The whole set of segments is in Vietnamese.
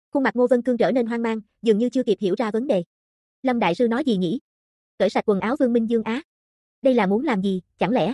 Khuôn mặt Ngô Vân Cương trở nên hoang mang, dường như chưa kịp hiểu ra vấn đề. Lâm đại sư nói gì nhỉ? Cởi sạch quần áo Vương Minh Dương á? Đây là muốn làm gì, chẳng lẽ?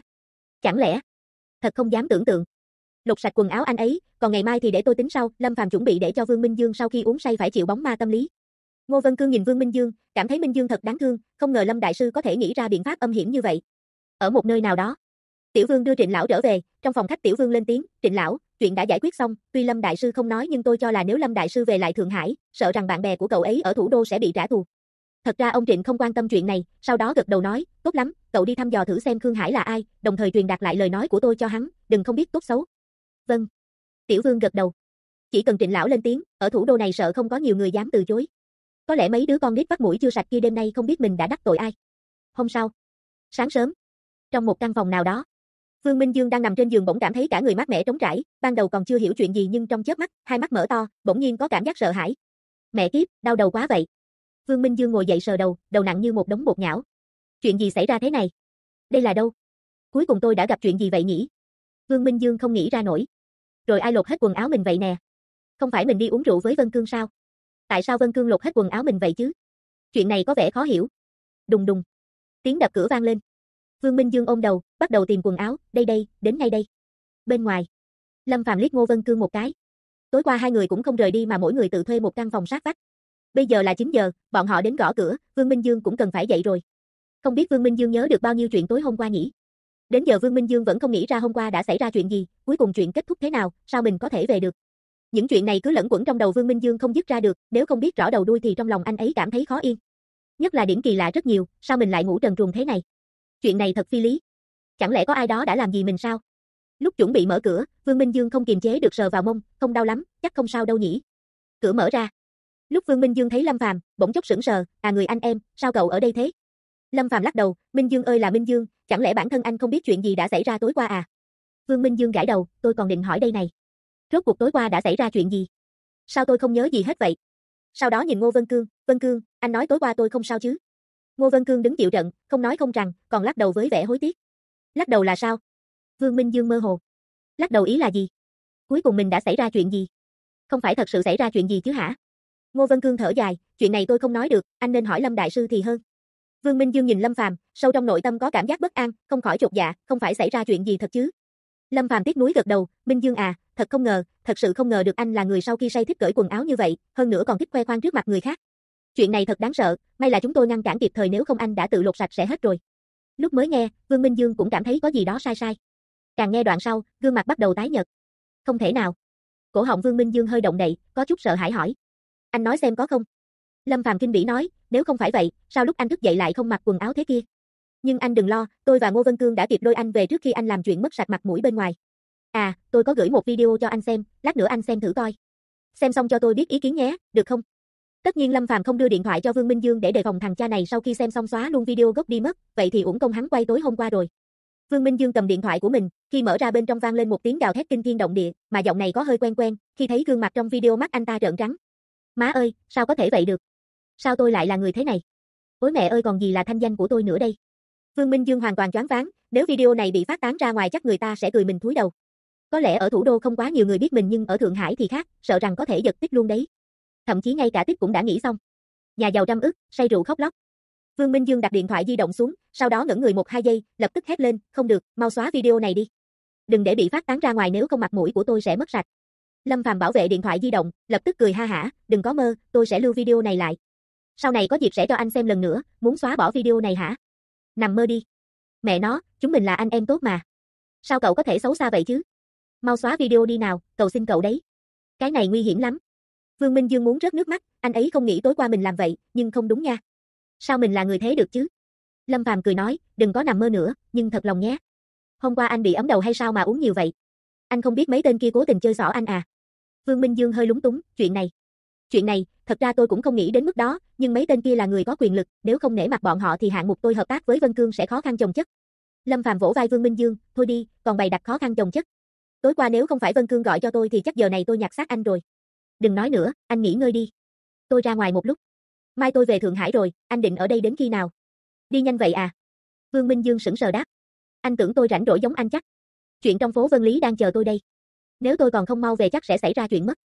Thật không dám tưởng tượng. Lột sạch quần áo anh ấy, còn ngày mai thì để tôi tính sau. Lâm Phàm chuẩn bị để cho Vương Minh Dương sau khi uống say phải chịu bóng ma tâm lý. Ngô Vân Cương nhìn Vương Minh Dương, cảm thấy Minh Dương thật đáng thương, không ngờ Lâm đại sư có thể nghĩ ra biện pháp âm hiểm như vậy. Ở một nơi nào đó, Tiểu Vương đưa Trịnh lão trở về, trong phòng khách Tiểu Vương lên tiếng, "Trịnh lão, chuyện đã giải quyết xong, tuy Lâm đại sư không nói nhưng tôi cho là nếu Lâm đại sư về lại Thượng Hải, sợ rằng bạn bè của cậu ấy ở thủ đô sẽ bị trả thù." Thật ra ông Trịnh không quan tâm chuyện này, sau đó gật đầu nói, "Tốt lắm, cậu đi thăm dò thử xem Khương Hải là ai, đồng thời truyền đạt lại lời nói của tôi cho hắn, đừng không biết tốt xấu." "Vâng." Tiểu Vương gật đầu. Chỉ cần Trịnh lão lên tiếng, ở thủ đô này sợ không có nhiều người dám từ chối. Có lẽ mấy đứa con nít vắt mũi chưa sạch kia đêm nay không biết mình đã đắc tội ai. Hôm sau, sáng sớm, trong một căn phòng nào đó, Vương Minh Dương đang nằm trên giường bỗng cảm thấy cả người mát mẻ trống trải, ban đầu còn chưa hiểu chuyện gì nhưng trong chớp mắt, hai mắt mở to, bỗng nhiên có cảm giác sợ hãi. Mẹ kiếp, đau đầu quá vậy. Vương Minh Dương ngồi dậy sờ đầu, đầu nặng như một đống bột nhão. Chuyện gì xảy ra thế này? Đây là đâu? Cuối cùng tôi đã gặp chuyện gì vậy nhỉ? Vương Minh Dương không nghĩ ra nổi. Rồi ai lột hết quần áo mình vậy nè? Không phải mình đi uống rượu với Vân Cương sao? Tại sao Vân Cương lột hết quần áo mình vậy chứ? Chuyện này có vẻ khó hiểu. Đùng đùng. Tiếng đập cửa vang lên. Vương Minh Dương ôm đầu, bắt đầu tìm quần áo, đây, đến ngay đây. Bên ngoài, Lâm Phàm liếc Ngô Vân Cương một cái. Tối qua hai người cũng không rời đi mà mỗi người tự thuê một căn phòng sát vách. Bây giờ là 9 giờ, bọn họ đến gõ cửa, Vương Minh Dương cũng cần phải dậy rồi. Không biết Vương Minh Dương nhớ được bao nhiêu chuyện tối hôm qua nhỉ? Đến giờ Vương Minh Dương vẫn không nghĩ ra hôm qua đã xảy ra chuyện gì, cuối cùng chuyện kết thúc thế nào, sao mình có thể về được. Những chuyện này cứ lẫn quẩn trong đầu Vương Minh Dương không dứt ra được, nếu không biết rõ đầu đuôi thì trong lòng anh ấy cảm thấy khó yên. Nhất là điểm kỳ lạ rất nhiều, sao mình lại ngủ trần truồng thế này? Chuyện này thật phi lý. Chẳng lẽ có ai đó đã làm gì mình sao? Lúc chuẩn bị mở cửa, Vương Minh Dương không kiềm chế được sờ vào mông, không đau lắm, chắc không sao đâu nhỉ. Cửa mở ra. Lúc Vương Minh Dương thấy Lâm Phàm, bỗng chốc sững sờ, "À người anh em, sao cậu ở đây thế?" Lâm Phàm lắc đầu, "Minh Dương ơi là Minh Dương, chẳng lẽ bản thân anh không biết chuyện gì đã xảy ra tối qua à?" Vương Minh Dương gãi đầu, "Tôi còn định hỏi đây này. Rốt cuộc tối qua đã xảy ra chuyện gì? Sao tôi không nhớ gì hết vậy?" Sau đó nhìn Ngô Vân Cương, "Vân Cương, anh nói tối qua tôi không sao chứ?" Ngô Vân Cương đứng chịu trận, không nói không rằng, còn lắc đầu với vẻ hối tiếc. "Lắc đầu là sao?" Vương Minh Dương mơ hồ. "Lắc đầu ý là gì? Cuối cùng mình đã xảy ra chuyện gì? Không phải thật sự xảy ra chuyện gì chứ hả?" Ngô Vân Cương thở dài, "Chuyện này tôi không nói được, anh nên hỏi Lâm đại sư thì hơn." Vương Minh Dương nhìn Lâm Phàm, sâu trong nội tâm có cảm giác bất an, không khỏi chột dạ, "Không phải xảy ra chuyện gì thật chứ?" Lâm Phàm tiếc nuối gật đầu, "Minh Dương à, thật không ngờ, thật sự không ngờ được anh là người sau khi say thích cởi quần áo như vậy, hơn nữa còn thích khoe khoang trước mặt người khác. Chuyện này thật đáng sợ, may là chúng tôi ngăn cản kịp thời nếu không anh đã tự lột sạch sẽ hết rồi." Lúc mới nghe, Vương Minh Dương cũng cảm thấy có gì đó sai sai. Càng nghe đoạn sau, gương mặt bắt đầu tái nhợt. "Không thể nào." Cổ họng Vương Minh Dương hơi động đậy, có chút sợ hãi hỏi, "Anh nói xem có không?" Lâm Phàm kinh bỉ nói, "Nếu không phải vậy, sao lúc anh thức dậy lại không mặc quần áo thế kia? Nhưng anh đừng lo, tôi và Ngô Vân Cương đã kịp lôi anh về trước khi anh làm chuyện mất sạch mặt mũi bên ngoài. À, tôi có gửi một video cho anh xem, lát nữa anh xem thử coi. Xem xong cho tôi biết ý kiến nhé, được không?" Tất nhiên Lâm Phàm không đưa điện thoại cho Vương Minh Dương để đề phòng thằng cha này sau khi xem xong xóa luôn video gốc đi mất, vậy thì uổng công hắn quay tối hôm qua rồi. Vương Minh Dương cầm điện thoại của mình, khi mở ra bên trong vang lên một tiếng gào thét kinh thiên động địa, mà giọng này có hơi quen quen, khi thấy gương mặt trong video mắt anh ta trợn trắng. "Má ơi, sao có thể vậy được? Sao tôi lại là người thế này? Ôi mẹ ơi còn gì là thanh danh của tôi nữa đây?" Vương Minh Dương hoàn toàn choáng váng, nếu video này bị phát tán ra ngoài chắc người ta sẽ cười mình thúi đầu. Có lẽ ở thủ đô không quá nhiều người biết mình nhưng ở Thượng Hải thì khác, sợ rằng có thể giật tít luôn đấy. Thậm chí ngay cả tít cũng đã nghĩ xong. Nhà giàu trăm ức, say rượu khóc lóc. Vương Minh Dương đặt điện thoại di động xuống, sau đó ngẩn người 1-2 giây, lập tức hét lên, "Không được, mau xóa video này đi. Đừng để bị phát tán ra ngoài nếu không mặt mũi của tôi sẽ mất sạch." Lâm Phàm bảo vệ điện thoại di động, lập tức cười ha hả, "Đừng có mơ, tôi sẽ lưu video này lại. Sau này có dịp sẽ cho anh xem lần nữa, muốn xóa bỏ video này hả? Nằm mơ đi. Mẹ nó, chúng mình là anh em tốt mà. Sao cậu có thể xấu xa vậy chứ? Mau xóa video đi nào, cầu xin cậu đấy. Cái này nguy hiểm lắm." Vương Minh Dương muốn rớt nước mắt, anh ấy không nghĩ tối qua mình làm vậy, nhưng không đúng nha. Sao mình là người thế được chứ? Lâm Phàm cười nói, "Đừng có nằm mơ nữa, nhưng thật lòng nhé. Hôm qua anh bị ấm đầu hay sao mà uống nhiều vậy? Anh không biết mấy tên kia cố tình chơi xỏ anh à?" Vương Minh Dương hơi lúng túng, Chuyện này, thật ra tôi cũng không nghĩ đến mức đó, nhưng mấy tên kia là người có quyền lực, nếu không nể mặt bọn họ thì hạng mục tôi hợp tác với Vân Cương sẽ khó khăn chồng chất." Lâm Phàm vỗ vai Vương Minh Dương, "Thôi đi, còn bày đặt khó khăn chồng chất. Tối qua nếu không phải Vân Cương gọi cho tôi thì chắc giờ này tôi nhặt xác anh rồi. Đừng nói nữa, anh nghỉ ngơi đi. Tôi ra ngoài một lúc. Mai tôi về Thượng Hải rồi, anh định ở đây đến khi nào? Đi nhanh vậy à?" Vương Minh Dương sững sờ đáp, "Anh tưởng tôi rảnh rỗi giống anh chắc. Chuyện trong phố Vân Lý đang chờ tôi đây. Nếu tôi còn không mau về chắc sẽ xảy ra chuyện mất."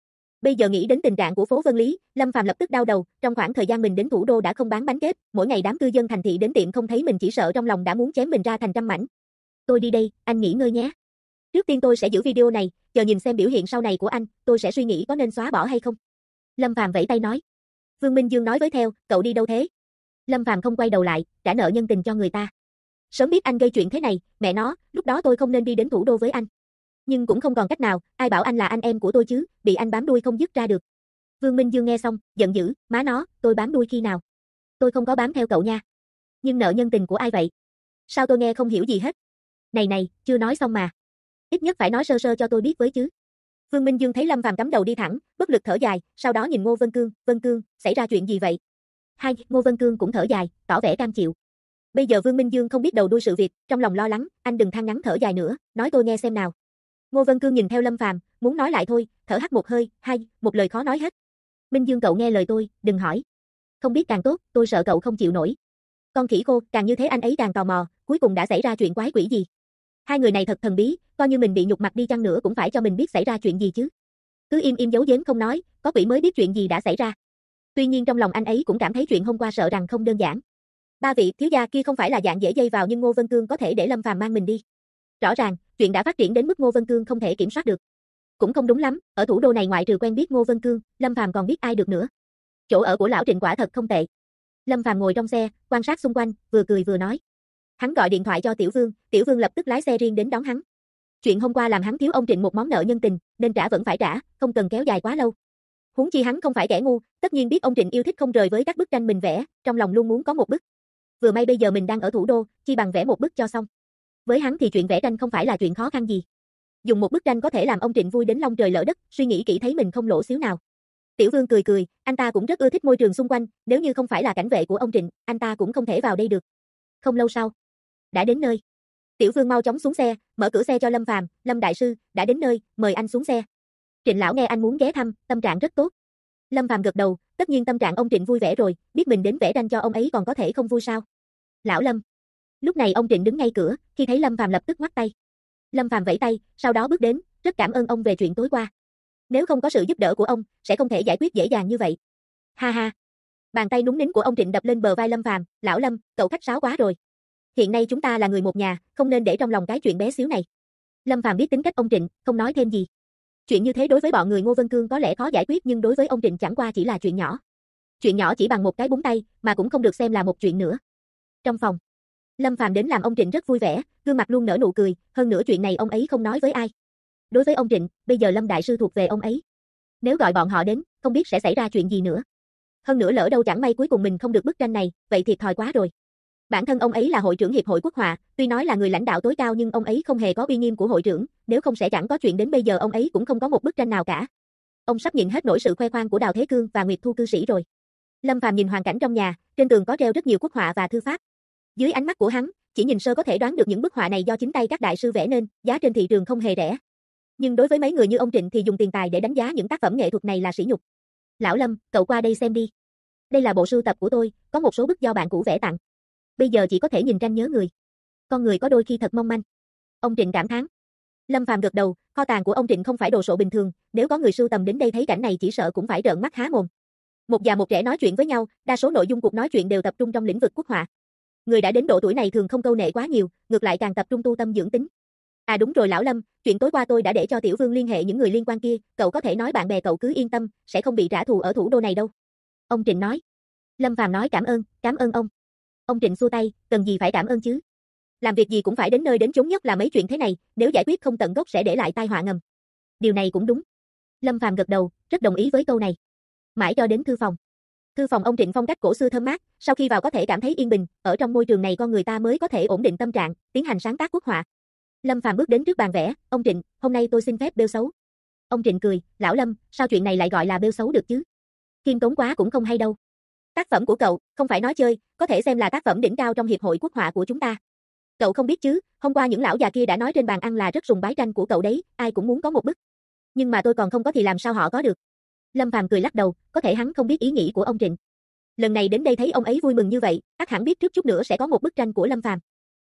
Bây giờ nghĩ đến tình trạng của phố Vân Lý, Lâm Phàm lập tức đau đầu, trong khoảng thời gian mình đến thủ đô đã không bán bánh kếp, mỗi ngày đám cư dân thành thị đến tiệm không thấy mình chỉ sợ trong lòng đã muốn chém mình ra thành trăm mảnh. Tôi đi đây, anh nghỉ ngơi nhé. Trước tiên tôi sẽ giữ video này, chờ nhìn xem biểu hiện sau này của anh, tôi sẽ suy nghĩ có nên xóa bỏ hay không. Lâm Phàm vẫy tay nói. Vương Minh Dương nói với theo, cậu đi đâu thế? Lâm Phàm không quay đầu lại, trả nợ nhân tình cho người ta. Sớm biết anh gây chuyện thế này, mẹ nó, lúc đó tôi không nên đi đến thủ đô với anh. Nhưng cũng không còn cách nào, ai bảo anh là anh em của tôi chứ, bị anh bám đuôi không dứt ra được. Vương Minh Dương nghe xong, giận dữ, má nó, tôi bám đuôi khi nào? Tôi không có bám theo cậu nha. Nhưng nợ nhân tình của ai vậy? Sao tôi nghe không hiểu gì hết? Này, chưa nói xong mà. Ít nhất phải nói sơ sơ cho tôi biết với chứ. Vương Minh Dương thấy Lâm Phàm cắm đầu đi thẳng, bất lực thở dài, sau đó nhìn Ngô Vân Cương, xảy ra chuyện gì vậy? Ngô Vân Cương cũng thở dài, tỏ vẻ cam chịu. Bây giờ Vương Minh Dương không biết đầu đuôi sự việc, trong lòng lo lắng, anh đừng than ngắn thở dài nữa, nói tôi nghe xem nào. Ngô Vân Cương nhìn theo Lâm Phàm, muốn nói lại thôi, thở hắt một hơi, một lời khó nói hết. Minh Dương cậu nghe lời tôi, đừng hỏi. Không biết càng tốt, tôi sợ cậu không chịu nổi. Con khỉ cô, càng như thế anh ấy càng tò mò, cuối cùng đã xảy ra chuyện quái quỷ gì? Hai người này thật thần bí, coi như mình bị nhục mặt đi chăng nữa cũng phải cho mình biết xảy ra chuyện gì chứ. Cứ im giấu giếm không nói, có quỷ mới biết chuyện gì đã xảy ra. Tuy nhiên trong lòng anh ấy cũng cảm thấy chuyện hôm qua sợ rằng không đơn giản. Ba vị thiếu gia kia không phải là dạng dễ dây vào nhưng Ngô Vân Cương có thể để Lâm Phàm mang mình đi. Rõ ràng, chuyện đã phát triển đến mức Ngô Vân Cương không thể kiểm soát được. Cũng không đúng lắm, ở thủ đô này ngoại trừ quen biết Ngô Vân Cương, Lâm Phàm còn biết ai được nữa. Chỗ ở của lão Trịnh quả thật không tệ. Lâm Phàm ngồi trong xe, quan sát xung quanh, vừa cười vừa nói. Hắn gọi điện thoại cho Tiểu Vương lập tức lái xe riêng đến đón hắn. Chuyện hôm qua làm hắn thiếu ông Trịnh một món nợ nhân tình, nên trả vẫn phải trả, không cần kéo dài quá lâu. Huống chi hắn không phải kẻ ngu, tất nhiên biết ông Trịnh yêu thích không rời với các bức tranh mình vẽ, trong lòng luôn muốn có một bức. Vừa may bây giờ mình đang ở thủ đô, chi bằng vẽ một bức cho xong. Với hắn thì chuyện vẽ tranh không phải là chuyện khó khăn gì. Dùng một bức tranh có thể làm ông Trịnh vui đến long trời lỡ đất, suy nghĩ kỹ thấy mình không lỗ xíu nào. Tiểu Vương cười, anh ta cũng rất ưa thích môi trường xung quanh, nếu như không phải là cảnh vệ của ông Trịnh, anh ta cũng không thể vào đây được. Không lâu sau, đã đến nơi. Tiểu Vương mau chóng xuống xe, mở cửa xe cho Lâm Phàm, Lâm đại sư, đã đến nơi, mời anh xuống xe. Trịnh lão nghe anh muốn ghé thăm, tâm trạng rất tốt. Lâm Phàm gật đầu, tất nhiên tâm trạng ông Trịnh vui vẻ rồi, biết mình đến vẽ tranh cho ông ấy còn có thể không vui sao? Lão Lâm. Lúc này ông Trịnh đứng ngay cửa, khi thấy Lâm Phàm lập tức ngoắc tay. Lâm Phàm vẫy tay, sau đó bước đến, rất cảm ơn ông về chuyện tối qua. Nếu không có sự giúp đỡ của ông, sẽ không thể giải quyết dễ dàng như vậy. Ha. Bàn tay núng nín của ông Trịnh đập lên bờ vai Lâm Phàm, lão Lâm, cậu khách sáo quá rồi. Hiện nay chúng ta là người một nhà, không nên để trong lòng cái chuyện bé xíu này. Lâm Phàm biết tính cách ông Trịnh, không nói thêm gì. Chuyện như thế đối với bọn người Ngô Vân Cương có lẽ khó giải quyết nhưng đối với ông Trịnh chẳng qua chỉ là chuyện nhỏ. Chuyện nhỏ chỉ bằng một cái búng tay, mà cũng không được xem là một chuyện nữa. Trong phòng, Lâm Phàm đến làm ông Trịnh rất vui vẻ, gương mặt luôn nở nụ cười, hơn nữa chuyện này ông ấy không nói với ai. Đối với ông Trịnh, bây giờ Lâm đại sư thuộc về ông ấy. Nếu gọi bọn họ đến, không biết sẽ xảy ra chuyện gì nữa. Hơn nữa lỡ đâu chẳng may cuối cùng mình không được bức tranh này, vậy thiệt thòi quá rồi. Bản thân ông ấy là hội trưởng hiệp hội quốc họa, tuy nói là người lãnh đạo tối cao nhưng ông ấy không hề có uy nghiêm của hội trưởng, nếu không sẽ chẳng có chuyện đến bây giờ ông ấy cũng không có một bức tranh nào cả. Ông sắp nhịn hết nỗi sự khoe khoang của Đào Thế Cương và Nguyệt Thu cư sĩ rồi. Lâm Phàm nhìn hoàn cảnh trong nhà, trên tường có treo rất nhiều quốc họa và thư pháp. Dưới ánh mắt của hắn, chỉ nhìn sơ có thể đoán được những bức họa này do chính tay các đại sư vẽ nên, giá trên thị trường không hề rẻ. Nhưng đối với mấy người như ông Trịnh thì dùng tiền tài để đánh giá những tác phẩm nghệ thuật này là sỉ nhục. Lão Lâm, cậu qua đây xem đi. Đây là bộ sưu tập của tôi, có một số bức do bạn cũ vẽ tặng. Bây giờ chỉ có thể nhìn tranh nhớ người. Con người có đôi khi thật mong manh. Ông Trịnh cảm thán. Lâm Phàm gật đầu, kho tàng của ông Trịnh không phải đồ sộ bình thường, nếu có người sưu tầm đến đây thấy cảnh này chỉ sợ cũng phải trợn mắt há mồm. Một già một trẻ nói chuyện với nhau, đa số nội dung cuộc nói chuyện đều tập trung trong lĩnh vực quốc họa. Người đã đến độ tuổi này thường không câu nệ quá nhiều, ngược lại càng tập trung tu tâm dưỡng tính. À đúng rồi lão Lâm, chuyện tối qua tôi đã để cho Tiểu Vương liên hệ những người liên quan kia, cậu có thể nói bạn bè cậu cứ yên tâm, sẽ không bị trả thù ở thủ đô này đâu. Ông Trịnh nói. Lâm Phàm nói cảm ơn ông. Ông Trịnh xua tay, cần gì phải cảm ơn chứ. Làm việc gì cũng phải đến nơi đến chốn, nhất là mấy chuyện thế này, nếu giải quyết không tận gốc sẽ để lại tai họa ngầm. Điều này cũng đúng. Lâm Phàm gật đầu, rất đồng ý với câu này. Mãi cho đến thư phòng. Thư phòng ông Trịnh phong cách cổ xưa thơm mát, sau khi vào có thể cảm thấy yên bình, ở trong môi trường này con người ta mới có thể ổn định tâm trạng, tiến hành sáng tác quốc họa. Lâm Phàm bước đến trước bàn vẽ, ông Trịnh, hôm nay tôi xin phép bêu xấu. Ông Trịnh cười, lão Lâm, sao chuyện này lại gọi là bêu xấu được chứ? Khiêm tốn quá cũng không hay đâu. Tác phẩm của cậu, không phải nói chơi, có thể xem là tác phẩm đỉnh cao trong hiệp hội quốc họa của chúng ta. Cậu không biết chứ, hôm qua những lão già kia đã nói trên bàn ăn là rất sùng bái tranh của cậu đấy, ai cũng muốn có một bức. Nhưng mà tôi còn không có thì làm sao họ có được. Lâm Phàm cười lắc đầu, có thể hắn không biết ý nghĩ của ông Trịnh. Lần này đến đây thấy ông ấy vui mừng như vậy, ắt hẳn biết trước chút nữa sẽ có một bức tranh của Lâm Phàm.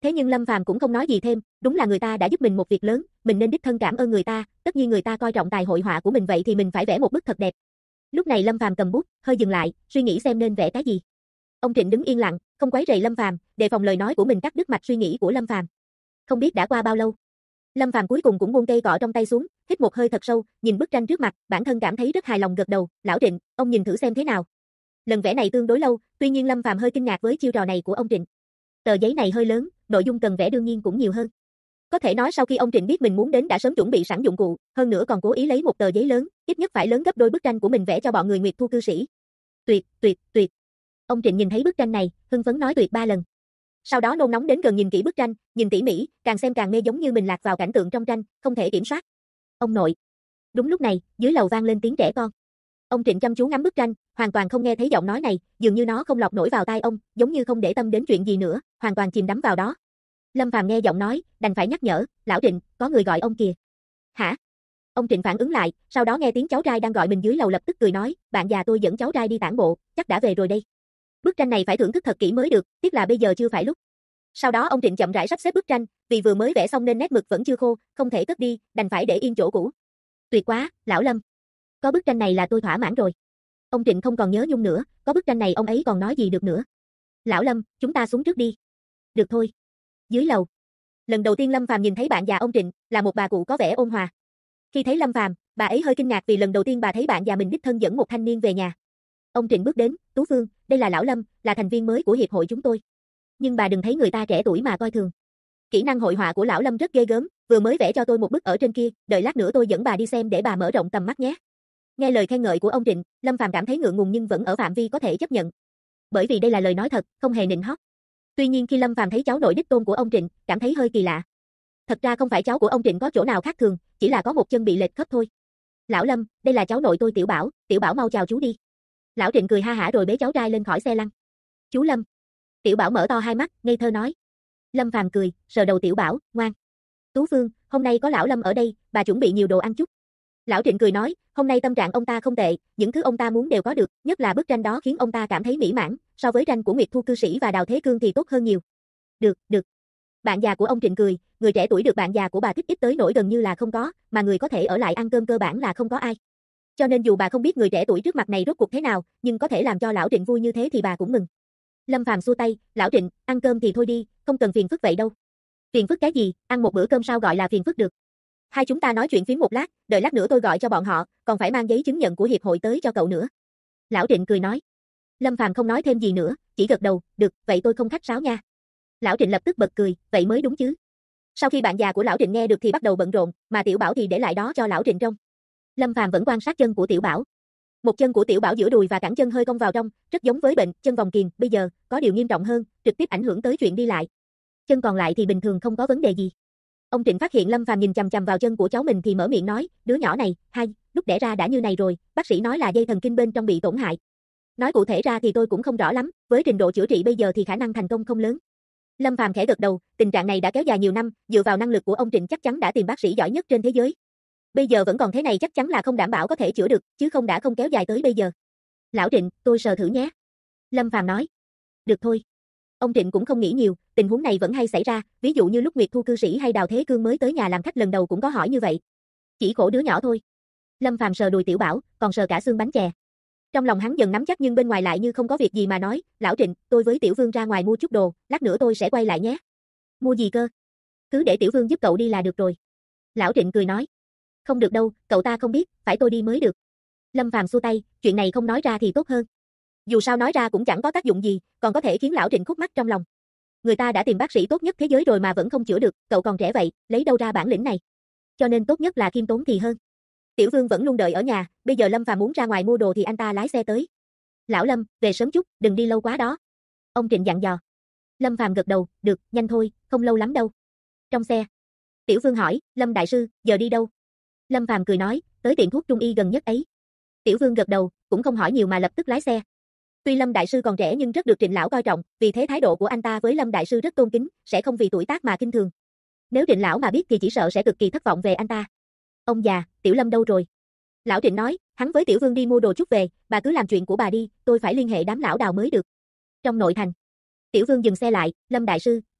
Thế nhưng Lâm Phàm cũng không nói gì thêm, đúng là người ta đã giúp mình một việc lớn, mình nên đích thân cảm ơn người ta, tất nhiên người ta coi trọng tài hội họa của mình vậy thì mình phải vẽ một bức thật đẹp. Lúc này Lâm Phàm cầm bút, hơi dừng lại, suy nghĩ xem nên vẽ cái gì. Ông Trịnh đứng yên lặng, không quấy rầy Lâm Phàm, đề phòng lời nói của mình cắt đứt mạch suy nghĩ của Lâm Phàm. Không biết đã qua bao lâu, Lâm Phàm cuối cùng cũng buông cây cọ trong tay xuống, hít một hơi thật sâu, nhìn bức tranh trước mặt, bản thân cảm thấy rất hài lòng gật đầu, "Lão Trịnh, ông nhìn thử xem thế nào." Lần vẽ này tương đối lâu, tuy nhiên Lâm Phàm hơi kinh ngạc với chiêu trò này của ông Trịnh. Tờ giấy này hơi lớn, nội dung cần vẽ đương nhiên cũng nhiều hơn. Có thể nói sau khi ông Trịnh biết mình muốn đến đã sớm chuẩn bị sẵn dụng cụ, hơn nữa còn cố ý lấy một tờ giấy lớn, ít nhất phải lớn gấp đôi bức tranh của mình vẽ cho bọn người Nguyệt Thu cư sĩ. Tuyệt, tuyệt, tuyệt. Ông Trịnh nhìn thấy bức tranh này, hưng phấn nói tuyệt 3 lần. Sau đó nôn nóng đến gần nhìn kỹ bức tranh, nhìn tỉ mỉ, càng xem càng mê giống như mình lạc vào cảnh tượng trong tranh, không thể kiểm soát. Ông nội. Đúng lúc này, dưới lầu vang lên tiếng trẻ con. Ông Trịnh chăm chú ngắm bức tranh, hoàn toàn không nghe thấy giọng nói này, dường như nó không lọt nổi vào tai ông, giống như không để tâm đến chuyện gì nữa, hoàn toàn chìm đắm vào đó. Lâm Phàm nghe giọng nói, đành phải nhắc nhở, "Lão Trịnh, có người gọi ông kìa." "Hả?" Ông Trịnh phản ứng lại, sau đó nghe tiếng cháu trai đang gọi mình dưới lầu lập tức cười nói, "Bạn già tôi dẫn cháu trai đi tản bộ, chắc đã về rồi đây. Bức tranh này phải thưởng thức thật kỹ mới được, tiếc là bây giờ chưa phải lúc." Sau đó ông Trịnh chậm rãi sắp xếp bức tranh, vì vừa mới vẽ xong nên nét mực vẫn chưa khô, không thể cất đi, đành phải để yên chỗ cũ. "Tuyệt quá, lão Lâm. Có bức tranh này là tôi thỏa mãn rồi." Ông Trịnh không còn nhớ nhung nữa, có bức tranh này ông ấy còn nói gì được nữa. "Lão Lâm, chúng ta xuống trước đi." "Được thôi." Dưới lầu. Lần đầu tiên Lâm Phàm nhìn thấy bạn già ông Trịnh, là một bà cụ có vẻ ôn hòa. Khi thấy Lâm Phàm, bà ấy hơi kinh ngạc vì lần đầu tiên bà thấy bạn già mình đích thân dẫn một thanh niên về nhà. Ông Trịnh bước đến, "Tú Phương, đây là lão Lâm, là thành viên mới của hiệp hội chúng tôi. Nhưng bà đừng thấy người ta trẻ tuổi mà coi thường. Kỹ năng hội họa của lão Lâm rất ghê gớm, vừa mới vẽ cho tôi một bức ở trên kia, đợi lát nữa tôi dẫn bà đi xem để bà mở rộng tầm mắt nhé." Nghe lời khen ngợi của ông Trịnh, Lâm Phàm cảm thấy ngượng ngùng nhưng vẫn ở phạm vi có thể chấp nhận. Bởi vì đây là lời nói thật, không hề nịnh hót. Tuy nhiên khi Lâm Phàm thấy cháu nội đích tôn của ông Trịnh, cảm thấy hơi kỳ lạ. Thật ra không phải cháu của ông Trịnh có chỗ nào khác thường, chỉ là có một chân bị lệch khớp thôi. "Lão Lâm, đây là cháu nội tôi Tiểu Bảo mau chào chú đi." Lão Trịnh cười ha hả rồi bế cháu trai lên khỏi xe lăn. "Chú Lâm." Tiểu Bảo mở to hai mắt, ngây thơ nói. Lâm Phàm cười, sờ đầu Tiểu Bảo, "Ngoan. Tú Phương, hôm nay có lão Lâm ở đây, bà chuẩn bị nhiều đồ ăn chút." Lão Trịnh cười nói, hôm nay tâm trạng ông ta không tệ, những thứ ông ta muốn đều có được, nhất là bức tranh đó khiến ông ta cảm thấy mỹ mãn, so với tranh của Nguyệt Thu cư sĩ và Đào Thế Cương thì tốt hơn nhiều. "Được, được." Bạn già của ông Trịnh cười, người trẻ tuổi được bạn già của bà thích ít tới nỗi gần như là không có, mà người có thể ở lại ăn cơm cơ bản là không có ai. Cho nên dù bà không biết người trẻ tuổi trước mặt này rốt cuộc thế nào, nhưng có thể làm cho lão Trịnh vui như thế thì bà cũng mừng. Lâm Phàm xua tay, "Lão Trịnh, ăn cơm thì thôi đi, không cần phiền phức vậy đâu." "Phiền phức cái gì, ăn một bữa cơm sao gọi là phiền phức được. Hai chúng ta nói chuyện phím một lát, đợi lát nữa tôi gọi cho bọn họ, còn phải mang giấy chứng nhận của hiệp hội tới cho cậu nữa." Lão Trịnh cười nói. Lâm Phàm không nói thêm gì nữa, chỉ gật đầu, "Được, vậy tôi không khách sáo nha." Lão Trịnh lập tức bật cười, "Vậy mới đúng chứ." Sau khi bạn già của lão Trịnh nghe được thì bắt đầu bận rộn, mà Tiểu Bảo thì để lại đó cho lão Trịnh trông. Lâm Phàm vẫn quan sát chân của Tiểu Bảo. Một chân của Tiểu Bảo giữa đùi và cẳng chân hơi cong vào trong, rất giống với bệnh chân vòng kiềng, bây giờ có điều nghiêm trọng hơn, trực tiếp ảnh hưởng tới chuyện đi lại. Chân còn lại thì bình thường không có vấn đề gì. Ông Trịnh phát hiện Lâm Phàm nhìn chằm chằm vào chân của cháu mình thì mở miệng nói, "Đứa nhỏ này, lúc đẻ ra đã như này rồi, bác sĩ nói là dây thần kinh bên trong bị tổn hại. Nói cụ thể ra thì tôi cũng không rõ lắm, với trình độ chữa trị bây giờ thì khả năng thành công không lớn." Lâm Phàm khẽ gật đầu, tình trạng này đã kéo dài nhiều năm, dựa vào năng lực của ông Trịnh chắc chắn đã tìm bác sĩ giỏi nhất trên thế giới. Bây giờ vẫn còn thế này chắc chắn là không đảm bảo có thể chữa được, chứ không đã không kéo dài tới bây giờ. "Lão Trịnh, tôi sờ thử nhé." Lâm Phàm nói. "Được thôi." Ông Trịnh cũng không nghĩ nhiều, tình huống này vẫn hay xảy ra, ví dụ như lúc Nguyệt Thu cư sĩ hay Đào Thế Cương mới tới nhà làm khách lần đầu cũng có hỏi như vậy. Chỉ khổ đứa nhỏ thôi. Lâm Phàm sờ đùi Tiểu Bảo, còn sờ cả xương bánh chè. Trong lòng hắn dần nắm chắc nhưng bên ngoài lại như không có việc gì mà nói, "Lão Trịnh, tôi với Tiểu Vương ra ngoài mua chút đồ, lát nữa tôi sẽ quay lại nhé." "Mua gì cơ?" "Cứ để Tiểu Vương giúp cậu đi là được rồi." Lão Trịnh cười nói. "Không được đâu, cậu ta không biết, phải tôi đi mới được." Lâm Phàm xua tay, chuyện này không nói ra thì tốt hơn. Dù sao nói ra cũng chẳng có tác dụng gì, còn có thể khiến lão Trịnh khúc mắc trong lòng. Người ta đã tìm bác sĩ tốt nhất thế giới rồi mà vẫn không chữa được, cậu còn trẻ vậy, lấy đâu ra bản lĩnh này. Cho nên tốt nhất là khiêm tốn thì hơn. Tiểu Vương vẫn luôn đợi ở nhà, bây giờ Lâm Phàm muốn ra ngoài mua đồ thì anh ta lái xe tới. "Lão Lâm, về sớm chút, đừng đi lâu quá đó." Ông Trịnh dặn dò. Lâm Phàm gật đầu, "Được, nhanh thôi, không lâu lắm đâu." Trong xe, Tiểu Vương hỏi, "Lâm đại sư, giờ đi đâu?" Lâm Phàm cười nói, "Tới tiệm thuốc trung y gần nhất ấy." Tiểu Vương gật đầu, cũng không hỏi nhiều mà lập tức lái xe. Tuy Lâm đại sư còn trẻ nhưng rất được Trịnh lão coi trọng, vì thế thái độ của anh ta với Lâm đại sư rất tôn kính, sẽ không vì tuổi tác mà khinh thường. Nếu Trịnh lão mà biết thì chỉ sợ sẽ cực kỳ thất vọng về anh ta. "Ông già, Tiểu Lâm đâu rồi?" Lão Trịnh nói, hắn với Tiểu Vương đi mua đồ chút về, bà cứ làm chuyện của bà đi, tôi phải liên hệ đám lão Đào mới được. Trong nội thành, Tiểu Vương dừng xe lại, "Lâm đại sư,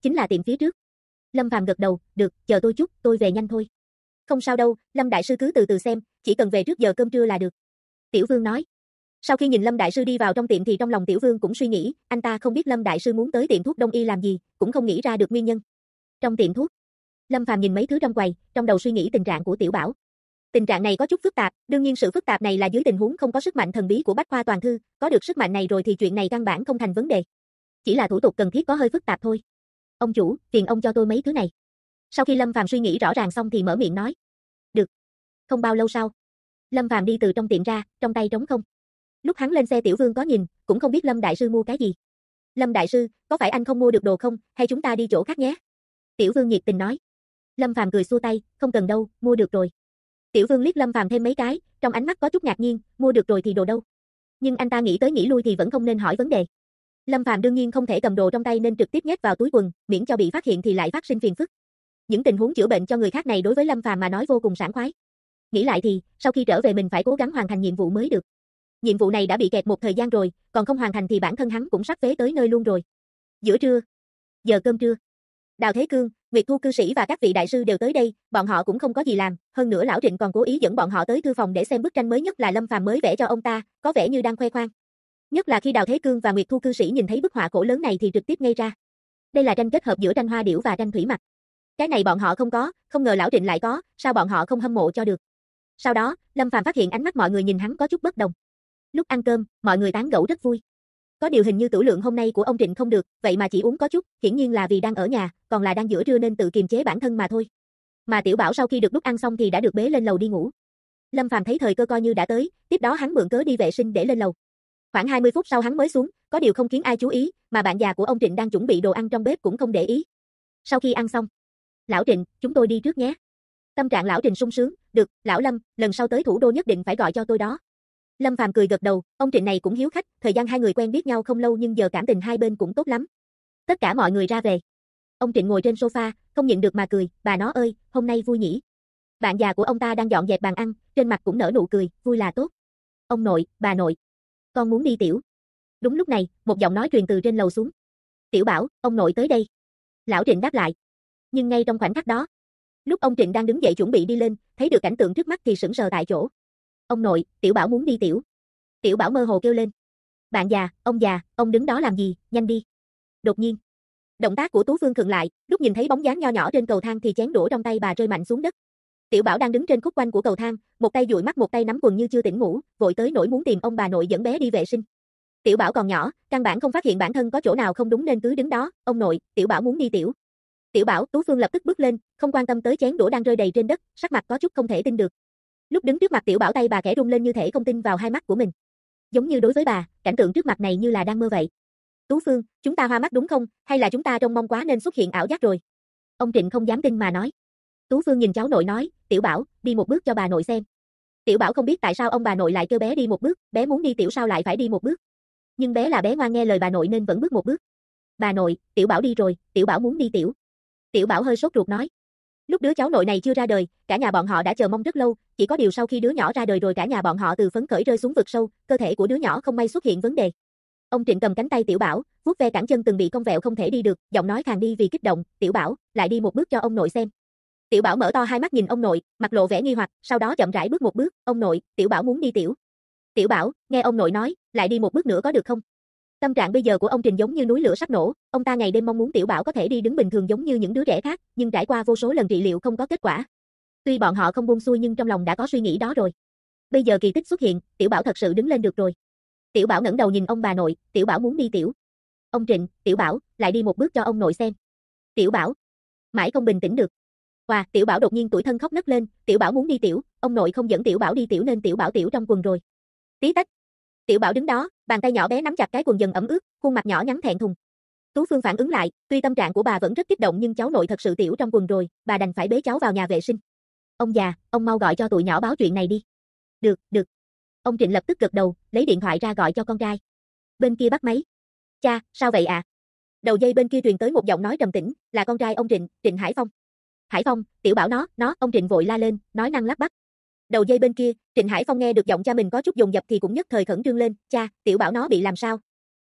chính là tiệm phía trước. Lâm Phàm gật đầu, được, chờ tôi chút, tôi về nhanh thôi. Không sao đâu, Lâm đại sư cứ từ từ xem, chỉ cần về trước giờ cơm trưa là được. Tiểu Vương nói. Sau khi nhìn Lâm đại sư đi vào trong tiệm thì trong lòng Tiểu Vương cũng suy nghĩ, anh ta không biết Lâm đại sư muốn tới tiệm thuốc Đông y làm gì, cũng không nghĩ ra được nguyên nhân. Trong tiệm thuốc, Lâm Phàm nhìn mấy thứ trong quầy, trong đầu suy nghĩ tình trạng của Tiểu Bảo. Tình trạng này có chút phức tạp, đương nhiên sự phức tạp này là dưới tình huống không có sức mạnh thần bí của Bách Khoa Toàn Thư, có được sức mạnh này rồi thì chuyện này căn bản không thành vấn đề. Chỉ là thủ tục cần thiết có hơi phức tạp thôi. Ông chủ, phiền ông cho tôi mấy thứ này. Sau khi Lâm Phàm suy nghĩ rõ ràng xong thì mở miệng nói. Được. Không bao lâu sau, Lâm Phàm đi từ trong tiệm ra, trong tay trống không. Lúc hắn lên xe Tiểu Vương có nhìn, cũng không biết Lâm đại sư mua cái gì. Lâm đại sư, có phải anh không mua được đồ không, hay chúng ta đi chỗ khác nhé? Tiểu Vương nhiệt tình nói. Lâm Phàm cười xua tay, không cần đâu, mua được rồi. Tiểu Vương liếc Lâm Phàm thêm mấy cái, trong ánh mắt có chút ngạc nhiên, mua được rồi thì đồ đâu? Nhưng anh ta nghĩ tới nghĩ lui thì vẫn không nên hỏi vấn đề. Lâm Phàm đương nhiên không thể cầm đồ trong tay nên trực tiếp nhét vào túi quần, miễn cho bị phát hiện thì lại phát sinh phiền phức. Những tình huống chữa bệnh cho người khác này đối với Lâm Phàm mà nói vô cùng sảng khoái. Nghĩ lại thì, sau khi trở về mình phải cố gắng hoàn thành nhiệm vụ mới được. Nhiệm vụ này đã bị kẹt một thời gian rồi, còn không hoàn thành thì bản thân hắn cũng sắp phế tới nơi luôn rồi. Giữa trưa, giờ cơm trưa. Đào Thế Cương, Nguyệt Thu cư sĩ và các vị đại sư đều tới đây, bọn họ cũng không có gì làm, hơn nữa lão Trịnh còn cố ý dẫn bọn họ tới thư phòng để xem bức tranh mới nhất là Lâm Phàm mới vẽ cho ông ta, có vẻ như đang khoe khoang. Nhất là khi Đào Thế Cương và Nguyệt Thu cư sĩ nhìn thấy bức họa cổ lớn này thì trực tiếp ngây ra. Đây là tranh kết hợp giữa tranh hoa điểu và tranh thủy mặc. Cái này bọn họ không có, không ngờ lão Trịnh lại có, sao bọn họ không hâm mộ cho được. Sau đó, Lâm Phàm phát hiện ánh mắt mọi người nhìn hắn có chút bất đồng. Lúc ăn cơm, mọi người tán gẫu rất vui. Có điều hình như tửu lượng hôm nay của ông Trịnh không được, vậy mà chỉ uống có chút, hiển nhiên là vì đang ở nhà, còn là đang giữa trưa nên tự kiềm chế bản thân mà thôi. Mà Tiểu Bảo sau khi được đút ăn xong thì đã được bế lên lầu đi ngủ. Lâm Phàm thấy thời cơ coi như đã tới, tiếp đó hắn mượn cớ đi vệ sinh để lên lầu. Khoảng 20 phút sau hắn mới xuống, có điều không khiến ai chú ý, mà bạn già của ông Trịnh đang chuẩn bị đồ ăn trong bếp cũng không để ý. Sau khi ăn xong, lão Trịnh, chúng tôi đi trước nhé. Tâm trạng lão Trịnh sung sướng, được, lão Lâm, lần sau tới thủ đô nhất định phải gọi cho tôi đó. Lâm Phàm cười gật đầu, ông Trịnh này cũng hiếu khách, thời gian hai người quen biết nhau không lâu nhưng giờ cảm tình hai bên cũng tốt lắm. Tất cả mọi người ra về. Ông Trịnh ngồi trên sofa, không nhịn được mà cười, bà nó ơi, hôm nay vui nhỉ. Bạn già của ông ta đang dọn dẹp bàn ăn, trên mặt cũng nở nụ cười, vui là tốt. Ông nội, bà nội, con muốn đi tiểu. Đúng lúc này, một giọng nói truyền từ trên lầu xuống. Tiểu Bảo, ông nội tới đây. Lão Trịnh đáp lại. Nhưng ngay trong khoảnh khắc đó, lúc ông Trịnh đang đứng dậy chuẩn bị đi lên, thấy được cảnh tượng trước mắt thì sững sờ tại chỗ. Ông nội, Tiểu Bảo muốn đi tiểu. Tiểu Bảo mơ hồ kêu lên. Bạn già, ông đứng đó làm gì, nhanh đi. Đột nhiên, động tác của Tú Phương khựng lại, lúc nhìn thấy bóng dáng nho nhỏ trên cầu thang thì chén đũa trong tay bà rơi mạnh xuống đất. Tiểu Bảo đang đứng trên khúc quanh của cầu thang, một tay dụi mắt một tay nắm quần như chưa tỉnh ngủ, vội tới nỗi muốn tìm ông bà nội dẫn bé đi vệ sinh. Tiểu Bảo còn nhỏ, căn bản không phát hiện bản thân có chỗ nào không đúng nên cứ đứng đó, ông nội, Tiểu Bảo muốn đi tiểu. Tiểu Bảo, Tú Phương lập tức bước lên, không quan tâm tới chén đũa đang rơi đầy trên đất, sắc mặt có chút không thể tin được. Lúc đứng trước mặt Tiểu Bảo tay bà khẽ rung lên như thể không tin vào hai mắt của mình. Giống như đối với bà, cảnh tượng trước mặt này như là đang mơ vậy. Tú Phương, chúng ta hoa mắt đúng không, hay là chúng ta trông mong quá nên xuất hiện ảo giác rồi? Ông Trịnh không dám tin mà nói. Tú Phương nhìn cháu nội nói, Tiểu Bảo, đi một bước cho bà nội xem. Tiểu Bảo không biết tại sao ông bà nội lại kêu bé đi một bước, bé muốn đi tiểu sao lại phải đi một bước. Nhưng bé là bé ngoan nghe lời bà nội nên vẫn bước một bước. Bà nội, Tiểu Bảo đi rồi, Tiểu Bảo muốn đi tiểu. Tiểu Bảo hơi sốt ruột nói. Lúc đứa cháu nội này chưa ra đời, cả nhà bọn họ đã chờ mong rất lâu, chỉ có điều sau khi đứa nhỏ ra đời rồi cả nhà bọn họ từ phấn khởi rơi xuống vực sâu, cơ thể của đứa nhỏ không may xuất hiện vấn đề. Ông Trịnh cầm cánh tay Tiểu Bảo, vuốt ve cẳng chân từng bị cong vẹo không thể đi được, giọng nói khàn đi vì kích động, Tiểu Bảo, lại đi một bước cho ông nội xem. Tiểu Bảo mở to hai mắt nhìn ông nội, mặt lộ vẻ nghi hoặc, sau đó chậm rãi bước một bước, ông nội, Tiểu Bảo muốn đi tiểu. Tiểu Bảo, nghe ông nội nói, lại đi một bước nữa có được không? Tâm trạng bây giờ của ông Trịnh giống như núi lửa sắp nổ, ông ta ngày đêm mong muốn Tiểu Bảo có thể đi đứng bình thường giống như những đứa trẻ khác, nhưng trải qua vô số lần trị liệu không có kết quả. Tuy bọn họ không buông xuôi nhưng trong lòng đã có suy nghĩ đó rồi. Bây giờ kỳ tích xuất hiện, Tiểu Bảo thật sự đứng lên được rồi. Tiểu Bảo ngẩng đầu nhìn ông bà nội, Tiểu Bảo muốn đi tiểu. Ông Trịnh, Tiểu Bảo, lại đi một bước cho ông nội xem. Tiểu Bảo, mãi không bình tĩnh được. Wow, Tiểu Bảo đột nhiên tủi thân khóc nấc lên, Tiểu Bảo muốn đi tiểu, ông nội không dẫn Tiểu Bảo đi tiểu nên Tiểu Bảo tiểu trong quần rồi. Tí tách. Tiểu Bảo đứng đó, bàn tay nhỏ bé nắm chặt cái quần dần ẩm ướt, khuôn mặt nhỏ nhắn thẹn thùng. Tú Phương phản ứng lại, tuy tâm trạng của bà vẫn rất kích động nhưng cháu nội thật sự tiểu trong quần rồi, bà đành phải bế cháu vào nhà vệ sinh. Ông già, ông mau gọi cho tụi nhỏ báo chuyện này đi. Được, được. Ông Trịnh lập tức gật đầu, lấy điện thoại ra gọi cho con trai. Bên kia bắt máy. Cha, sao vậy ạ? Đầu dây bên kia truyền tới một giọng nói trầm tĩnh, là con trai ông Trịnh, Trịnh Hải Phong. Hải Phong, Tiểu Bảo nó, ông Trịnh vội la lên, nói năng lắp bắp. Đầu dây bên kia, Trịnh Hải Phong nghe được giọng cha mình có chút dồn dập thì cũng nhất thời khẩn trương lên, cha, Tiểu Bảo nó bị làm sao?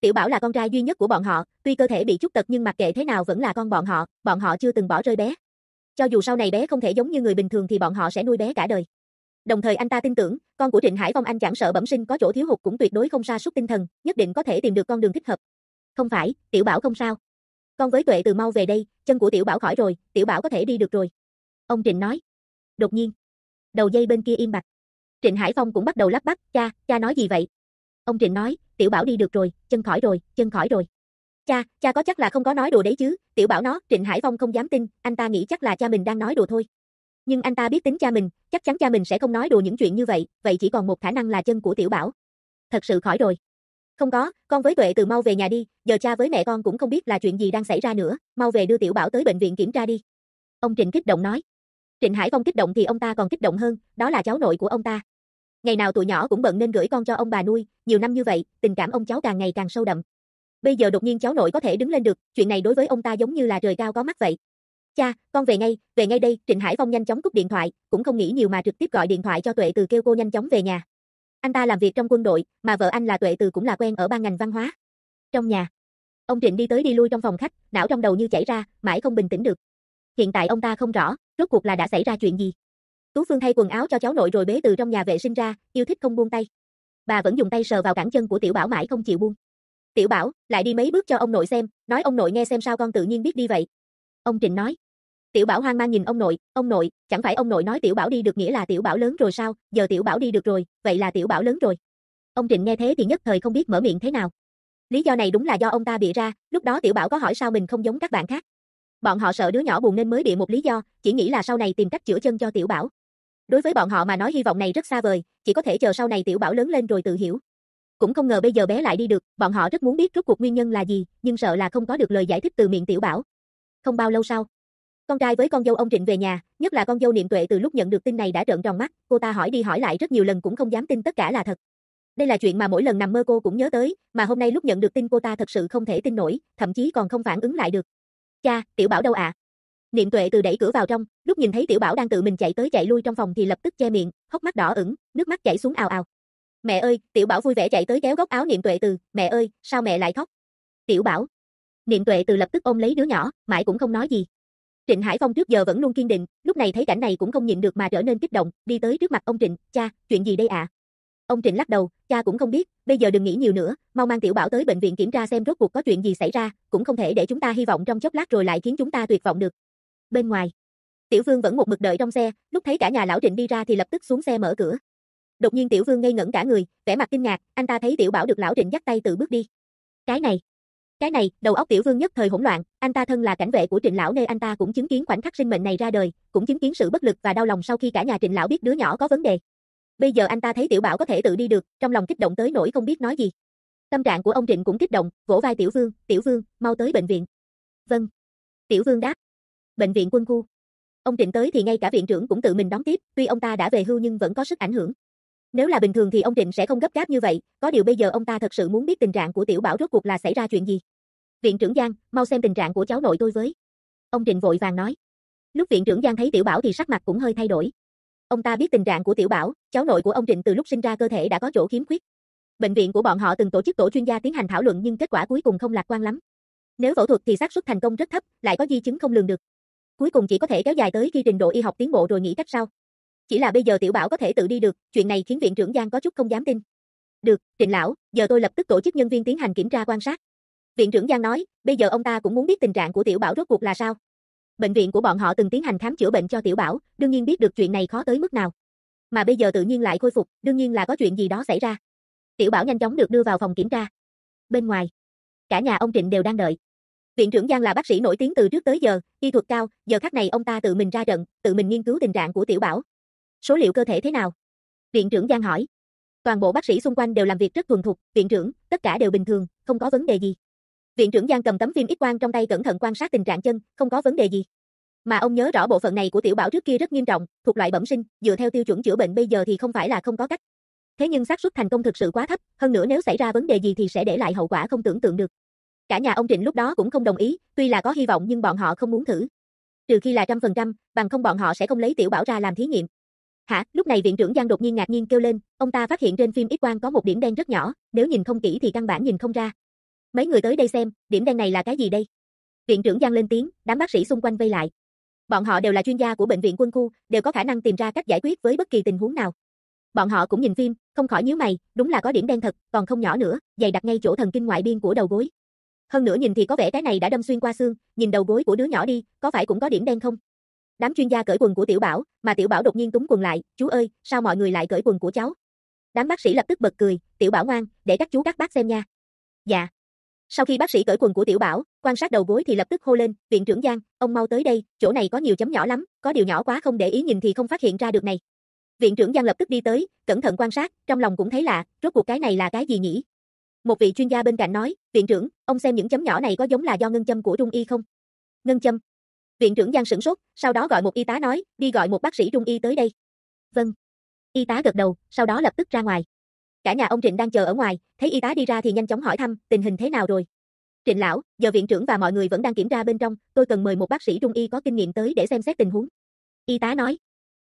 Tiểu Bảo là con trai duy nhất của bọn họ, tuy cơ thể bị chút tật nhưng mặc kệ thế nào vẫn là con bọn họ chưa từng bỏ rơi bé. Cho dù sau này bé không thể giống như người bình thường thì bọn họ sẽ nuôi bé cả đời. Đồng thời anh ta tin tưởng, con của Trịnh Hải Phong anh chẳng sợ bẩm sinh có chỗ thiếu hụt cũng tuyệt đối không sa sút tinh thần, nhất định có thể tìm được con đường thích hợp. Không phải, Tiểu Bảo không sao. Con với Tuệ Từ mau về đây, chân của Tiểu Bảo khỏi rồi, Tiểu Bảo có thể đi được rồi. Ông Trịnh nói. Đột nhiên, đầu dây bên kia im bặt. Trịnh Hải Phong cũng bắt đầu lắp bắp, cha nói gì vậy? Ông Trịnh nói, Tiểu Bảo đi được rồi, chân khỏi rồi. Cha có chắc là không có nói đùa đấy chứ? Tiểu Bảo nó, Trịnh Hải Phong không dám tin, anh ta nghĩ chắc là cha mình đang nói đùa thôi. Nhưng anh ta biết tính cha mình, chắc chắn cha mình sẽ không nói đùa những chuyện như vậy, vậy chỉ còn một khả năng là chân của Tiểu Bảo. Thật sự khỏi rồi. Không có, con với Tuệ Từ mau về nhà đi, giờ cha với mẹ con cũng không biết là chuyện gì đang xảy ra nữa, mau về đưa Tiểu Bảo tới bệnh viện kiểm tra đi. Ông Trịnh kích động nói. Trịnh Hải Phong kích động thì ông ta còn kích động hơn, đó là cháu nội của ông ta. Ngày nào tụi nhỏ cũng bận nên gửi con cho ông bà nuôi, nhiều năm như vậy, tình cảm ông cháu càng ngày càng sâu đậm. Bây giờ đột nhiên cháu nội có thể đứng lên được, chuyện này đối với ông ta giống như là trời cao có mắt vậy. Cha, con về ngay đây, Trịnh Hải Phong nhanh chóng cúp điện thoại, cũng không nghĩ nhiều mà trực tiếp gọi điện thoại cho Tuệ Từ kêu cô nhanh chóng về nhà. Anh ta làm việc trong quân đội, mà vợ anh là Tuệ Từ cũng là quen ở ban ngành văn hóa. Trong nhà, ông Trịnh đi tới đi lui trong phòng khách, não trong đầu như chảy ra, mãi không bình tĩnh được. Hiện tại ông ta không rõ, rốt cuộc là đã xảy ra chuyện gì. Tú Phương thay quần áo cho cháu nội rồi bế từ trong nhà vệ sinh ra, yêu thích không buông tay. Bà vẫn dùng tay sờ vào cẳng chân của Tiểu Bảo mãi không chịu buông. Tiểu Bảo, lại đi mấy bước cho ông nội xem, nói ông nội nghe xem sao con tự nhiên biết đi vậy. Ông Trịnh nói. Tiểu Bảo hoang mang nhìn ông nội, chẳng phải ông nội nói Tiểu Bảo đi được nghĩa là Tiểu Bảo lớn rồi sao, giờ Tiểu Bảo đi được rồi, vậy là Tiểu Bảo lớn rồi. Ông Trịnh nghe thế thì nhất thời không biết mở miệng thế nào. Lý do này đúng là do ông ta bịa ra, lúc đó Tiểu Bảo có hỏi sao mình không giống các bạn khác. Bọn họ sợ đứa nhỏ buồn nên mới bịa một lý do, chỉ nghĩ là sau này tìm cách chữa chân cho Tiểu Bảo. Đối với bọn họ mà nói hy vọng này rất xa vời, chỉ có thể chờ sau này Tiểu Bảo lớn lên rồi tự hiểu. Cũng không ngờ bây giờ bé lại đi được, bọn họ rất muốn biết rốt cuộc nguyên nhân là gì, nhưng sợ là không có được lời giải thích từ miệng Tiểu Bảo. Không bao lâu sau, con trai với con dâu ông Trịnh về nhà, nhất là con dâu Niệm Tuệ từ lúc nhận được tin này đã trợn tròn mắt, cô ta hỏi đi hỏi lại rất nhiều lần cũng không dám tin tất cả là thật. Đây là chuyện mà mỗi lần nằm mơ cô cũng nhớ tới, mà hôm nay lúc nhận được tin cô ta thật sự không thể tin nổi, thậm chí còn không phản ứng lại được. Cha, Tiểu Bảo đâu ạ? Niệm Tuệ từ đẩy cửa vào trong, lúc nhìn thấy Tiểu Bảo đang tự mình chạy tới chạy lui trong phòng thì lập tức che miệng, hốc mắt đỏ ửng, nước mắt chảy xuống ào ào. Mẹ ơi, Tiểu Bảo vui vẻ chạy tới kéo góc áo Niệm Tuệ từ, mẹ ơi, sao mẹ lại khóc? Tiểu Bảo. Niệm Tuệ từ lập tức ôm lấy đứa nhỏ, mãi cũng không nói gì. Trịnh Hải Phong trước giờ vẫn luôn kiên định, lúc này thấy cảnh này cũng không nhịn được mà trở nên kích động, đi tới trước mặt ông Trịnh, cha, chuyện gì đây ạ? Ông Trịnh lắc đầu, cha cũng không biết, bây giờ đừng nghĩ nhiều nữa, mau mang Tiểu Bảo tới bệnh viện kiểm tra xem rốt cuộc có chuyện gì xảy ra, cũng không thể để chúng ta hy vọng trong chốc lát rồi lại khiến chúng ta tuyệt vọng được. Bên ngoài, Tiểu Vương vẫn một mực đợi trong xe, lúc thấy cả nhà lão Trịnh đi ra thì lập tức xuống xe mở cửa. Đột nhiên Tiểu Vương ngây ngẩn cả người, vẻ mặt kinh ngạc, anh ta thấy Tiểu Bảo được lão Trịnh dắt tay tự bước đi. Cái này, đầu óc Tiểu Vương nhất thời hỗn loạn, anh ta thân là cảnh vệ của Trịnh lão nên anh ta cũng chứng kiến khoảnh khắc sinh mệnh này ra đời, cũng chứng kiến sự bất lực và đau lòng sau khi cả nhà Trịnh lão biết đứa nhỏ có vấn đề. Bây giờ anh ta thấy Tiểu Bảo có thể tự đi được, trong lòng kích động tới nỗi không biết nói gì. Tâm trạng của ông Trịnh cũng kích động, vỗ vai Tiểu Vương, mau tới bệnh viện. Vâng. Tiểu Vương đáp. Bệnh viện quân khu. Ông Trịnh tới thì ngay cả viện trưởng cũng tự mình đón tiếp, tuy ông ta đã về hưu nhưng vẫn có sức ảnh hưởng. Nếu là bình thường thì ông Trịnh sẽ không gấp gáp như vậy, có điều bây giờ ông ta thật sự muốn biết tình trạng của Tiểu Bảo rốt cuộc là xảy ra chuyện gì. Viện trưởng Giang, mau xem tình trạng của cháu nội tôi với. Ông Trịnh vội vàng nói. Lúc viện trưởng Giang thấy Tiểu Bảo thì sắc mặt cũng hơi thay đổi. Ông ta biết tình trạng của Tiểu Bảo, cháu nội của ông Trịnh từ lúc sinh ra cơ thể đã có chỗ khiếm khuyết. Bệnh viện của bọn họ từng tổ chức tổ chuyên gia tiến hành thảo luận nhưng kết quả cuối cùng không lạc quan lắm. Nếu phẫu thuật thì xác suất thành công rất thấp, lại có di chứng không lường được. Cuối cùng chỉ có thể kéo dài tới khi trình độ y học tiến bộ rồi nghĩ cách sau. Chỉ là bây giờ Tiểu Bảo có thể tự đi được, chuyện này khiến viện trưởng Giang có chút không dám tin. Được, Trịnh lão, giờ tôi lập tức tổ chức nhân viên tiến hành kiểm tra quan sát. Viện trưởng Giang nói, bây giờ ông ta cũng muốn biết tình trạng của Tiểu Bảo rốt cuộc là sao. Bệnh viện của bọn họ từng tiến hành khám chữa bệnh cho Tiểu Bảo, đương nhiên biết được chuyện này khó tới mức nào. Mà bây giờ tự nhiên lại khôi phục, đương nhiên là có chuyện gì đó xảy ra. Tiểu Bảo nhanh chóng được đưa vào phòng kiểm tra. Bên ngoài, cả nhà ông Trịnh đều đang đợi. Viện trưởng Giang là bác sĩ nổi tiếng từ trước tới giờ, y thuật cao, giờ khắc này ông ta tự mình ra trận, tự mình nghiên cứu tình trạng của Tiểu Bảo. Số liệu cơ thể thế nào? Viện trưởng Giang hỏi. Toàn bộ bác sĩ xung quanh đều làm việc rất thuần thục, viện trưởng, tất cả đều bình thường, không có vấn đề gì. Viện trưởng Giang cầm tấm phim X-quang trong tay cẩn thận quan sát tình trạng chân, không có vấn đề gì. Mà ông nhớ rõ bộ phận này của Tiểu Bảo trước kia rất nghiêm trọng, thuộc loại bẩm sinh, dựa theo tiêu chuẩn chữa bệnh bây giờ thì không phải là không có cách. Thế nhưng xác suất thành công thực sự quá thấp, hơn nữa nếu xảy ra vấn đề gì thì sẽ để lại hậu quả không tưởng tượng được. Cả nhà ông Trịnh lúc đó cũng không đồng ý, tuy là có hy vọng nhưng bọn họ không muốn thử. Trừ khi là 100%, bằng không bọn họ sẽ không lấy Tiểu Bảo ra làm thí nghiệm. Hả? Lúc này viện trưởng Giang đột nhiên ngạc nhiên kêu lên, ông ta phát hiện trên phim X-quang có một điểm đen rất nhỏ, nếu nhìn không kỹ thì căn bản nhìn không ra. Mấy người tới đây xem, điểm đen này là cái gì đây? Viện trưởng Giang lên tiếng, đám bác sĩ xung quanh vây lại. Bọn họ đều là chuyên gia của bệnh viện quân khu, đều có khả năng tìm ra cách giải quyết với bất kỳ tình huống nào. Bọn họ cũng nhìn phim, không khỏi nhíu mày, đúng là có điểm đen thật, còn không nhỏ nữa, dày đặc ngay chỗ thần kinh ngoại biên của đầu gối. Hơn nữa nhìn thì có vẻ cái này đã đâm xuyên qua xương, nhìn đầu gối của đứa nhỏ đi, có phải cũng có điểm đen không? Đám chuyên gia cởi quần của Tiểu Bảo, mà Tiểu Bảo đột nhiên túm quần lại, chú ơi, sao mọi người lại cởi quần của cháu? Đám bác sĩ lập tức bật cười, Tiểu Bảo ngoan, để các chú các bác xem nha. Dạ. Sau khi bác sĩ cởi quần của Tiểu Bảo, quan sát đầu gối thì lập tức hô lên, viện trưởng Giang, ông mau tới đây, chỗ này có nhiều chấm nhỏ lắm, có điều nhỏ quá không để ý nhìn thì không phát hiện ra được này. Viện trưởng Giang lập tức đi tới, cẩn thận quan sát, trong lòng cũng thấy lạ, rốt cuộc cái này là cái gì nhỉ? Một vị chuyên gia bên cạnh nói, viện trưởng, ông xem những chấm nhỏ này có giống là do ngân châm của Trung y không? Ngân châm. Viện trưởng Giang sửng sốt, sau đó gọi một y tá nói, đi gọi một bác sĩ Trung y tới đây. Vâng. Y tá gật đầu, sau đó lập tức ra ngoài. Cả nhà ông Trịnh đang chờ ở ngoài, thấy y tá đi ra thì nhanh chóng hỏi thăm, tình hình thế nào rồi? Trịnh lão, giờ viện trưởng và mọi người vẫn đang kiểm tra bên trong, tôi cần mời một bác sĩ Trung y có kinh nghiệm tới để xem xét tình huống. Y tá nói.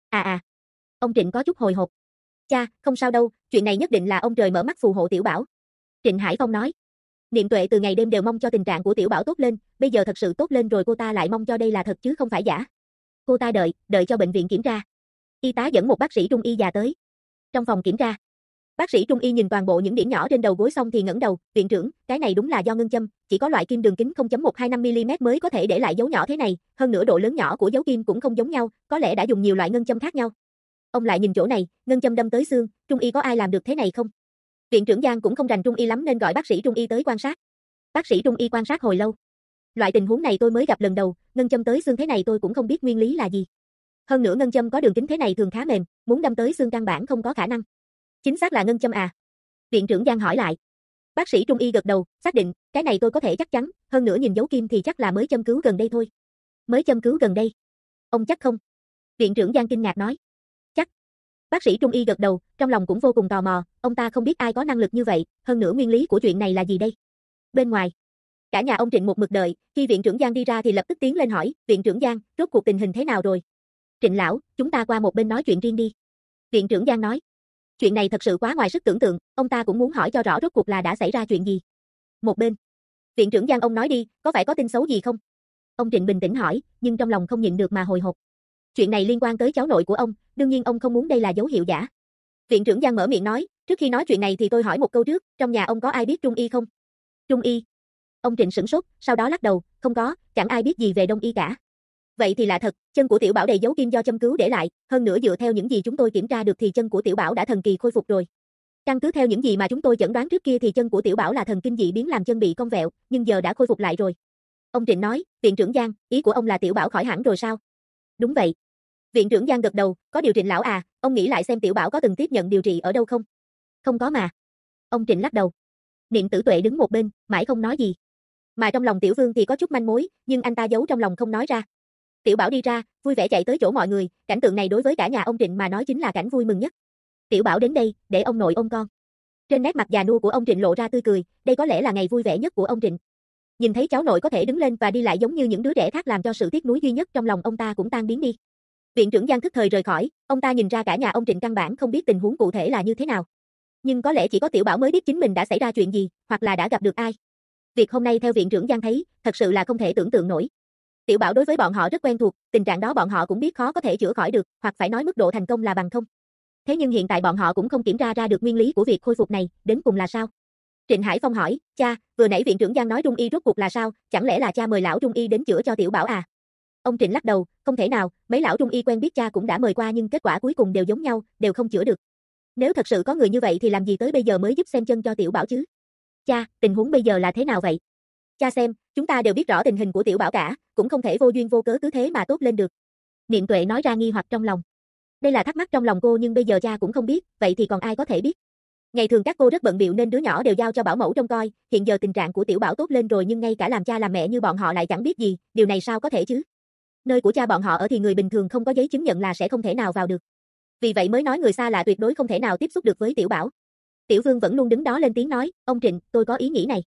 Ông Trịnh có chút hồi hộp. Cha, không sao đâu, chuyện này nhất định là ông trời mở mắt phù hộ Tiểu Bảo. Trịnh Hải Phong nói. Niệm Tuệ từ ngày đêm đều mong cho tình trạng của Tiểu Bảo tốt lên, bây giờ thật sự tốt lên rồi cô ta lại mong cho đây là thật chứ không phải giả. Cô ta đợi cho bệnh viện kiểm tra. Y tá dẫn một bác sĩ Trung y già tới. Trong phòng kiểm tra, bác sĩ Trung y nhìn toàn bộ những điểm nhỏ trên đầu gối xong thì ngẩng đầu, viện trưởng, cái này đúng là do ngân châm, chỉ có loại kim đường kính 0.125mm mới có thể để lại dấu nhỏ thế này, hơn nữa độ lớn nhỏ của dấu kim cũng không giống nhau, có lẽ đã dùng nhiều loại ngân châm khác nhau. Ông lại nhìn chỗ này, ngân châm đâm tới xương, Trung y có ai làm được thế này không? Viện trưởng Giang cũng không rành Trung y lắm nên gọi bác sĩ Trung y tới quan sát. Bác sĩ Trung y quan sát hồi lâu. Loại tình huống này tôi mới gặp lần đầu, ngân châm tới xương thế này tôi cũng không biết nguyên lý là gì. Hơn nữa ngân châm có đường kính thế này thường khá mềm, muốn đâm tới xương căn bản không có khả năng. Chính xác là ngân châm à? Viện trưởng Giang hỏi lại. Bác sĩ Trung y gật đầu, xác định, cái này tôi có thể chắc chắn, hơn nữa nhìn dấu kim thì chắc là mới châm cứu gần đây thôi. Mới châm cứu gần đây? Ông chắc không? Viện trưởng Giang kinh ngạc nói. Chắc. Bác sĩ Trung y gật đầu, trong lòng cũng vô cùng tò mò, ông ta không biết ai có năng lực như vậy, hơn nữa nguyên lý của chuyện này là gì đây? Bên ngoài, cả nhà ông Trịnh một mực đợi, khi viện trưởng Giang đi ra thì lập tức tiến lên hỏi, viện trưởng Giang, rốt cuộc tình hình thế nào rồi? Trịnh lão, chúng ta qua một bên nói chuyện riêng đi. Viện trưởng Giang nói. Chuyện này thật sự quá ngoài sức tưởng tượng, ông ta cũng muốn hỏi cho rõ rốt cuộc là đã xảy ra chuyện gì. Một bên. Viện trưởng Giang ông nói đi, có phải có tin xấu gì không? Ông Trịnh bình tĩnh hỏi, nhưng trong lòng không nhịn được mà hồi hộp. Chuyện này liên quan tới cháu nội của ông, đương nhiên ông không muốn đây là dấu hiệu giả. Viện trưởng Giang mở miệng nói, trước khi nói chuyện này thì tôi hỏi một câu trước, trong nhà ông có ai biết Trung y không? Trung y. Ông Trịnh sửng sốt, sau đó lắc đầu, không có, chẳng ai biết gì về Đông y cả. Vậy thì lạ thật, chân của Tiểu Bảo đầy dấu kim do châm cứu để lại, hơn nữa dựa theo những gì chúng tôi kiểm tra được thì chân của Tiểu Bảo đã thần kỳ khôi phục rồi. Căn cứ theo những gì mà chúng tôi chẩn đoán trước kia thì chân của Tiểu Bảo là thần kinh dị biến làm chân bị cong vẹo, nhưng giờ đã khôi phục lại rồi. Ông Trịnh nói, viện trưởng Giang, ý của ông là Tiểu Bảo khỏi hẳn rồi sao? Đúng vậy. Viện trưởng Giang gật đầu, có điều Trịnh lão à, ông nghĩ lại xem Tiểu Bảo có từng tiếp nhận điều trị ở đâu không? Không có mà. Ông Trịnh lắc đầu. Niệm Tử Tuệ đứng một bên, mãi không nói gì. Mà trong lòng Tiểu Vương thì có chút manh mối, nhưng anh ta giấu trong lòng không nói ra. Tiểu Bảo đi ra, vui vẻ chạy tới chỗ mọi người, cảnh tượng này đối với cả nhà ông Trịnh mà nói chính là cảnh vui mừng nhất. Tiểu Bảo đến đây, để ông nội ôm con. Trên nét mặt già nua của ông Trịnh lộ ra tươi cười, đây có lẽ là ngày vui vẻ nhất của ông Trịnh. Nhìn thấy cháu nội có thể đứng lên và đi lại giống như những đứa trẻ khác làm cho sự tiếc nuối duy nhất trong lòng ông ta cũng tan biến đi. Viện trưởng Giang thức thời rời khỏi, ông ta nhìn ra cả nhà ông Trịnh căn bản không biết tình huống cụ thể là như thế nào. Nhưng có lẽ chỉ có Tiểu Bảo mới biết chính mình đã xảy ra chuyện gì, hoặc là đã gặp được ai. Việc hôm nay theo viện trưởng Giang thấy, thật sự là không thể tưởng tượng nổi. Tiểu Bảo đối với bọn họ rất quen thuộc, tình trạng đó bọn họ cũng biết khó có thể chữa khỏi được, hoặc phải nói mức độ thành công là bằng không. Thế nhưng hiện tại bọn họ cũng không kiểm tra ra được nguyên lý của việc khôi phục này, đến cùng là sao? Trịnh Hải Phong hỏi, cha, vừa nãy viện trưởng Giang nói Trung y rốt cuộc là sao, chẳng lẽ là cha mời lão Trung y đến chữa cho Tiểu Bảo à? Ông Trịnh lắc đầu, không thể nào, mấy lão Trung y quen biết cha cũng đã mời qua nhưng kết quả cuối cùng đều giống nhau, đều không chữa được. Nếu thật sự có người như vậy thì làm gì tới bây giờ mới giúp xem chân cho Tiểu Bảo chứ? Cha, tình huống bây giờ là thế nào vậy? Cha xem, chúng ta đều biết rõ tình hình của Tiểu Bảo cả, cũng không thể vô duyên vô cớ cứ thế mà tốt lên được. Niệm Tuệ nói ra nghi hoặc trong lòng. Đây là thắc mắc trong lòng cô nhưng bây giờ cha cũng không biết, vậy thì còn ai có thể biết? Ngày thường các cô rất bận bịu nên đứa nhỏ đều giao cho bảo mẫu trông coi, hiện giờ tình trạng của Tiểu Bảo tốt lên rồi nhưng ngay cả làm cha làm mẹ như bọn họ lại chẳng biết gì, điều này sao có thể chứ? Nơi của cha bọn họ ở thì người bình thường không có giấy chứng nhận là sẽ không thể nào vào được. Vì vậy mới nói người xa lạ tuyệt đối không thể nào tiếp xúc được với Tiểu Bảo. Tiểu Vương vẫn luôn đứng đó lên tiếng nói, ông Trịnh, tôi có ý nghĩ này.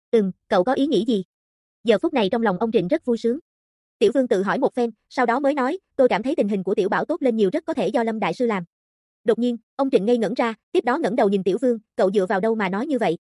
Cậu có ý nghĩ gì? Giờ phút này trong lòng ông Trịnh rất vui sướng. Tiểu Vương tự hỏi một phen, sau đó mới nói, tôi cảm thấy tình hình của Tiểu Bảo tốt lên nhiều rất có thể do Lâm đại sư làm. Đột nhiên, ông Trịnh ngây ngẩn ra, tiếp đó ngẩng đầu nhìn Tiểu Vương, cậu dựa vào đâu mà nói như vậy?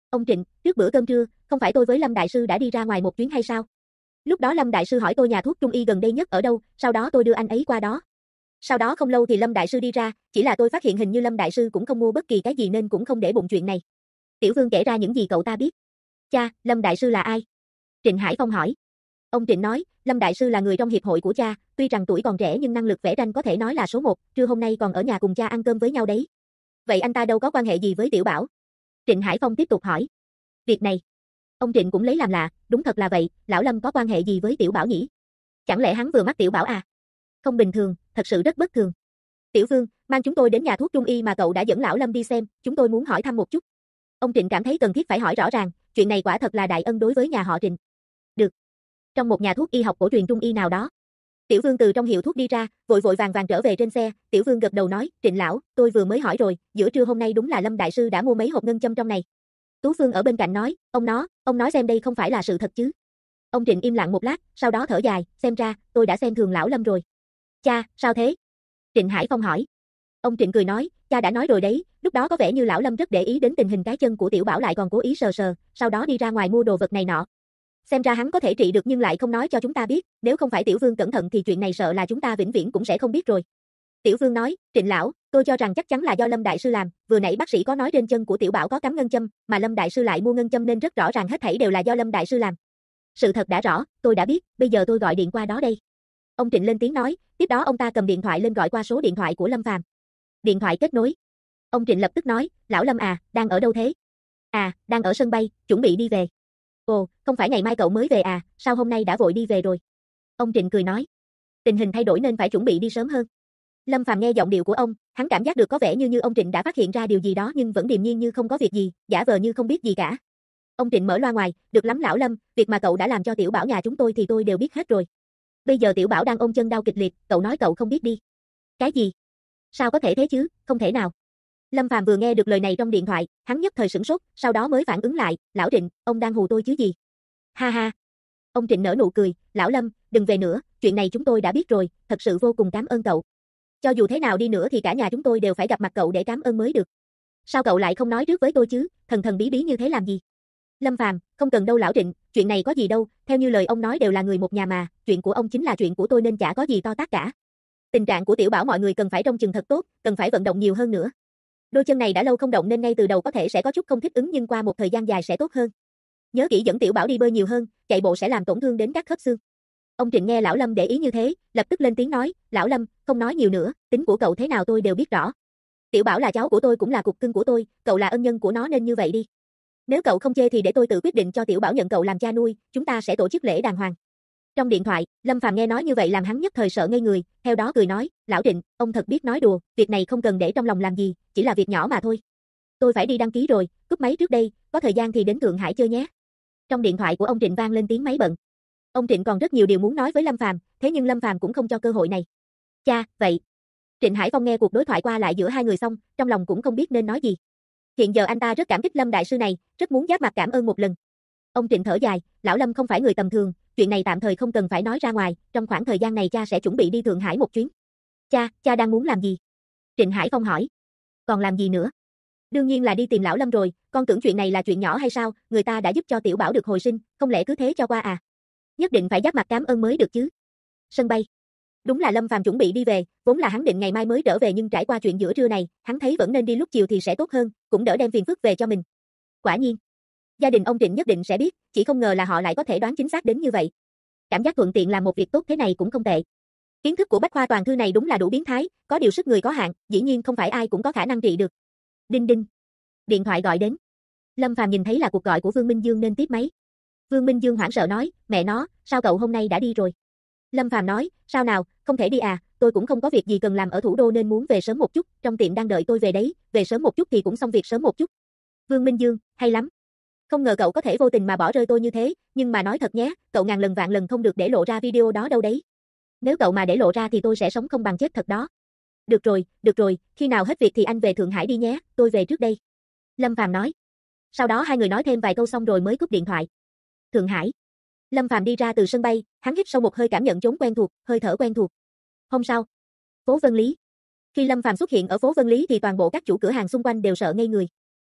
Ông Trịnh, trước bữa cơm trưa, không phải tôi với Lâm Đại Sư đã đi ra ngoài một chuyến hay sao? Lúc đó Lâm Đại Sư hỏi tôi nhà thuốc Trung y gần đây nhất ở đâu, sau đó tôi đưa anh ấy qua đó. Sau đó không lâu thì Lâm Đại Sư đi ra, chỉ là tôi phát hiện hình như Lâm Đại Sư cũng không mua bất kỳ cái gì nên cũng không để bụng chuyện này. Tiểu Vương kể ra những gì cậu ta biết. Cha, Lâm Đại Sư là ai? Trịnh Hải Phong hỏi. Ông Trịnh nói, Lâm Đại Sư là người trong hiệp hội của cha, tuy rằng tuổi còn trẻ nhưng năng lực vẽ tranh có thể nói là số 1, trưa hôm nay còn ở nhà cùng cha ăn cơm với nhau đấy. Vậy anh ta đâu có quan hệ gì với Tiểu Bảo? Trịnh Hải Phong tiếp tục hỏi. Việc này, ông Trịnh cũng lấy làm lạ, đúng thật là vậy, lão Lâm có quan hệ gì với Tiểu Bảo nhỉ? Chẳng lẽ hắn vừa mắc Tiểu Bảo à? Không bình thường, thật sự rất bất thường. Tiểu Vương, mang chúng tôi đến nhà thuốc Trung y mà cậu đã dẫn lão Lâm đi xem, chúng tôi muốn hỏi thăm một chút. Ông Trịnh cảm thấy cần thiết phải hỏi rõ ràng, chuyện này quả thật là đại ân đối với nhà họ Trịnh. Được. Trong một nhà thuốc y học cổ truyền Trung y nào đó. Tiểu Vương từ trong hiệu thuốc đi ra, vội vội vàng vàng trở về trên xe, Tiểu Vương gật đầu nói, Trịnh lão, tôi vừa mới hỏi rồi, giữa trưa hôm nay đúng là Lâm Đại Sư đã mua mấy hộp ngân châm trong này. Tú Phương ở bên cạnh nói, ông nói xem đây không phải là sự thật chứ. Ông Trịnh im lặng một lát, sau đó thở dài, xem ra, tôi đã xem thường lão Lâm rồi. Cha, sao thế? Trịnh Hải Phong hỏi. Ông Trịnh cười nói, cha đã nói rồi đấy, lúc đó có vẻ như lão Lâm rất để ý đến tình hình cái chân của Tiểu Bảo lại còn cố ý sờ sờ, sau đó đi ra ngoài mua đồ vật này nọ. Xem ra hắn có thể trị được nhưng lại không nói cho chúng ta biết, nếu không phải Tiểu Vương cẩn thận thì chuyện này sợ là chúng ta vĩnh viễn cũng sẽ không biết rồi. Tiểu Vương nói, Trịnh lão, tôi cho rằng chắc chắn là do Lâm Đại Sư làm, vừa nãy bác sĩ có nói trên chân của Tiểu Bảo có cắm ngân châm, mà Lâm Đại Sư lại mua ngân châm nên rất rõ ràng hết thảy đều là do Lâm Đại Sư làm. Sự thật đã rõ, tôi đã biết, bây giờ tôi gọi điện qua đó đây. Ông Trịnh lên tiếng nói, tiếp đó ông ta cầm điện thoại lên gọi qua số điện thoại của Lâm Phàm. Điện thoại kết nối. Ông Trịnh lập tức nói, lão Lâm à, đang ở đâu thế? À, đang ở sân bay, chuẩn bị đi về. Ồ, không phải ngày mai cậu mới về à, sao hôm nay đã vội đi về rồi? Ông Trịnh cười nói, tình hình thay đổi nên phải chuẩn bị đi sớm hơn. Lâm Phàm nghe giọng điệu của ông, hắn cảm giác được có vẻ như ông Trịnh đã phát hiện ra điều gì đó nhưng vẫn điềm nhiên như không có việc gì, giả vờ như không biết gì cả. Ông Trịnh mở loa ngoài, được lắm lão Lâm, việc mà cậu đã làm cho Tiểu Bảo nhà chúng tôi thì tôi đều biết hết rồi. Bây giờ Tiểu Bảo đang ôm chân đau kịch liệt, cậu nói cậu không biết đi. Cái gì? Sao có thể thế chứ, không thể nào. Lâm Phàm vừa nghe được lời này trong điện thoại, hắn nhất thời sửng sốt, sau đó mới phản ứng lại, lão Trịnh, ông đang hù tôi chứ gì? Ha ha. Ông Trịnh nở nụ cười, lão Lâm, đừng về nữa, chuyện này chúng tôi đã biết rồi, thật sự vô cùng cảm ơn cậu. Cho dù thế nào đi nữa thì cả nhà chúng tôi đều phải gặp mặt cậu để cảm ơn mới được. Sao cậu lại không nói trước với tôi chứ, thần thần bí bí như thế làm gì? Lâm Phàm, không cần đâu lão Trịnh, chuyện này có gì đâu, theo như lời ông nói đều là người một nhà mà, chuyện của ông chính là chuyện của tôi nên chả có gì to tát cả. Tình trạng của Tiểu Bảo mọi người cần phải trông chừng thật tốt, cần phải vận động nhiều hơn nữa. Đôi chân này đã lâu không động nên ngay từ đầu có thể sẽ có chút không thích ứng nhưng qua một thời gian dài sẽ tốt hơn. Nhớ kỹ dẫn Tiểu Bảo đi bơi nhiều hơn, chạy bộ sẽ làm tổn thương đến các khớp xương. Ông Trịnh nghe lão Lâm để ý như thế, lập tức lên tiếng nói, lão Lâm, không nói nhiều nữa, tính của cậu thế nào tôi đều biết rõ. Tiểu Bảo là cháu của tôi cũng là cục cưng của tôi, cậu là ân nhân của nó nên như vậy đi. Nếu cậu không chê thì để tôi tự quyết định cho Tiểu Bảo nhận cậu làm cha nuôi, chúng ta sẽ tổ chức lễ đàng hoàng. Trong điện thoại, Lâm Phàm nghe nói như vậy làm hắn nhất thời sợ ngây người, theo đó cười nói, lão Trịnh, ông thật biết nói đùa, việc này không cần để trong lòng làm gì, chỉ là việc nhỏ mà thôi. Tôi phải đi đăng ký rồi, cúp máy trước đây, có thời gian thì đến Thượng Hải chơi nhé. Trong điện thoại của ông Trịnh vang lên tiếng máy bận. Ông Trịnh còn rất nhiều điều muốn nói với Lâm Phàm, thế nhưng Lâm Phàm cũng không cho cơ hội này. Cha, vậy. Trịnh Hải Phong nghe cuộc đối thoại qua lại giữa hai người xong, trong lòng cũng không biết nên nói gì. Hiện giờ anh ta rất cảm kích Lâm Đại Sư này, rất muốn giáp mặt cảm ơn một lần. Ông Trịnh thở dài, lão Lâm không phải người tầm thường, chuyện này tạm thời không cần phải nói ra ngoài, trong khoảng thời gian này cha sẽ chuẩn bị đi Thượng Hải một chuyến. Cha đang muốn làm gì? Trịnh Hải Phong hỏi. Còn làm gì nữa? Đương nhiên là đi tìm lão Lâm rồi, con tưởng chuyện này là chuyện nhỏ hay sao, người ta đã giúp cho Tiểu Bảo được hồi sinh, không lẽ cứ thế cho qua à? Nhất định phải giáp mặt cảm ơn mới được chứ. Sân bay. Đúng là Lâm Phàm chuẩn bị đi về, vốn là hắn định ngày mai mới trở về nhưng trải qua chuyện giữa trưa này, hắn thấy vẫn nên đi lúc chiều thì sẽ tốt hơn, cũng đỡ đem phiền phức về cho mình. Quả nhiên, gia đình ông Trịnh nhất định sẽ biết, chỉ không ngờ là họ lại có thể đoán chính xác đến như vậy. Cảm giác thuận tiện làm một việc tốt thế này cũng không tệ. Kiến thức của Bách Khoa Toàn Thư này đúng là đủ biến thái, có điều sức người có hạn, dĩ nhiên không phải ai cũng có khả năng trị được. Đinh đinh. Điện thoại gọi đến. Lâm Phàm nhìn thấy là cuộc gọi của Vương Minh Dương nên tiếp máy. Vương Minh Dương hoảng sợ nói, mẹ nó, sao cậu hôm nay đã đi rồi? Lâm Phàm nói, sao nào, không thể đi à, tôi cũng không có việc gì cần làm ở thủ đô nên muốn về sớm một chút, trong tiệm đang đợi tôi về đấy, về sớm một chút thì cũng xong việc sớm một chút. Vương Minh Dương, hay lắm. Không ngờ cậu có thể vô tình mà bỏ rơi tôi như thế, nhưng mà nói thật nhé, cậu ngàn lần vạn lần không được để lộ ra video đó đâu đấy. Nếu cậu mà để lộ ra thì tôi sẽ sống không bằng chết thật đó. Được rồi, khi nào hết việc thì anh về Thượng Hải đi nhé, tôi về trước đây. Lâm Phàm nói. Sau đó hai người nói thêm vài câu xong rồi mới cúp điện thoại. Thượng Hải. Lâm Phàm đi ra từ sân bay, hắn hít sâu một hơi cảm nhận chốn quen thuộc, hơi thở quen thuộc. Hôm sau, phố Vân Lý. Khi Lâm Phàm xuất hiện ở phố Vân Lý thì toàn bộ các chủ cửa hàng xung quanh đều sợ ngây người.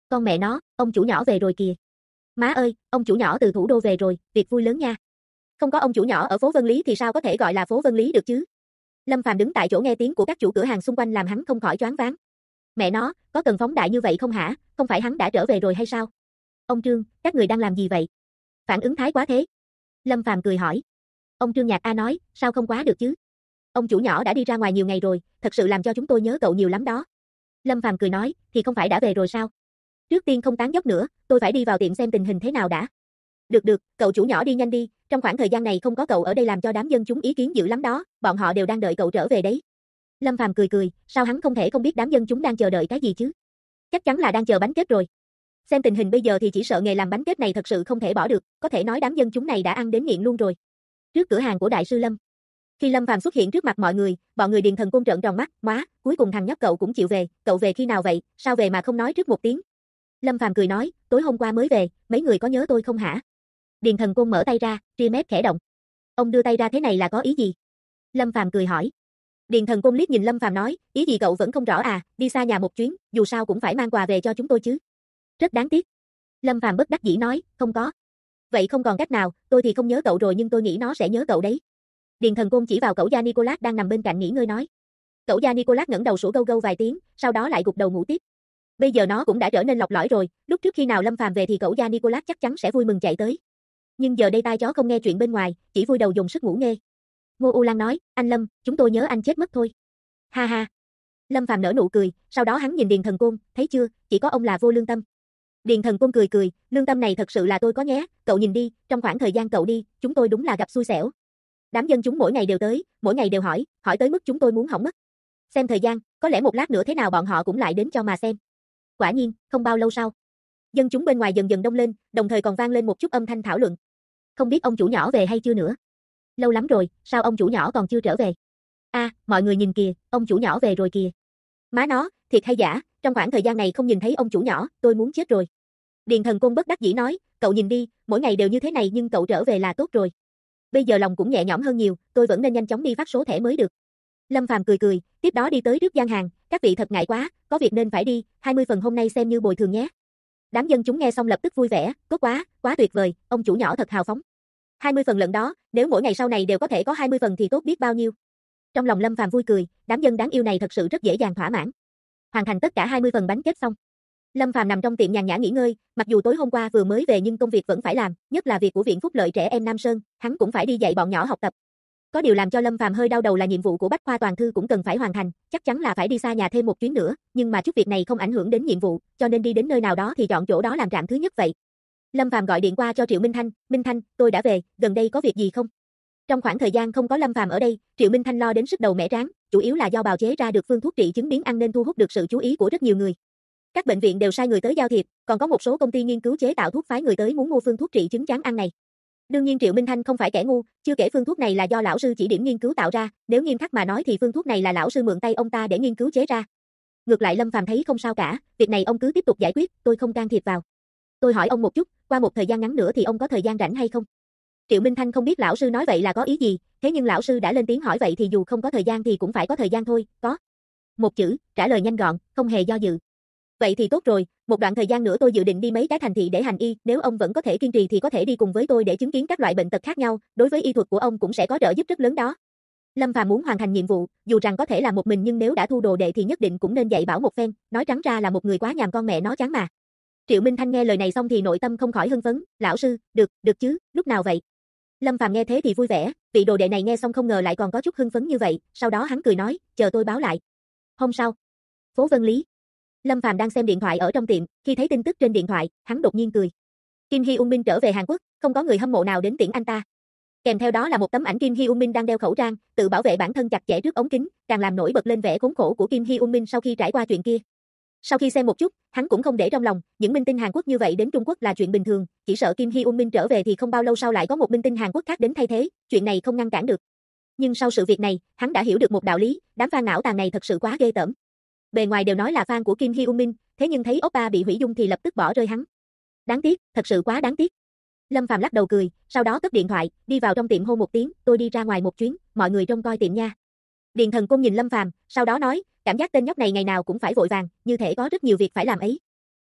Con mẹ nó, ông chủ nhỏ về rồi kìa. Má ơi, ông chủ nhỏ từ thủ đô về rồi, việc vui lớn nha. Không có ông chủ nhỏ ở phố Vân Lý thì sao có thể gọi là phố Vân Lý được chứ? Lâm Phàm đứng tại chỗ nghe tiếng của các chủ cửa hàng xung quanh làm hắn không khỏi choáng váng. Mẹ nó, có cần phóng đại như vậy không hả? Không phải hắn đã trở về rồi hay sao? Ông Trương, các người đang làm gì vậy? Phản ứng thái quá thế. Lâm Phàm cười hỏi. Ông Trương Nhạc A nói, sao không quá được chứ? Ông chủ nhỏ đã đi ra ngoài nhiều ngày rồi, thật sự làm cho chúng tôi nhớ cậu nhiều lắm đó. Lâm Phàm cười nói, thì không phải đã về rồi sao? Trước tiên không tán dóc nữa, tôi phải đi vào tiệm xem tình hình thế nào đã. Được được, cậu chủ nhỏ đi nhanh đi, trong khoảng thời gian này không có cậu ở đây làm cho đám dân chúng ý kiến dữ lắm đó, bọn họ đều đang đợi cậu trở về đấy. Lâm Phàm cười cười, sao hắn không thể không biết đám dân chúng đang chờ đợi cái gì chứ? Chắc chắn là đang chờ bánh kết rồi. Xem tình hình bây giờ thì chỉ sợ nghề làm bánh kết này thật sự không thể bỏ được, có thể nói đám dân chúng này đã ăn đến nghiện luôn rồi. Trước cửa hàng của đại sư Lâm. Khi Lâm Phàm xuất hiện trước mặt mọi người, bọn người Điền Thần Côn trợn tròn mắt, "Móa, cuối cùng thằng nhóc cậu cũng chịu về, cậu về khi nào vậy, sao về mà không nói trước một tiếng?" Lâm Phàm cười nói, "Tối hôm qua mới về, mấy người có nhớ tôi không hả?" Điền Thần Côn mở tay ra, ria mép khẽ động. "Ông đưa tay ra thế này là có ý gì?" Lâm Phàm cười hỏi. Điền Thần Côn liếc nhìn Lâm Phàm nói, "Ý gì cậu vẫn không rõ à, đi xa nhà một chuyến, dù sao cũng phải mang quà về cho chúng tôi chứ." Rất đáng tiếc. Lâm Phàm bất đắc dĩ nói, "Không có." "Vậy không còn cách nào, tôi thì không nhớ cậu rồi nhưng tôi nghĩ nó sẽ nhớ cậu đấy." Điền Thần Côn chỉ vào cẩu gia Nicolas đang nằm bên cạnh nghỉ ngơi nói. Cẩu gia Nicolas ngẩng đầu sủa gâu gâu vài tiếng, sau đó lại gục đầu ngủ tiếp. Bây giờ nó cũng đã trở nên lọc lõi rồi, lúc trước khi nào Lâm Phàm về thì cẩu gia Nicolas chắc chắn sẽ vui mừng chạy tới. Nhưng giờ đây tai chó không nghe chuyện bên ngoài, chỉ vui đầu dùng sức ngủ nghê. Ngô U Lan nói, "Anh Lâm, chúng tôi nhớ anh chết mất thôi." Ha ha. Lâm Phàm nở nụ cười, sau đó hắn nhìn Điền Thần Côn, "Thấy chưa, chỉ có ông là vô lương tâm." Điền Thần Côn cười cười, "Lương tâm này thật sự là tôi có nhé, cậu nhìn đi, trong khoảng thời gian cậu đi, chúng tôi đúng là gặp xui xẻo. Đám dân chúng mỗi ngày đều tới, mỗi ngày đều hỏi tới mức chúng tôi muốn hỏng mất. Xem thời gian, có lẽ một lát nữa thế nào bọn họ cũng lại đến cho mà xem." Quả nhiên, không bao lâu sau, dân chúng bên ngoài dần dần đông lên, đồng thời còn vang lên một chút âm thanh thảo luận. "Không biết ông chủ nhỏ về hay chưa nữa? Lâu lắm rồi, sao ông chủ nhỏ còn chưa trở về? A, mọi người nhìn kìa, ông chủ nhỏ về rồi kìa. Má nó, thiệt hay giả, trong khoảng thời gian này không nhìn thấy ông chủ nhỏ, tôi muốn chết rồi." Điền Thần Côn bất đắc dĩ nói, "Cậu nhìn đi, mỗi ngày đều như thế này nhưng cậu trở về là tốt rồi. Bây giờ lòng cũng nhẹ nhõm hơn nhiều, tôi vẫn nên nhanh chóng đi phát số thẻ mới được." Lâm Phàm cười cười, tiếp đó đi tới trước gian hàng, "Các vị thật ngại quá, có việc nên phải đi, 20 phần hôm nay xem như bồi thường nhé." Đám dân chúng nghe xong lập tức vui vẻ, "Tốt quá, quá tuyệt vời, ông chủ nhỏ thật hào phóng. 20 phần lận đó, nếu mỗi ngày sau này đều có thể có 20 phần thì tốt biết bao nhiêu." Trong lòng Lâm Phàm vui cười, đám dân đáng yêu này thật sự rất dễ dàng thỏa mãn. Hoàn thành tất cả 20 phần bánh kết xong, Lâm Phàm nằm trong tiệm nhàn nhã nghỉ ngơi, mặc dù tối hôm qua vừa mới về nhưng công việc vẫn phải làm, nhất là việc của Viện Phúc Lợi Trẻ Em Nam Sơn, hắn cũng phải đi dạy bọn nhỏ học tập. Có điều làm cho Lâm Phàm hơi đau đầu là nhiệm vụ của Bách Khoa Toàn Thư cũng cần phải hoàn thành, chắc chắn là phải đi xa nhà thêm một chuyến nữa, nhưng mà chút việc này không ảnh hưởng đến nhiệm vụ, cho nên đi đến nơi nào đó thì chọn chỗ đó làm trạm thứ nhất vậy. Lâm Phàm gọi điện qua cho Triệu Minh Thanh, "Minh Thanh, tôi đã về, gần đây có việc gì không?" Trong khoảng thời gian không có Lâm Phàm ở đây, Triệu Minh Thanh lo đến sức đầu mẻ trán, chủ yếu là do bào chế ra được phương thuốc trị chứng biến ăn nên thu hút được sự chú ý của rất nhiều người. Các bệnh viện đều sai người tới giao thiệp, còn có một số công ty nghiên cứu chế tạo thuốc phái người tới muốn mua phương thuốc trị chứng chán ăn này. Đương nhiên Triệu Minh Thanh không phải kẻ ngu, chưa kể phương thuốc này là do lão sư chỉ điểm nghiên cứu tạo ra, nếu nghiêm khắc mà nói thì phương thuốc này là lão sư mượn tay ông ta để nghiên cứu chế ra. Ngược lại Lâm Phàm thấy không sao cả, việc này ông cứ tiếp tục giải quyết, tôi không can thiệp vào. Tôi hỏi ông một chút, qua một thời gian ngắn nữa thì ông có thời gian rảnh hay không? Triệu Minh Thanh không biết lão sư nói vậy là có ý gì, thế nhưng lão sư đã lên tiếng hỏi vậy thì dù không có thời gian thì cũng phải có thời gian thôi, có. Một chữ, trả lời nhanh gọn, không hề do dự. Vậy thì tốt rồi, một đoạn thời gian nữa tôi dự định đi mấy cái thành thị để hành y, nếu ông vẫn có thể kiên trì thì có thể đi cùng với tôi để chứng kiến các loại bệnh tật khác nhau, đối với y thuật của ông cũng sẽ có trợ giúp rất lớn đó. Lâm Phàm muốn hoàn thành nhiệm vụ, dù rằng có thể làm một mình nhưng nếu đã thu đồ đệ thì nhất định cũng nên dạy bảo một phen, nói trắng ra là một người quá nhàm con mẹ nó chán mà. Triệu Minh Thanh nghe lời này xong thì nội tâm không khỏi hưng phấn, "Lão sư, được chứ, lúc nào vậy?" Lâm Phàm nghe thế thì vui vẻ, vị đồ đệ này nghe xong không ngờ lại còn có chút hưng phấn như vậy, sau đó hắn cười nói, "Chờ tôi báo lại." Hôm sau, phố Vân Lý. Lâm Phàm đang xem điện thoại ở trong tiệm, khi thấy tin tức trên điện thoại, hắn đột nhiên cười. Kim Hee Eun Min trở về Hàn Quốc, không có người hâm mộ nào đến tiễn anh ta. Kèm theo đó là một tấm ảnh Kim Hee Eun Min đang đeo khẩu trang, tự bảo vệ bản thân chặt chẽ trước ống kính, càng làm nổi bật lên vẻ khốn khổ của Kim Hee Eun Min sau khi trải qua chuyện kia. Sau khi xem một chút, hắn cũng không để trong lòng, những minh tinh Hàn Quốc như vậy đến Trung Quốc là chuyện bình thường, chỉ sợ Kim Hee Eun Min trở về thì không bao lâu sau lại có một minh tinh Hàn Quốc khác đến thay thế, chuyện này không ngăn cản được. Nhưng sau sự việc này, hắn đã hiểu được một đạo lý, đám fan não tàn này thật sự quá ghê tởm. Bề ngoài đều nói là fan của Kim Hee Eun Min, thế nhưng thấy oppa bị hủy dung thì lập tức bỏ rơi hắn. Đáng tiếc, thật sự quá đáng tiếc. Lâm Phàm lắc đầu cười, sau đó cất điện thoại, đi vào trong tiệm hô một tiếng, "Tôi đi ra ngoài một chuyến, mọi người trông coi tiệm nha." Điền Thần Côn nhìn Lâm Phàm, sau đó nói, "Cảm giác tên nhóc này ngày nào cũng phải vội vàng, như thể có rất nhiều việc phải làm ấy."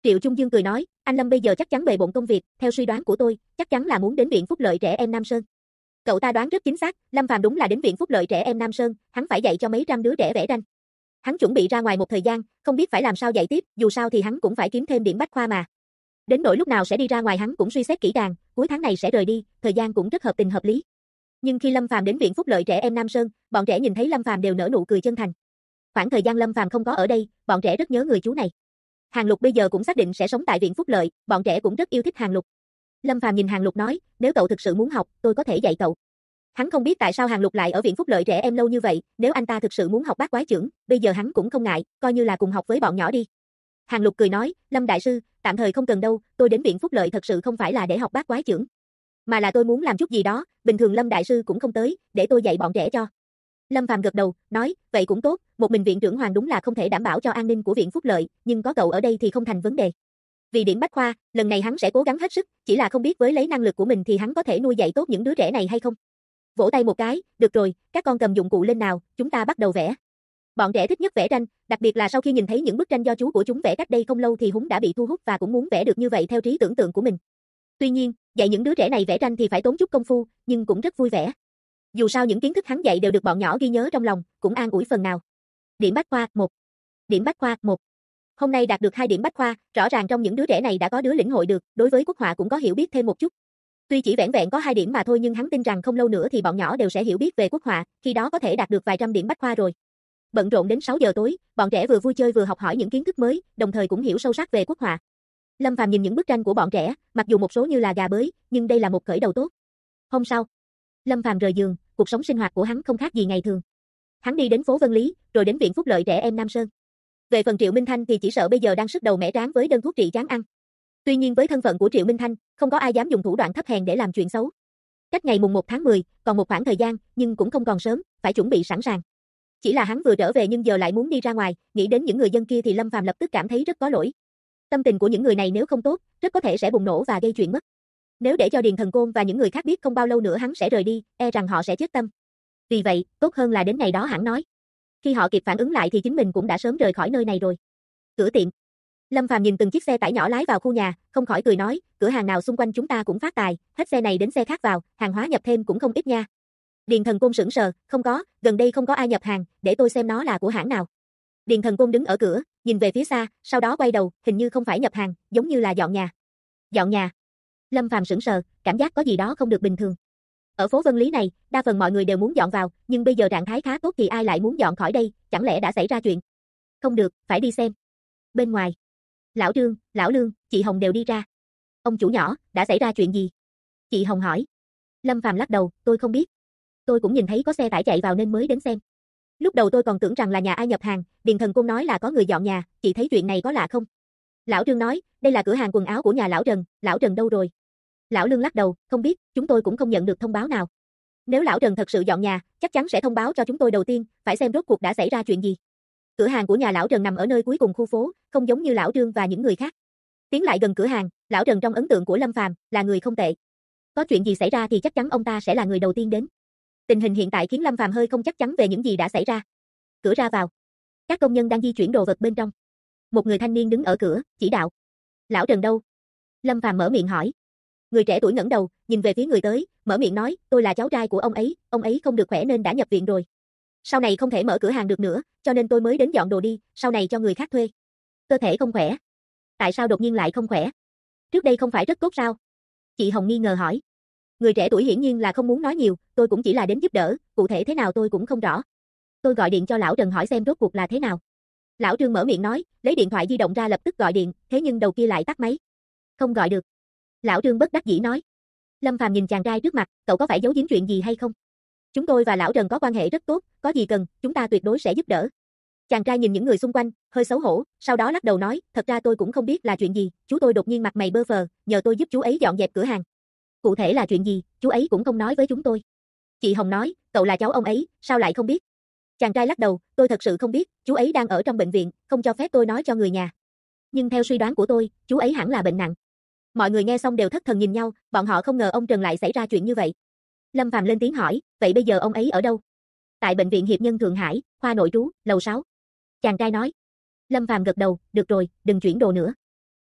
Triệu Trung Dương cười nói, anh Lâm bây giờ chắc chắn bề bộn công việc, theo suy đoán của tôi, chắc chắn là muốn đến viện phúc lợi trẻ em Nam Sơn. Cậu ta đoán rất chính xác, Lâm Phàm đúng là đến viện phúc lợi trẻ em Nam Sơn, hắn phải dạy cho mấy trăm đứa trẻ vẽ tranh. Hắn chuẩn bị ra ngoài một thời gian, không biết phải làm sao dạy tiếp, dù sao thì hắn cũng phải kiếm thêm điểm bách khoa mà. Đến nỗi lúc nào sẽ đi ra ngoài hắn cũng suy xét kỹ càng, cuối tháng này sẽ rời đi, thời gian cũng rất hợp tình hợp lý. Nhưng khi Lâm Phàm đến viện phúc lợi trẻ em Nam Sơn, bọn trẻ nhìn thấy Lâm Phàm đều nở nụ cười chân thành. Khoảng thời gian Lâm Phàm không có ở đây, bọn trẻ rất nhớ người chú này. Hàng Lục bây giờ cũng xác định sẽ sống tại viện phúc lợi, bọn trẻ cũng rất yêu thích Hàng Lục. Lâm Phàm nhìn Hàng Lục nói, nếu cậu thực sự muốn học, tôi có thể dạy cậu. Hắn không biết tại sao Hàng Lục lại ở viện phúc lợi trẻ em lâu như vậy, nếu anh ta thực sự muốn học bát quái chưởng, bây giờ hắn cũng không ngại, coi như là cùng học với bọn nhỏ đi. Hàng Lục cười nói, Lâm đại sư, tạm thời không cần đâu, tôi đến viện phúc lợi thật sự không phải là để học bát quái chưởng, mà là tôi muốn làm chút gì đó, bình thường Lâm đại sư cũng không tới, để tôi dạy bọn trẻ cho. Lâm Phàm gật đầu, nói, vậy cũng tốt, một mình viện trưởng Hoàng đúng là không thể đảm bảo cho an ninh của viện phúc lợi, nhưng có cậu ở đây thì không thành vấn đề. Vì điểm bách khoa, lần này hắn sẽ cố gắng hết sức, chỉ là không biết với lấy năng lực của mình thì hắn có thể nuôi dạy tốt những đứa trẻ này hay không. Vỗ tay một cái, được rồi, các con cầm dụng cụ lên nào, chúng ta bắt đầu vẽ. Bọn trẻ thích nhất vẽ tranh, đặc biệt là sau khi nhìn thấy những bức tranh do chú của chúng vẽ cách đây không lâu thì chúng đã bị thu hút và cũng muốn vẽ được như vậy theo trí tưởng tượng của mình. Tuy nhiên, dạy những đứa trẻ này vẽ tranh thì phải tốn chút công phu, nhưng cũng rất vui vẻ. Dù sao những kiến thức hắn dạy đều được bọn nhỏ ghi nhớ trong lòng, cũng an ủi phần nào. Điểm bách khoa 1. Điểm bách khoa 1. Hôm nay đạt được 2 điểm bách khoa, rõ ràng trong những đứa trẻ này đã có đứa lĩnh hội được, đối với quốc họa cũng có hiểu biết thêm một chút. Tuy chỉ vẻn vẹn có 2 điểm mà thôi nhưng hắn tin rằng không lâu nữa thì bọn nhỏ đều sẽ hiểu biết về quốc họa, khi đó có thể đạt được vài trăm điểm bách khoa rồi. Bận rộn đến 6 giờ tối, bọn trẻ vừa vui chơi vừa học hỏi những kiến thức mới, đồng thời cũng hiểu sâu sắc về quốc họa. Lâm Phàm nhìn những bức tranh của bọn trẻ, mặc dù một số như là gà bới, nhưng đây là một khởi đầu tốt. Hôm sau, Lâm Phàm rời giường, cuộc sống sinh hoạt của hắn không khác gì ngày thường. Hắn đi đến phố Vân Lý, rồi đến viện phúc lợi trẻ em Nam Sơn. Về phần Triệu Minh Thanh thì chỉ sợ bây giờ đang sức đầu mẻ tráng với đơn thuốc trị chán ăn. Tuy nhiên với thân phận của Triệu Minh Thanh, không có ai dám dùng thủ đoạn thấp hèn để làm chuyện xấu. Cách ngày mùng 1 tháng 10, còn một khoảng thời gian, nhưng cũng không còn sớm, phải chuẩn bị sẵn sàng. Chỉ là hắn vừa trở về nhưng giờ lại muốn đi ra ngoài, nghĩ đến những người dân kia thì Lâm Phàm lập tức cảm thấy rất có lỗi. Tâm tình của những người này nếu không tốt, rất có thể sẽ bùng nổ và gây chuyện mất. Nếu để cho Điền Thần Côn và những người khác biết không bao lâu nữa hắn sẽ rời đi, e rằng họ sẽ chết tâm. Vì vậy, tốt hơn là đến ngày đó hẳn nói. Khi họ kịp phản ứng lại thì chính mình cũng đã sớm rời khỏi nơi này rồi. Cửa tiệm. Lâm Phàm nhìn từng chiếc xe tải nhỏ lái vào khu nhà, không khỏi cười nói, cửa hàng nào xung quanh chúng ta cũng phát tài, hết xe này đến xe khác vào, hàng hóa nhập thêm cũng không ít nha. Điền Thần Côn sững sờ, không có, gần đây không có ai nhập hàng, để tôi xem nó là của hãng nào. Điền Thần Côn đứng ở cửa, nhìn về phía xa, sau đó quay đầu, hình như không phải nhập hàng, giống như là dọn nhà. Dọn nhà. Lâm Phàm sững sờ, cảm giác có gì đó không được bình thường. Ở phố Vân Lý này, đa phần mọi người đều muốn dọn vào, nhưng bây giờ trạng thái khá tốt thì ai lại muốn dọn khỏi đây, chẳng lẽ đã xảy ra chuyện? Không được, phải đi xem. Bên ngoài, Lão Trương, Lão Lương, chị Hồng đều đi ra. Ông chủ nhỏ, đã xảy ra chuyện gì? Chị Hồng hỏi. Lâm Phàm lắc đầu, tôi không biết. Tôi cũng nhìn thấy có xe tải chạy vào nên mới đến xem. Lúc đầu tôi còn tưởng rằng là nhà ai nhập hàng, Điền Thần Côn nói là có người dọn nhà, chị thấy chuyện này có lạ không? Lão Trương nói, đây là cửa hàng quần áo của nhà Lão Trần đâu rồi? Lão Lương lắc đầu, không biết, chúng tôi cũng không nhận được thông báo nào. Nếu Lão Trần thật sự dọn nhà, chắc chắn sẽ thông báo cho chúng tôi đầu tiên, phải xem rốt cuộc đã xảy ra chuyện gì. Cửa hàng của nhà Lão Trần nằm ở nơi cuối cùng khu phố, không giống như Lão Trương và những người khác. Tiến lại gần cửa hàng, Lão Trần trong ấn tượng của Lâm Phàm là người không tệ. Có chuyện gì xảy ra thì chắc chắn ông ta sẽ là người đầu tiên đến. Tình hình hiện tại khiến Lâm Phàm hơi không chắc chắn về những gì đã xảy ra. Cửa ra vào. Các công nhân đang di chuyển đồ vật bên trong. Một người thanh niên đứng ở cửa, chỉ đạo. Lão Trần đâu? Lâm Phàm mở miệng hỏi. Người trẻ tuổi ngẩng đầu, nhìn về phía người tới, mở miệng nói, tôi là cháu trai của ông ấy không được khỏe nên đã nhập viện rồi. Sau này không thể mở cửa hàng được nữa, cho nên tôi mới đến dọn đồ đi, sau này cho người khác thuê. Cơ thể không khỏe. Tại sao đột nhiên lại không khỏe? Trước đây không phải rất tốt sao? Chị Hồng nghi ngờ hỏi. Người trẻ tuổi hiển nhiên là không muốn nói nhiều, tôi cũng chỉ là đến giúp đỡ, cụ thể thế nào tôi cũng không rõ. Tôi gọi điện cho Lão Trần hỏi xem rốt cuộc là thế nào. Lão Trương mở miệng nói, lấy điện thoại di động ra lập tức gọi điện, thế nhưng đầu kia lại tắt máy. Không gọi được. Lão Trương bất đắc dĩ nói. Lâm Phàm nhìn chàng trai trước mặt, cậu có phải giấu giếm chuyện gì hay không? Chúng tôi và Lão Trần có quan hệ rất tốt, có gì cần, chúng ta tuyệt đối sẽ giúp đỡ. Chàng trai nhìn những người xung quanh, hơi xấu hổ, sau đó lắc đầu nói, thật ra tôi cũng không biết là chuyện gì, chú tôi đột nhiên mặt mày bơ phờ, nhờ tôi giúp chú ấy dọn dẹp cửa hàng. Cụ thể là chuyện gì, chú ấy cũng không nói với chúng tôi. Chị Hồng nói, cậu là cháu ông ấy, sao lại không biết? Chàng trai lắc đầu, tôi thật sự không biết, chú ấy đang ở trong bệnh viện, không cho phép tôi nói cho người nhà. Nhưng theo suy đoán của tôi, chú ấy hẳn là bệnh nặng. Mọi người nghe xong đều thất thần nhìn nhau, bọn họ không ngờ ông Trần lại xảy ra chuyện như vậy. Lâm Phàm lên tiếng hỏi, vậy bây giờ ông ấy ở đâu? Tại bệnh viện Hiệp Nhân Thượng Hải, khoa nội trú, lầu 6. Chàng trai nói. Lâm Phàm gật đầu, được rồi, đừng chuyển đồ nữa.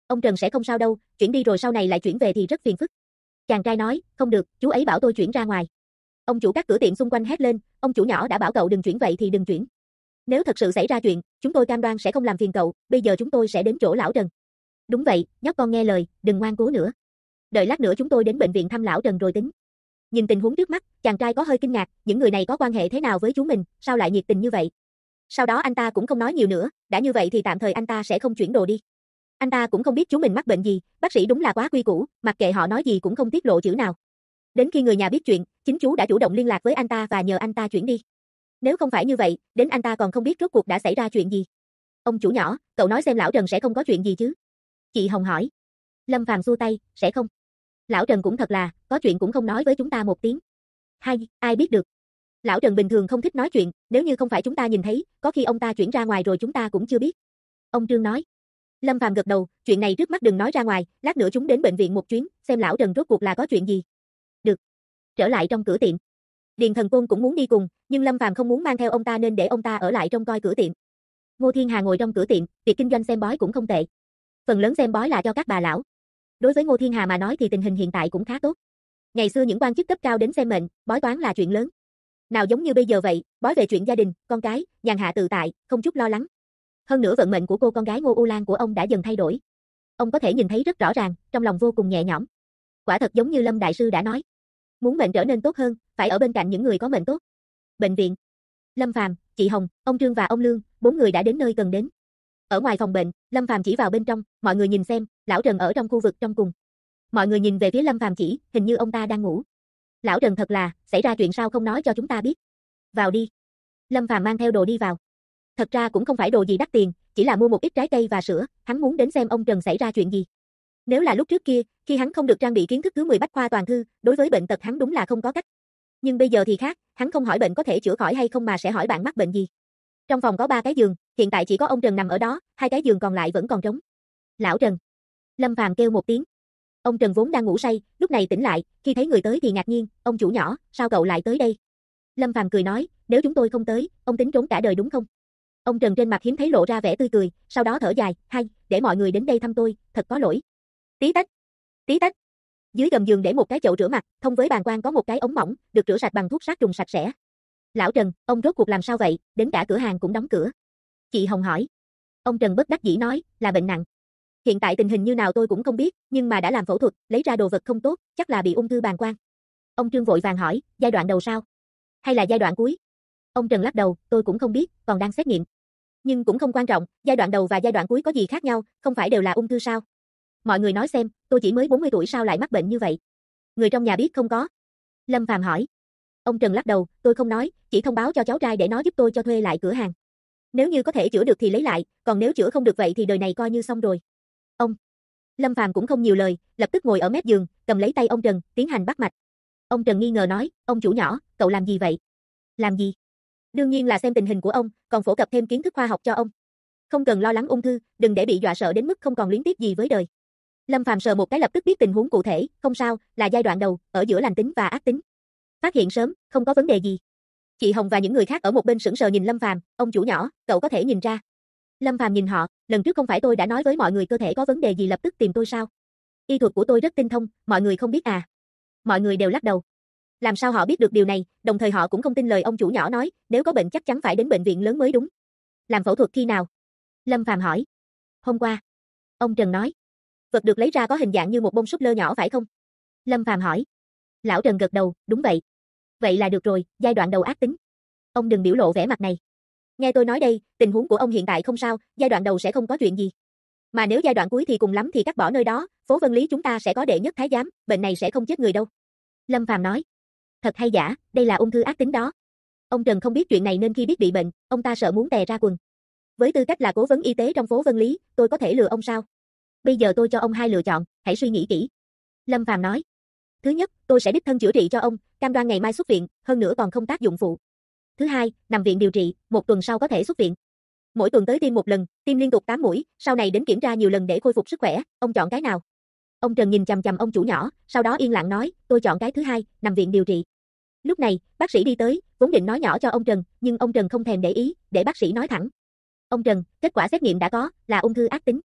Ông Trần sẽ không sao đâu, chuyển đi rồi sau này lại chuyển về thì rất phiền phức. Chàng trai nói, không được, chú ấy bảo tôi chuyển ra ngoài. Ông chủ các cửa tiệm xung quanh hét lên, ông chủ nhỏ đã bảo cậu đừng chuyển vậy thì đừng chuyển. Nếu thật sự xảy ra chuyện, chúng tôi cam đoan sẽ không làm phiền cậu, bây giờ chúng tôi sẽ đến chỗ lão Trần. Đúng vậy, nhóc con nghe lời, đừng ngoan cố nữa. Đợi lát nữa chúng tôi đến bệnh viện thăm lão Trần rồi tính. Nhìn tình huống trước mắt, chàng trai có hơi kinh ngạc, những người này có quan hệ thế nào với chú mình, sao lại nhiệt tình như vậy? Sau đó anh ta cũng không nói nhiều nữa, đã như vậy thì tạm thời anh ta sẽ không chuyển đồ đi. Anh ta cũng không biết chú mình mắc bệnh gì, bác sĩ đúng là quá quy củ, mặc kệ họ nói gì cũng không tiết lộ chữ nào. Đến khi người nhà biết chuyện, chính chú đã chủ động liên lạc với anh ta và nhờ anh ta chuyển đi. Nếu không phải như vậy, đến anh ta còn không biết rốt cuộc đã xảy ra chuyện gì. Ông chủ nhỏ, cậu nói xem lão Trần sẽ không có chuyện gì chứ? Chị Hồng hỏi. Lâm Phàm xua tay, sẽ không. Lão Trần cũng thật là, có chuyện cũng không nói với chúng ta một tiếng. Hay, ai biết được. Lão Trần bình thường không thích nói chuyện, nếu như không phải chúng ta nhìn thấy, có khi ông ta chuyển ra ngoài rồi chúng ta cũng chưa biết. Ông Trương nói. Lâm Phàm gật đầu, chuyện này trước mắt đừng nói ra ngoài, lát nữa chúng đến bệnh viện một chuyến, xem lão Trần rốt cuộc là có chuyện gì. Được. Trở lại trong cửa tiệm. Điền Thần Côn cũng muốn đi cùng, nhưng Lâm Phàm không muốn mang theo ông ta nên để ông ta ở lại trông coi cửa tiệm. Ngô Thiên Hà ngồi trong cửa tiệm, việc kinh doanh xem bói cũng không tệ. Phần lớn xem bói là cho các bà lão. Đối với Ngô Thiên Hà mà nói thì tình hình hiện tại cũng khá tốt. Ngày xưa những quan chức cấp cao đến xem mệnh, bói toán là chuyện lớn. Nào giống như bây giờ vậy, bói về chuyện gia đình, con cái, nhàn hạ tự tại, không chút lo lắng. Hơn nữa vận mệnh của cô con gái Ngô U Lan của ông đã dần thay đổi. Ông có thể nhìn thấy rất rõ ràng, trong lòng vô cùng nhẹ nhõm. Quả thật giống như Lâm đại sư đã nói, muốn mệnh trở nên tốt hơn, phải ở bên cạnh những người có mệnh tốt. Bệnh viện. Lâm Phàm, chị Hồng, ông Trương và ông Lương, 4 người đã đến nơi cần đến. Ở ngoài phòng bệnh, Lâm Phàm chỉ vào bên trong, mọi người nhìn xem, lão Trần ở trong khu vực trong cùng. Mọi người nhìn về phía Lâm Phàm chỉ, hình như ông ta đang ngủ. Lão Trần thật là, xảy ra chuyện sao không nói cho chúng ta biết. Vào đi. Lâm Phàm mang theo đồ đi vào. Thật ra cũng không phải đồ gì đắt tiền, chỉ là mua một ít trái cây và sữa, hắn muốn đến xem ông Trần xảy ra chuyện gì. Nếu là lúc trước kia, khi hắn không được trang bị kiến thức thứ 10 bách khoa toàn thư, đối với bệnh tật hắn đúng là không có cách. Nhưng bây giờ thì khác, hắn không hỏi bệnh có thể chữa khỏi hay không mà sẽ hỏi bạn mắc bệnh gì. Trong phòng có 3 cái giường, hiện tại chỉ có ông Trần nằm ở đó, 2 cái giường còn lại vẫn còn trống. Lão Trần. Lâm Phàm kêu một tiếng. Ông Trần vốn đang ngủ say, lúc này tỉnh lại, khi thấy người tới thì ngạc nhiên, ông chủ nhỏ, sao cậu lại tới đây? Lâm Phàm cười nói, nếu chúng tôi không tới, ông tính trốn cả đời đúng không? Ông Trần trên mặt hiếm thấy lộ ra vẻ tươi cười, sau đó thở dài, hay, để mọi người đến đây thăm tôi, thật có lỗi. Tí tách, tí tách. Dưới gầm giường để một cái chậu rửa mặt, thông với bàn quan có một cái ống mỏng, được rửa sạch bằng thuốc sát trùng sạch sẽ. Lão Trần, ông rốt cuộc làm sao vậy, đến cả cửa hàng cũng đóng cửa. Chị Hồng hỏi. Ông Trần bất đắc dĩ nói, là bệnh nặng. Hiện tại tình hình như nào tôi cũng không biết, nhưng mà đã làm phẫu thuật, lấy ra đồ vật không tốt, chắc là bị ung thư bàng quang. Ông Trương vội vàng hỏi, giai đoạn đầu sao? Hay là giai đoạn cuối? Ông Trần lắc đầu, tôi cũng không biết, còn đang xét nghiệm. Nhưng cũng không quan trọng, giai đoạn đầu và giai đoạn cuối có gì khác nhau, không phải đều là ung thư sao? Mọi người nói xem, tôi chỉ mới 40 tuổi sao lại mắc bệnh như vậy? Người trong nhà biết không có? Lâm Phàm hỏi. Ông Trần lắc đầu, tôi không nói, chỉ thông báo cho cháu trai để nó giúp tôi cho thuê lại cửa hàng. Nếu như có thể chữa được thì lấy lại, còn nếu chữa không được vậy thì đời này coi như xong rồi. Ông. Lâm Phàm cũng không nhiều lời, lập tức ngồi ở mép giường, cầm lấy tay ông Trần, tiến hành bắt mạch. Ông Trần nghi ngờ nói, ông chủ nhỏ, cậu làm gì vậy? Làm gì? Đương nhiên là xem tình hình của ông, còn phổ cập thêm kiến thức khoa học cho ông. Không cần lo lắng ung thư, đừng để bị dọa sợ đến mức không còn luyến tiếc gì với đời. Lâm Phàm sờ một cái lập tức biết tình huống cụ thể, không sao, là giai đoạn đầu, ở giữa lành tính và ác tính. Phát hiện sớm, không có vấn đề gì. Chị Hồng và những người khác ở một bên sững sờ nhìn Lâm Phàm, ông chủ nhỏ, cậu có thể nhìn ra. Lâm Phàm nhìn họ, lần trước không phải tôi đã nói với mọi người cơ thể có vấn đề gì lập tức tìm tôi sao? Y thuật của tôi rất tinh thông, mọi người không biết à? Mọi người đều lắc đầu. Làm sao họ biết được điều này, đồng thời họ cũng không tin lời ông chủ nhỏ nói, nếu có bệnh chắc chắn phải đến bệnh viện lớn mới đúng. Làm phẫu thuật khi nào? Lâm Phàm hỏi. Hôm qua. Ông Trần nói. Vật được lấy ra có hình dạng như một bông súp lơ nhỏ phải không? Lâm Phàm hỏi. Lão Trần gật đầu, đúng vậy. Vậy là được rồi, giai đoạn đầu ác tính. Ông đừng biểu lộ vẻ mặt này. Nghe tôi nói đây, tình huống của ông hiện tại không sao, giai đoạn đầu sẽ không có chuyện gì. Mà nếu giai đoạn cuối thì cùng lắm thì cắt bỏ nơi đó, phố Vân Lý chúng ta sẽ có đệ nhất thái giám, bệnh này sẽ không chết người đâu. Lâm Phàm nói. Thật hay giả, đây là ung thư ác tính đó. Ông Trần không biết chuyện này nên khi biết bị bệnh, ông ta sợ muốn tè ra quần. Với tư cách là cố vấn y tế trong phố Vân Lý, tôi có thể lừa ông sao? Bây giờ tôi cho ông 2 lựa chọn, hãy suy nghĩ kỹ. Lâm Phàm nói. Thứ nhất, tôi sẽ đích thân chữa trị cho ông, cam đoan ngày mai xuất viện, hơn nữa còn không tác dụng phụ. Thứ hai, nằm viện điều trị, 1 tuần sau có thể xuất viện. Mỗi tuần tới tiêm 1 lần, tiêm liên tục 8 mũi, sau này đến kiểm tra nhiều lần để khôi phục sức khỏe, ông chọn cái nào? Ông Trần nhìn chằm chằm ông chủ nhỏ, sau đó yên lặng nói, tôi chọn cái thứ hai, nằm viện điều trị. Lúc này, bác sĩ đi tới, vốn định nói nhỏ cho ông Trần, nhưng ông Trần không thèm để ý, để bác sĩ nói thẳng. Ông Trần, kết quả xét nghiệm đã có, là ung thư ác tính.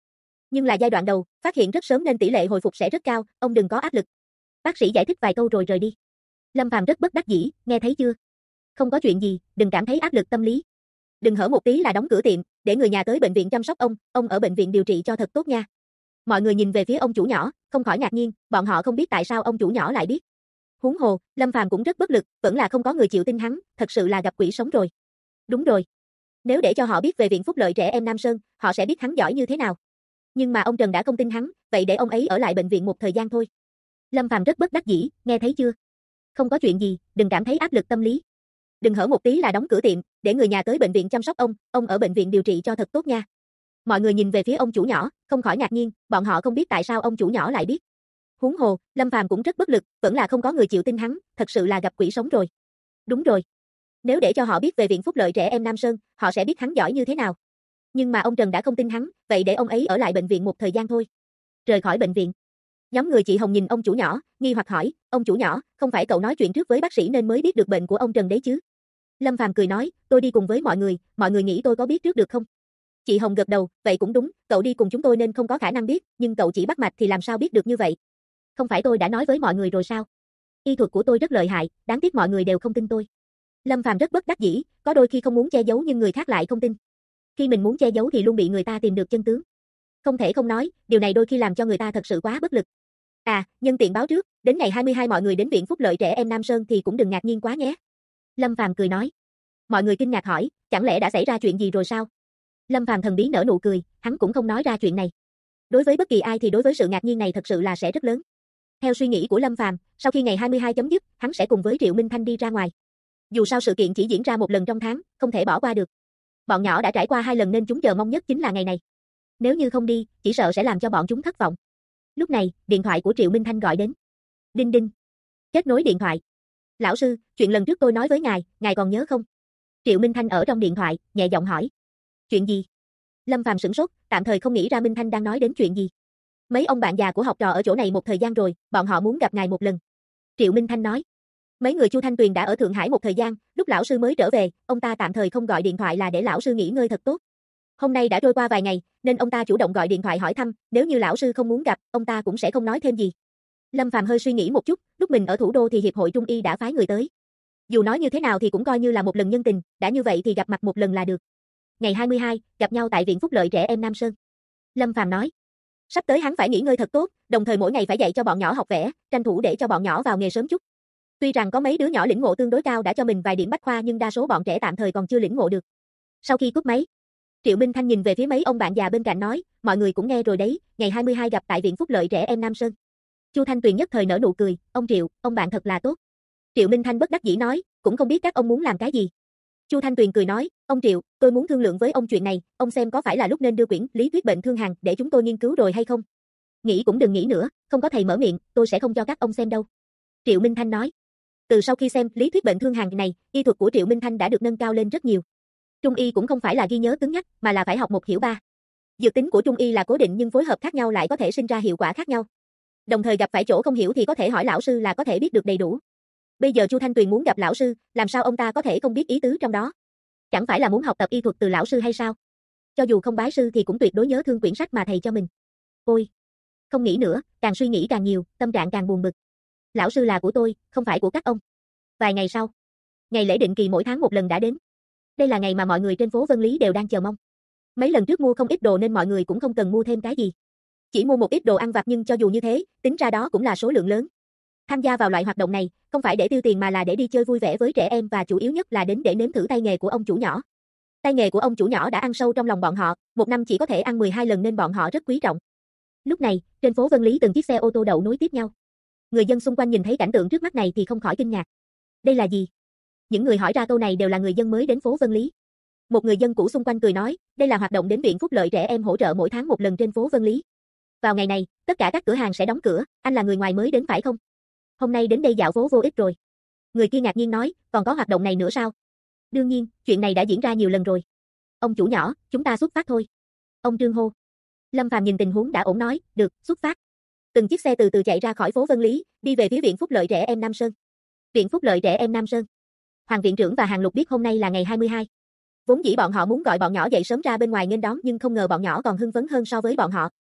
Nhưng là giai đoạn đầu, phát hiện rất sớm nên tỷ lệ hồi phục sẽ rất cao, ông đừng có áp lực. Bác sĩ giải thích vài câu rồi rời đi. Lâm Phàm rất bất đắc dĩ, nghe thấy chưa? Không có chuyện gì, đừng cảm thấy áp lực tâm lý. Đừng hở một tí là đóng cửa tiệm, để người nhà tới bệnh viện chăm sóc ông ở bệnh viện điều trị cho thật tốt nha. Mọi người nhìn về phía ông chủ nhỏ, không khỏi ngạc nhiên, bọn họ không biết tại sao ông chủ nhỏ lại biết. Huống hồ, Lâm Phàm cũng rất bất lực, vẫn là không có người chịu tin hắn, thật sự là gặp quỷ sống rồi. Đúng rồi. Nếu để cho họ biết về viện phúc lợi trẻ em Nam Sơn, họ sẽ biết hắn giỏi như thế nào. Nhưng mà ông Trần đã không tin hắn, vậy để ông ấy ở lại bệnh viện một thời gian thôi. Lâm Phàm rất bất đắc dĩ, nghe thấy chưa? Không có chuyện gì, đừng cảm thấy áp lực tâm lý. Đừng hở một tí là đóng cửa tiệm, để người nhà tới bệnh viện chăm sóc ông ở bệnh viện điều trị cho thật tốt nha. Mọi người nhìn về phía ông chủ nhỏ, không khỏi ngạc nhiên, bọn họ không biết tại sao ông chủ nhỏ lại biết. Huống hồ, Lâm Phàm cũng rất bất lực, vẫn là không có người chịu tin hắn, thật sự là gặp quỷ sống rồi. Đúng rồi. Nếu để cho họ biết về viện phúc lợi trẻ em Nam Sơn, họ sẽ biết hắn giỏi như thế nào. Nhưng mà ông Trần đã không tin hắn, vậy để ông ấy ở lại bệnh viện một thời gian thôi. Rời khỏi bệnh viện. Nhóm người chị Hồng nhìn ông chủ nhỏ, nghi hoặc hỏi, ông chủ nhỏ, không phải cậu nói chuyện trước với bác sĩ nên mới biết được bệnh của ông Trần đấy chứ? Lâm Phàm cười nói, tôi đi cùng với mọi người nghĩ tôi có biết trước được không? Chị Hồng gật đầu, vậy cũng đúng, cậu đi cùng chúng tôi nên không có khả năng biết, nhưng cậu chỉ bắt mạch thì làm sao biết được như vậy? Không phải tôi đã nói với mọi người rồi sao? Y thuật của tôi rất lợi hại, đáng tiếc mọi người đều không tin tôi. Lâm Phàm rất bất đắc dĩ, có đôi khi không muốn che giấu nhưng người khác lại không tin. Khi mình muốn che giấu thì luôn bị người ta tìm được chân tướng. Không thể không nói, điều này đôi khi làm cho người ta thật sự quá bất lực. À, nhân tiện báo trước, đến ngày 22 mọi người đến viện phúc lợi trẻ em Nam Sơn thì cũng đừng ngạc nhiên quá nhé. Lâm Phàm cười nói. Mọi người kinh ngạc hỏi, chẳng lẽ đã xảy ra chuyện gì rồi sao? Lâm Phàm thần bí nở nụ cười, hắn cũng không nói ra chuyện này. Đối với bất kỳ ai thì đối với sự ngạc nhiên này thật sự là sẽ rất lớn. Theo suy nghĩ của Lâm Phàm, sau khi ngày 22 chấm dứt, hắn sẽ cùng với Triệu Minh Thanh đi ra ngoài. Dù sao sự kiện chỉ diễn ra một lần trong tháng, không thể bỏ qua được. Bọn nhỏ đã trải qua 2 lần nên chúng chờ mong nhất chính là ngày này. Nếu như không đi, chỉ sợ sẽ làm cho bọn chúng thất vọng. Lúc này, điện thoại của Triệu Minh Thanh gọi đến. Đinh đinh. Kết nối điện thoại. Lão sư, chuyện lần trước tôi nói với ngài còn nhớ không? Triệu Minh Thanh ở trong điện thoại, nhẹ giọng hỏi. Chuyện gì? Lâm Phàm sửng sốt, tạm thời không nghĩ ra Minh Thanh đang nói đến chuyện gì. Mấy ông bạn già của học trò ở chỗ này một thời gian rồi, bọn họ muốn gặp ngài một lần. Triệu Minh Thanh nói. Mấy người Chu Thanh Tuyền đã ở Thượng Hải một thời gian, lúc lão sư mới trở về, ông ta tạm thời không gọi điện thoại là để lão sư nghỉ ngơi thật tốt. Hôm nay đã trôi qua vài ngày, nên ông ta chủ động gọi điện thoại hỏi thăm, nếu như lão sư không muốn gặp, ông ta cũng sẽ không nói thêm gì. Lâm Phàm hơi suy nghĩ một chút, lúc mình ở thủ đô thì Hiệp hội Trung y đã phái người tới. Dù nói như thế nào thì cũng coi như là một lần nhân tình, đã như vậy thì gặp mặt một lần là được. Ngày 22, gặp nhau tại viện phúc lợi trẻ em Nam Sơn. Lâm Phàm nói. Sắp tới hắn phải nghỉ ngơi thật tốt, đồng thời mỗi ngày phải dạy cho bọn nhỏ học vẽ, tranh thủ để cho bọn nhỏ vào nghề sớm chút. Tuy rằng có mấy đứa nhỏ lĩnh ngộ tương đối cao đã cho mình vài điểm bách khoa nhưng đa số bọn trẻ tạm thời còn chưa lĩnh ngộ được. Sau khi cúp máy, Triệu Minh Thanh nhìn về phía mấy ông bạn già bên cạnh nói, mọi người cũng nghe rồi đấy, ngày 22 gặp tại viện phúc lợi trẻ em Nam Sơn. Chu Thanh Tuyền nhất thời nở nụ cười, ông Triệu, ông bạn thật là tốt. Triệu Minh Thanh bất đắc dĩ nói, cũng không biết các ông muốn làm cái gì. Chu Thanh Tuyền cười nói, ông Triệu, tôi muốn thương lượng với ông chuyện này, ông xem có phải là lúc nên đưa quyển lý thuyết bệnh thương hàn để chúng tôi nghiên cứu rồi hay không? Nghĩ cũng đừng nghĩ nữa, không có thầy mở miệng, tôi sẽ không cho các ông xem đâu. Triệu Minh Thanh nói. Từ sau khi xem lý thuyết bệnh thương hàn này, y thuật của Triệu Minh Thanh đã được nâng cao lên rất nhiều. Trung y cũng không phải là ghi nhớ cứng nhắc, mà là phải học một hiểu ba. Dược tính của Trung y là cố định nhưng phối hợp khác nhau lại có thể sinh ra hiệu quả khác nhau. Đồng thời gặp phải chỗ không hiểu thì có thể hỏi lão sư là có thể biết được đầy đủ. Bây giờ Chu Thanh Tuyền muốn gặp lão sư, làm sao ông ta có thể không biết ý tứ trong đó? Chẳng phải là muốn học tập y thuật từ lão sư hay sao? Cho dù không bái sư thì cũng tuyệt đối nhớ thương quyển sách mà thầy cho mình. Ôi, không nghĩ nữa, càng suy nghĩ càng nhiều, tâm trạng càng buồn bực. Lão sư là của tôi, không phải của các ông. Vài ngày sau, ngày lễ định kỳ mỗi tháng một lần đã đến. Đây là ngày mà mọi người trên phố Vân Lý đều đang chờ mong. Mấy lần trước mua không ít đồ nên mọi người cũng không cần mua thêm cái gì. Chỉ mua một ít đồ ăn vặt nhưng cho dù như thế, tính ra đó cũng là số lượng lớn. Tham gia vào loại hoạt động này, không phải để tiêu tiền mà là để đi chơi vui vẻ với trẻ em và chủ yếu nhất là đến để nếm thử tay nghề của ông chủ nhỏ. Tay nghề của ông chủ nhỏ đã ăn sâu trong lòng bọn họ, một năm chỉ có thể ăn 12 lần nên bọn họ rất quý trọng. Lúc này, trên phố Vân Lý từng chiếc xe ô tô đậu nối tiếp nhau. Người dân xung quanh nhìn thấy cảnh tượng trước mắt này thì không khỏi kinh ngạc. Đây là gì? Những người hỏi ra câu này đều là người dân mới đến phố Vân Lý. Một người dân cũ xung quanh cười nói, đây là hoạt động đến viện phúc lợi trẻ em hỗ trợ mỗi tháng một lần trên phố Vân Lý. Vào ngày này, tất cả các cửa hàng sẽ đóng cửa, anh là người ngoài mới đến phải không? Hôm nay đến đây dạo phố vô ích rồi. Người kia ngạc nhiên nói, còn có hoạt động này nữa sao? Đương nhiên, chuyện này đã diễn ra nhiều lần rồi. Ông chủ nhỏ, chúng ta xuất phát thôi. Ông Trương hô. Lâm Phàm nhìn tình huống đã ổn nói, được, xuất phát. Từng chiếc xe từ từ chạy ra khỏi phố Vân Lý, đi về phía viện phúc lợi trẻ em Nam Sơn. Viện phúc lợi trẻ em Nam Sơn. Hoàng viện trưởng và Hàng Lục biết hôm nay là ngày 22. Vốn dĩ bọn họ muốn gọi bọn nhỏ dậy sớm ra bên ngoài nghênh đón nhưng không ngờ bọn nhỏ còn hưng phấn hơn so với bọn họ.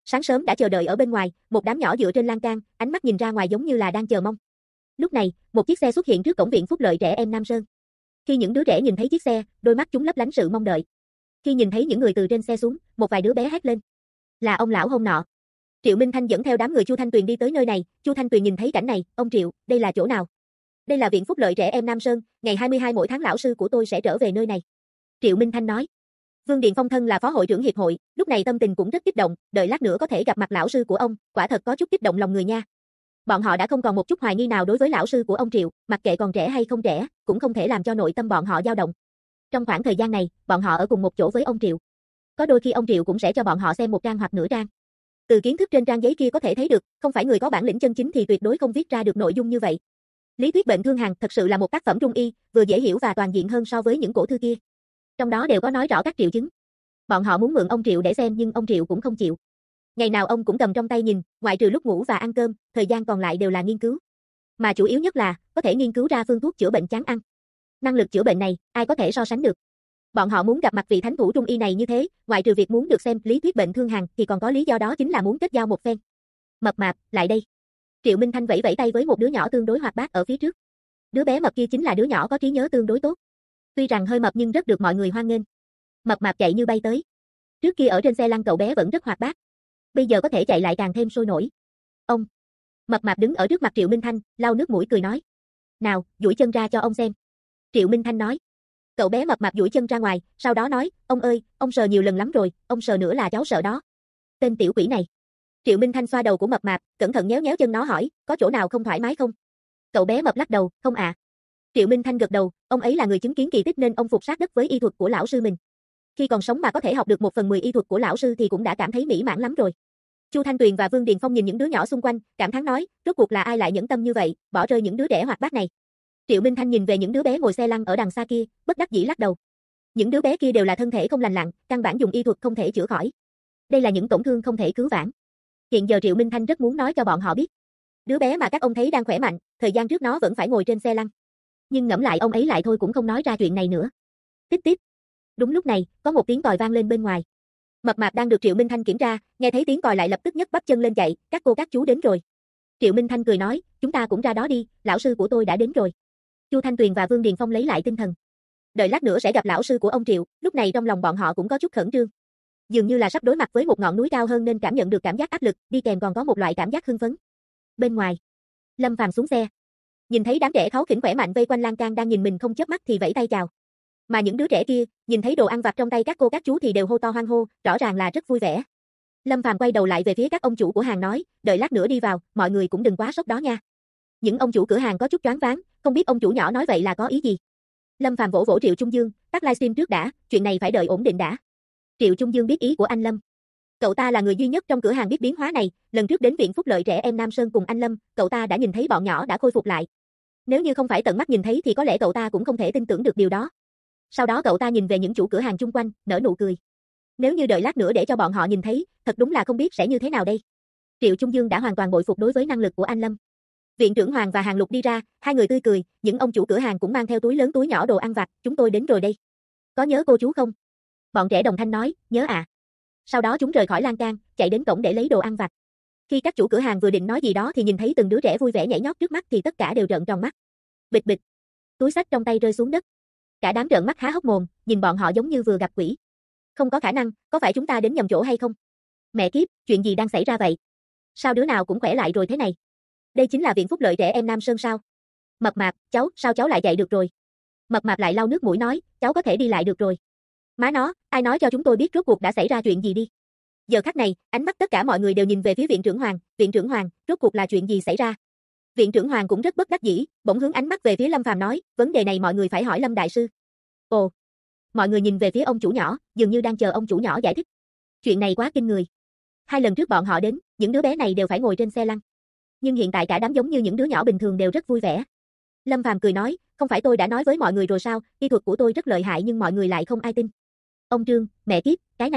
Sáng sớm đã chờ đợi ở bên ngoài, một đám nhỏ dựa trên lan can, ánh mắt nhìn ra ngoài giống như là đang chờ mong. Lúc này, một chiếc xe xuất hiện trước cổng viện phúc lợi trẻ em Nam Sơn. Khi những đứa trẻ nhìn thấy chiếc xe, đôi mắt chúng lấp lánh sự mong đợi. Khi nhìn thấy những người từ trên xe xuống, một vài đứa bé hét lên. Là ông lão hôn nọ. Triệu Minh Thanh dẫn theo đám người Chu Thanh Tuyền đi tới nơi này, Chu Thanh Tuyền nhìn thấy cảnh này, ông Triệu, đây là chỗ nào? Đây là viện phúc lợi trẻ em Nam Sơn, ngày 22 mỗi tháng lão sư của tôi sẽ trở về nơi này. Triệu Minh Thanh nói. Vương Điền Phong thân là phó hội trưởng hiệp hội, lúc này tâm tình cũng rất kích động, đợi lát nữa có thể gặp mặt lão sư của ông, quả thật có chút kích động lòng người nha. Bọn họ đã không còn một chút hoài nghi nào đối với lão sư của ông Triệu, mặc kệ còn trẻ hay không trẻ, cũng không thể làm cho nội tâm bọn họ dao động. Trong khoảng thời gian này, bọn họ ở cùng một chỗ với ông Triệu. Có đôi khi ông Triệu cũng sẽ cho bọn họ xem một trang hoặc nửa trang. Từ kiến thức trên trang giấy kia có thể thấy được, không phải người có bản lĩnh chân chính thì tuyệt đối không viết ra được nội dung như vậy. Lý thuyết bệnh thương hàn thật sự là một tác phẩm trung y, vừa dễ hiểu và toàn diện hơn so với những cổ thư kia. Trong đó đều có nói rõ các triệu chứng. Bọn họ muốn mượn ông Triệu để xem nhưng ông Triệu cũng không chịu. Ngày nào ông cũng cầm trong tay nhìn, ngoại trừ lúc ngủ và ăn cơm, thời gian còn lại đều là nghiên cứu. Mà chủ yếu nhất là, có thể nghiên cứu ra phương thuốc chữa bệnh chán ăn. Năng lực chữa bệnh này, ai có thể so sánh được. Bọn họ muốn gặp mặt vị thánh thủ trung y này như thế, ngoại trừ việc muốn được xem lý thuyết bệnh thương hàn thì còn có lý do đó chính là muốn kết giao một phen. Mập mạp, lại đây. Triệu Minh Thanh vẫy vẫy tay với một đứa nhỏ tương đối hoạt bát ở phía trước. Đứa bé mập kia chính là đứa nhỏ có trí nhớ tương đối tốt. Tuy rằng hơi mập nhưng rất được mọi người hoan nghênh. Mập mạp chạy như bay tới. Trước kia ở trên xe lăn cậu bé vẫn rất hoạt bát. Bây giờ có thể chạy lại càng thêm sôi nổi. Ông. Mập mạp đứng ở trước mặt Triệu Minh Thanh, lau nước mũi cười nói. Nào, duỗi chân ra cho ông xem. Triệu Minh Thanh nói. Cậu bé mập mạp duỗi chân ra ngoài, sau đó nói, ông ơi, ông sờ nhiều lần lắm rồi, ông sờ nữa là cháu sợ đó. Tên tiểu quỷ này. Triệu Minh Thanh xoa đầu của mập mạp, cẩn thận nhéo nhéo chân nó hỏi, có chỗ nào không thoải mái không? Cậu bé mập lắc đầu, không ạ. Triệu Minh Thanh gật đầu, ông ấy là người chứng kiến kỳ tích nên ông phục sát đất với y thuật của lão sư mình. Khi còn sống mà có thể học được 1/10 y thuật của lão sư thì cũng đã cảm thấy mỹ mãn lắm rồi. Chu Thanh Tuyền và Vương Điền Phong nhìn những đứa nhỏ xung quanh, cảm thán nói, rốt cuộc là ai lại nhẫn tâm như vậy, bỏ rơi những đứa trẻ hoạt bát này. Triệu Minh Thanh nhìn về những đứa bé ngồi xe lăn ở đằng xa kia, bất đắc dĩ lắc đầu. Những đứa bé kia đều là thân thể không lành lặn, căn bản dùng y thuật không thể chữa khỏi. Đây là những tổn thương không thể cứu vãn. Hiện giờ Triệu Minh Thanh rất muốn nói cho bọn họ biết. Đứa bé mà các ông thấy đang khỏe mạnh, thời gian trước nó vẫn phải ngồi trên xe lăn. Nhưng ngẫm lại ông ấy lại thôi cũng không nói ra chuyện này nữa. Tiếp tiếp. Đúng lúc này, có một tiếng còi vang lên bên ngoài. Mập mạp đang được Triệu Minh Thanh kiểm tra, nghe thấy tiếng còi lại lập tức nhấc bắp chân lên chạy, các cô các chú đến rồi. Triệu Minh Thanh cười nói, chúng ta cũng ra đó đi, lão sư của tôi đã đến rồi. Chu Thanh Tuyền và Vương Điền Phong lấy lại tinh thần. Đợi lát nữa sẽ gặp lão sư của ông Triệu, lúc này trong lòng bọn họ cũng có chút khẩn trương. Dường như là sắp đối mặt với một ngọn núi cao hơn nên cảm nhận được cảm giác áp lực, đi kèm còn có một loại cảm giác hưng phấn. Bên ngoài, Lâm Phàm xuống xe. Nhìn thấy đám trẻ kháu khỉnh khỏe mạnh vây quanh lan can đang nhìn mình không chớp mắt thì vẫy tay chào. Mà những đứa trẻ kia, nhìn thấy đồ ăn vặt trong tay các cô các chú thì đều hô to hoan hô, rõ ràng là rất vui vẻ. Lâm Phàm quay đầu lại về phía các ông chủ của hàng nói, đợi lát nữa đi vào, mọi người cũng đừng quá sốc đó nha. Những ông chủ cửa hàng có chút choáng váng, không biết ông chủ nhỏ nói vậy là có ý gì. Lâm Phàm vỗ vỗ Triệu Trung Dương, tắt livestream trước đã, chuyện này phải đợi ổn định đã. Triệu Trung Dương biết ý của anh Lâm. Cậu ta là người duy nhất trong cửa hàng biết biến hóa này, lần trước đến viện phúc lợi trẻ em Nam Sơn cùng anh Lâm, cậu ta đã nhìn thấy bọn nhỏ đã khôi phục lại. Nếu như không phải tận mắt nhìn thấy thì có lẽ cậu ta cũng không thể tin tưởng được điều đó. Sau đó cậu ta nhìn về những chủ cửa hàng chung quanh, nở nụ cười. Nếu như đợi lát nữa để cho bọn họ nhìn thấy, thật đúng là không biết sẽ như thế nào đây. Triệu Trung Dương đã hoàn toàn bội phục đối với năng lực của anh Lâm. Viện trưởng Hoàng và Hàng Lục đi ra, hai người tươi cười, những ông chủ cửa hàng cũng mang theo túi lớn túi nhỏ đồ ăn vặt, chúng tôi đến rồi đây. Có nhớ cô chú không? Bọn trẻ đồng thanh nói, nhớ à. Sau đó chúng rời khỏi lan can, chạy đến cổng để lấy đồ ăn vặt. Khi các chủ cửa hàng vừa định nói gì đó thì nhìn thấy từng đứa trẻ vui vẻ nhảy nhót trước mắt thì tất cả đều trợn tròn mắt. Bịch bịch. Túi xách trong tay rơi xuống đất. Cả đám trợn mắt há hốc mồm, nhìn bọn họ giống như vừa gặp quỷ. Không có khả năng, có phải chúng ta đến nhầm chỗ hay không? Mẹ kiếp, chuyện gì đang xảy ra vậy? Sao đứa nào cũng khỏe lại rồi thế này? Đây chính là viện phúc lợi trẻ em Nam Sơn sao? Mập mạp, cháu, sao cháu lại chạy được rồi? Mập mạp lại lau nước mũi nói, cháu có thể đi lại được rồi. Má nó, ai nói cho chúng tôi biết rốt cuộc đã xảy ra chuyện gì đi. Giờ khắc này, ánh mắt tất cả mọi người đều nhìn về phía viện trưởng Hoàng, rốt cuộc là chuyện gì xảy ra? Viện trưởng Hoàng cũng rất bất đắc dĩ, bỗng hướng ánh mắt về phía Lâm Phàm nói, vấn đề này mọi người phải hỏi Lâm đại sư. Ồ. Mọi người nhìn về phía ông chủ nhỏ, dường như đang chờ ông chủ nhỏ giải thích. Chuyện này quá kinh người. 2 lần trước bọn họ đến, những đứa bé này đều phải ngồi trên xe lăn. Nhưng hiện tại cả đám giống như những đứa nhỏ bình thường đều rất vui vẻ. Lâm Phàm cười nói, không phải tôi đã nói với mọi người rồi sao, y thuật của tôi rất lợi hại nhưng mọi người lại không ai tin. Ông Trương, mẹ kiếp, cái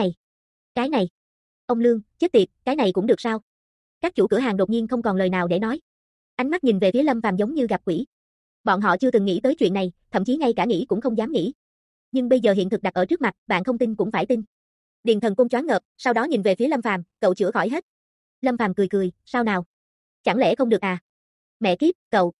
này. Ông Lương, chết tiệt, cái này cũng được sao? Các chủ cửa hàng đột nhiên không còn lời nào để nói. Ánh mắt nhìn về phía Lâm Phàm giống như gặp quỷ. Bọn họ chưa từng nghĩ tới chuyện này, thậm chí ngay cả nghĩ cũng không dám nghĩ. Nhưng bây giờ hiện thực đặt ở trước mặt, bạn không tin cũng phải tin. Điền Thần Côn choáng ngợp, sau đó nhìn về phía Lâm Phàm, cậu chữa khỏi hết. Lâm Phàm cười cười, sao nào? Chẳng lẽ không được à? Mẹ kiếp, cậu.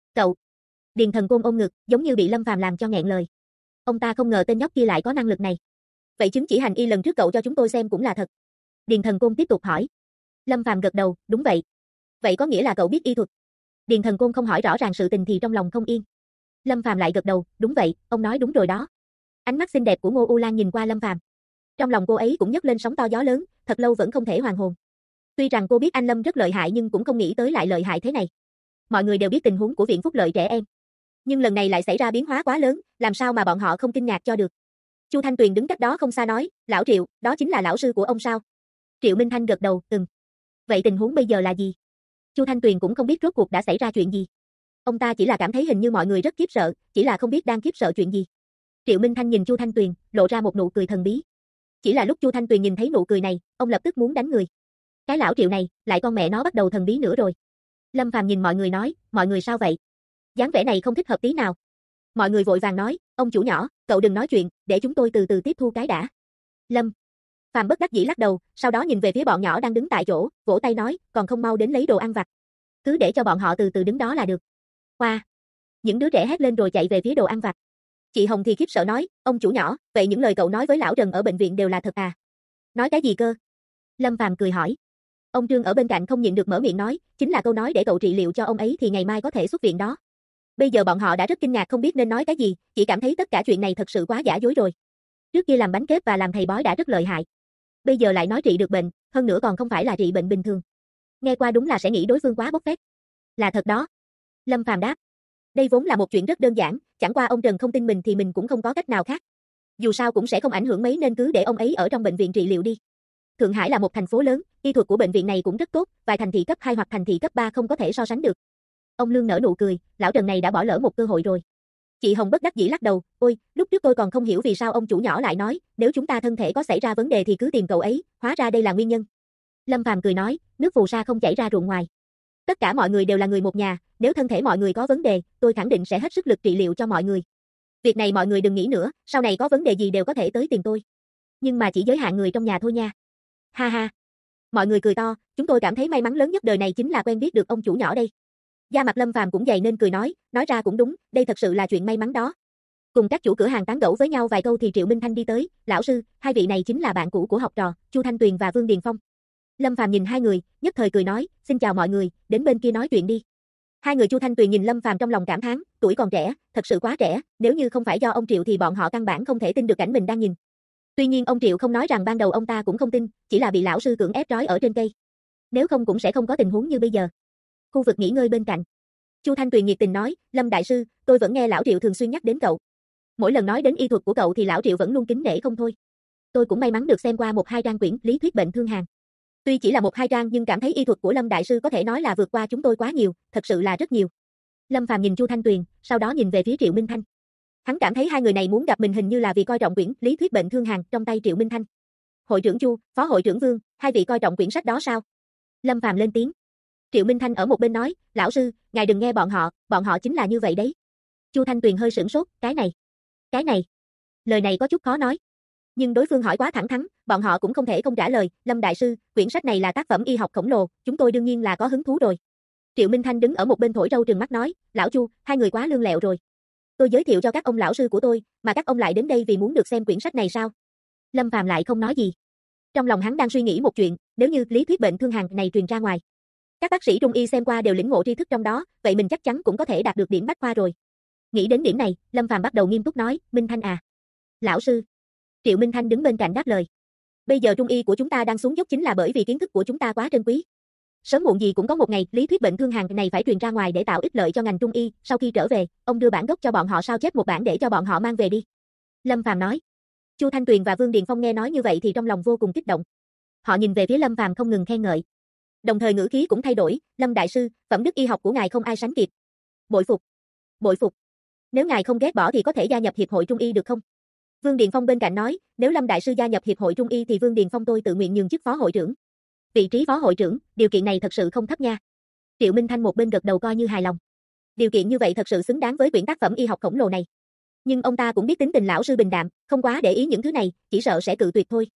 Điền Thần Côn ôm ngực, giống như bị Lâm Phàm làm cho nghẹn lời. Ông ta không ngờ tên nhóc kia lại có năng lực này. Vậy chứng chỉ hành y lần trước cậu cho chúng tôi xem cũng là thật. Điền Thần Côn tiếp tục hỏi. Lâm Phàm gật đầu, đúng vậy. Vậy có nghĩa là cậu biết y thuật? Điền Thần Côn không hỏi rõ ràng sự tình thì trong lòng không yên. Lâm Phàm lại gật đầu, đúng vậy, ông nói đúng rồi đó. Ánh mắt xinh đẹp của Ngô U Lan nhìn qua Lâm Phàm. Trong lòng cô ấy cũng nhấc lên sóng to gió lớn, thật lâu vẫn không thể hoàn hồn. Tuy rằng cô biết anh Lâm rất lợi hại nhưng cũng không nghĩ tới lại lợi hại thế này. Mọi người đều biết tình huống của Viện Phúc Lợi trẻ em. Nhưng lần này lại xảy ra biến hóa quá lớn, làm sao mà bọn họ không kinh ngạc cho được. Chu Thanh Tuyền đứng cách đó không xa nói, lão Triệu, đó chính là lão sư của ông sao? Triệu Minh Thanh gật đầu, Vậy tình huống bây giờ là gì? Chu Thanh Tuyền cũng không biết rốt cuộc đã xảy ra chuyện gì. Ông ta chỉ là cảm thấy hình như mọi người rất khiếp sợ, chỉ là không biết đang khiếp sợ chuyện gì. Triệu Minh Thanh nhìn Chu Thanh Tuyền, lộ ra một nụ cười thần bí. Chỉ là lúc Chu Thanh Tuyền nhìn thấy nụ cười này, ông lập tức muốn đánh người. Cái lão Triệu này, lại con mẹ nó bắt đầu thần bí nữa rồi. Lâm Phàm nhìn mọi người nói, mọi người sao vậy? Dáng vẻ này không thích hợp tí nào. Mọi người vội vàng nói, ông chủ nhỏ, cậu đừng nói chuyện, để chúng tôi từ từ tiếp thu cái đã. Lâm Phàm bất đắc dĩ lắc đầu, sau đó nhìn về phía bọn nhỏ đang đứng tại chỗ, vỗ tay nói, còn không mau đến lấy đồ ăn vặt. Cứ để cho bọn họ từ từ đứng đó là được. Hoa. Những đứa trẻ hét lên rồi chạy về phía đồ ăn vặt. Chị Hồng thì khiếp sợ nói, ông chủ nhỏ, vậy những lời cậu nói với lão Trần ở bệnh viện đều là thật à? Nói cái gì cơ? Lâm Phàm cười hỏi. Ông Trương ở bên cạnh không nhịn được mở miệng nói, chính là câu nói để cậu trị liệu cho ông ấy thì ngày mai có thể xuất viện đó. Bây giờ bọn họ đã rất kinh ngạc không biết nên nói cái gì, chỉ cảm thấy tất cả chuyện này thật sự quá giả dối rồi. Trước kia làm bánh kép và làm thầy bói đã rất lợi hại. Bây giờ lại nói trị được bệnh, hơn nữa còn không phải là trị bệnh bình thường. Nghe qua đúng là sẽ nghĩ đối phương quá bốc phét. Là thật đó. Lâm Phàm đáp. Đây vốn là một chuyện rất đơn giản, chẳng qua ông Trần không tin mình thì mình cũng không có cách nào khác. Dù sao cũng sẽ không ảnh hưởng mấy nên cứ để ông ấy ở trong bệnh viện trị liệu đi. Thượng Hải là một thành phố lớn, y thuật của bệnh viện này cũng rất tốt, vài thành thị cấp 2 hoặc thành thị cấp 3 không có thể so sánh được. Ông Lương nở nụ cười, lão Trần này đã bỏ lỡ một cơ hội rồi. Chị Hồng bất đắc dĩ lắc đầu, ôi, lúc trước tôi còn không hiểu vì sao ông chủ nhỏ lại nói, nếu chúng ta thân thể có xảy ra vấn đề thì cứ tìm cậu ấy, hóa ra đây là nguyên nhân. Lâm Phàm cười nói, nước phù sa không chảy ra ruộng ngoài. Tất cả mọi người đều là người một nhà, nếu thân thể mọi người có vấn đề, tôi khẳng định sẽ hết sức lực trị liệu cho mọi người. Việc này mọi người đừng nghĩ nữa, sau này có vấn đề gì đều có thể tới tìm tôi. Nhưng mà chỉ giới hạn người trong nhà thôi nha. Ha ha. Mọi người cười to, chúng tôi cảm thấy may mắn lớn nhất đời này chính là quen biết được ông chủ nhỏ đây. Da mặt Lâm Phàm cũng dày nên cười nói ra cũng đúng, đây thật sự là chuyện may mắn đó. Cùng các chủ cửa hàng tán gẫu với nhau vài câu thì Triệu Minh Thanh đi tới, lão sư, hai vị này chính là bạn cũ của học trò, Chu Thanh Tuyền và Vương Điền Phong. Lâm Phàm nhìn hai người, nhất thời cười nói, xin chào mọi người, đến bên kia nói chuyện đi. Hai người Chu Thanh Tuyền nhìn Lâm Phàm trong lòng cảm thán, tuổi còn trẻ, thật sự quá trẻ, nếu như không phải do ông Triệu thì bọn họ căn bản không thể tin được cảnh mình đang nhìn. Tuy nhiên ông Triệu không nói rằng ban đầu ông ta cũng không tin, chỉ là bị lão sư cưỡng ép trói ở trên cây. Nếu không cũng sẽ không có tình huống như bây giờ. Khu vực nghỉ ngơi bên cạnh. Chu Thanh Tuyền nhiệt tình nói, Lâm đại sư, tôi vẫn nghe lão Triệu thường xuyên nhắc đến cậu. Mỗi lần nói đến y thuật của cậu thì lão Triệu vẫn luôn kính nể không thôi. Tôi cũng may mắn được xem qua 1-2 trang quyển lý thuyết bệnh thương hàn. Tuy chỉ là 1-2 trang nhưng cảm thấy y thuật của Lâm đại sư có thể nói là vượt qua chúng tôi quá nhiều, thật sự là rất nhiều. Lâm Phàm nhìn Chu Thanh Tuyền, sau đó nhìn về phía Triệu Minh Thanh. Hắn cảm thấy hai người này muốn gặp mình hình như là vì coi trọng quyển lý thuyết bệnh thương hàn trong tay Triệu Minh Thanh. Hội trưởng Chu, phó hội trưởng Vương, hai vị coi trọng quyển sách đó sao? Lâm Phàm lên tiếng. Triệu Minh Thanh ở một bên nói, lão sư, ngài đừng nghe bọn họ chính là như vậy đấy. Chu Thanh Tuyền hơi sửng sốt, cái này. Lời này có chút khó nói. Nhưng đối phương hỏi quá thẳng thắn, bọn họ cũng không thể không trả lời, Lâm đại sư, quyển sách này là tác phẩm y học khổng lồ, chúng tôi đương nhiên là có hứng thú rồi. Triệu Minh Thanh đứng ở một bên thổi râu trừng mắt nói, lão Chu, hai người quá lương lẹo rồi. Tôi giới thiệu cho các ông lão sư của tôi, mà các ông lại đến đây vì muốn được xem quyển sách này sao? Lâm Phàm lại không nói gì. Trong lòng hắn đang suy nghĩ một chuyện, nếu như lý thuyết bệnh thương hàn này truyền ra ngoài, các bác sĩ trung y xem qua đều lĩnh ngộ tri thức trong đó, vậy mình chắc chắn cũng có thể đạt được điểm bách khoa rồi. Nghĩ đến điểm này, Lâm Phàm bắt đầu nghiêm túc nói, Minh Thanh à. Lão sư. Triệu Minh Thanh đứng bên cạnh đáp lời. Bây giờ trung y của chúng ta đang xuống dốc chính là bởi vì kiến thức của chúng ta quá trân quý. Sớm muộn gì cũng có một ngày, lý thuyết bệnh thương hàn này phải truyền ra ngoài để tạo ích lợi cho ngành trung y, sau khi trở về, ông đưa bản gốc cho bọn họ sao chép một bản để cho bọn họ mang về đi. Lâm Phàm nói. Chu Thanh Tuyền và Vương Điền Phong nghe nói như vậy thì trong lòng vô cùng kích động. Họ nhìn về phía Lâm Phàm không ngừng khen ngợi. Đồng thời ngữ khí cũng thay đổi, Lâm đại sư, phẩm đức y học của ngài không ai sánh kịp. Bội phục. Bội phục. Nếu ngài không ghét bỏ thì có thể gia nhập hiệp hội trung y được không? Vương Điền Phong bên cạnh nói, nếu Lâm đại sư gia nhập hiệp hội trung y thì Vương Điền Phong tôi tự nguyện nhường chức phó hội trưởng. Vị trí phó hội trưởng, điều kiện này thật sự không thấp nha. Triệu Minh Thanh một bên gật đầu coi như hài lòng. Điều kiện như vậy thật sự xứng đáng với quyển tác phẩm y học khổng lồ này. Nhưng ông ta cũng biết tính tình lão sư bình đạm, không quá để ý những thứ này, chỉ sợ sẽ cự tuyệt thôi.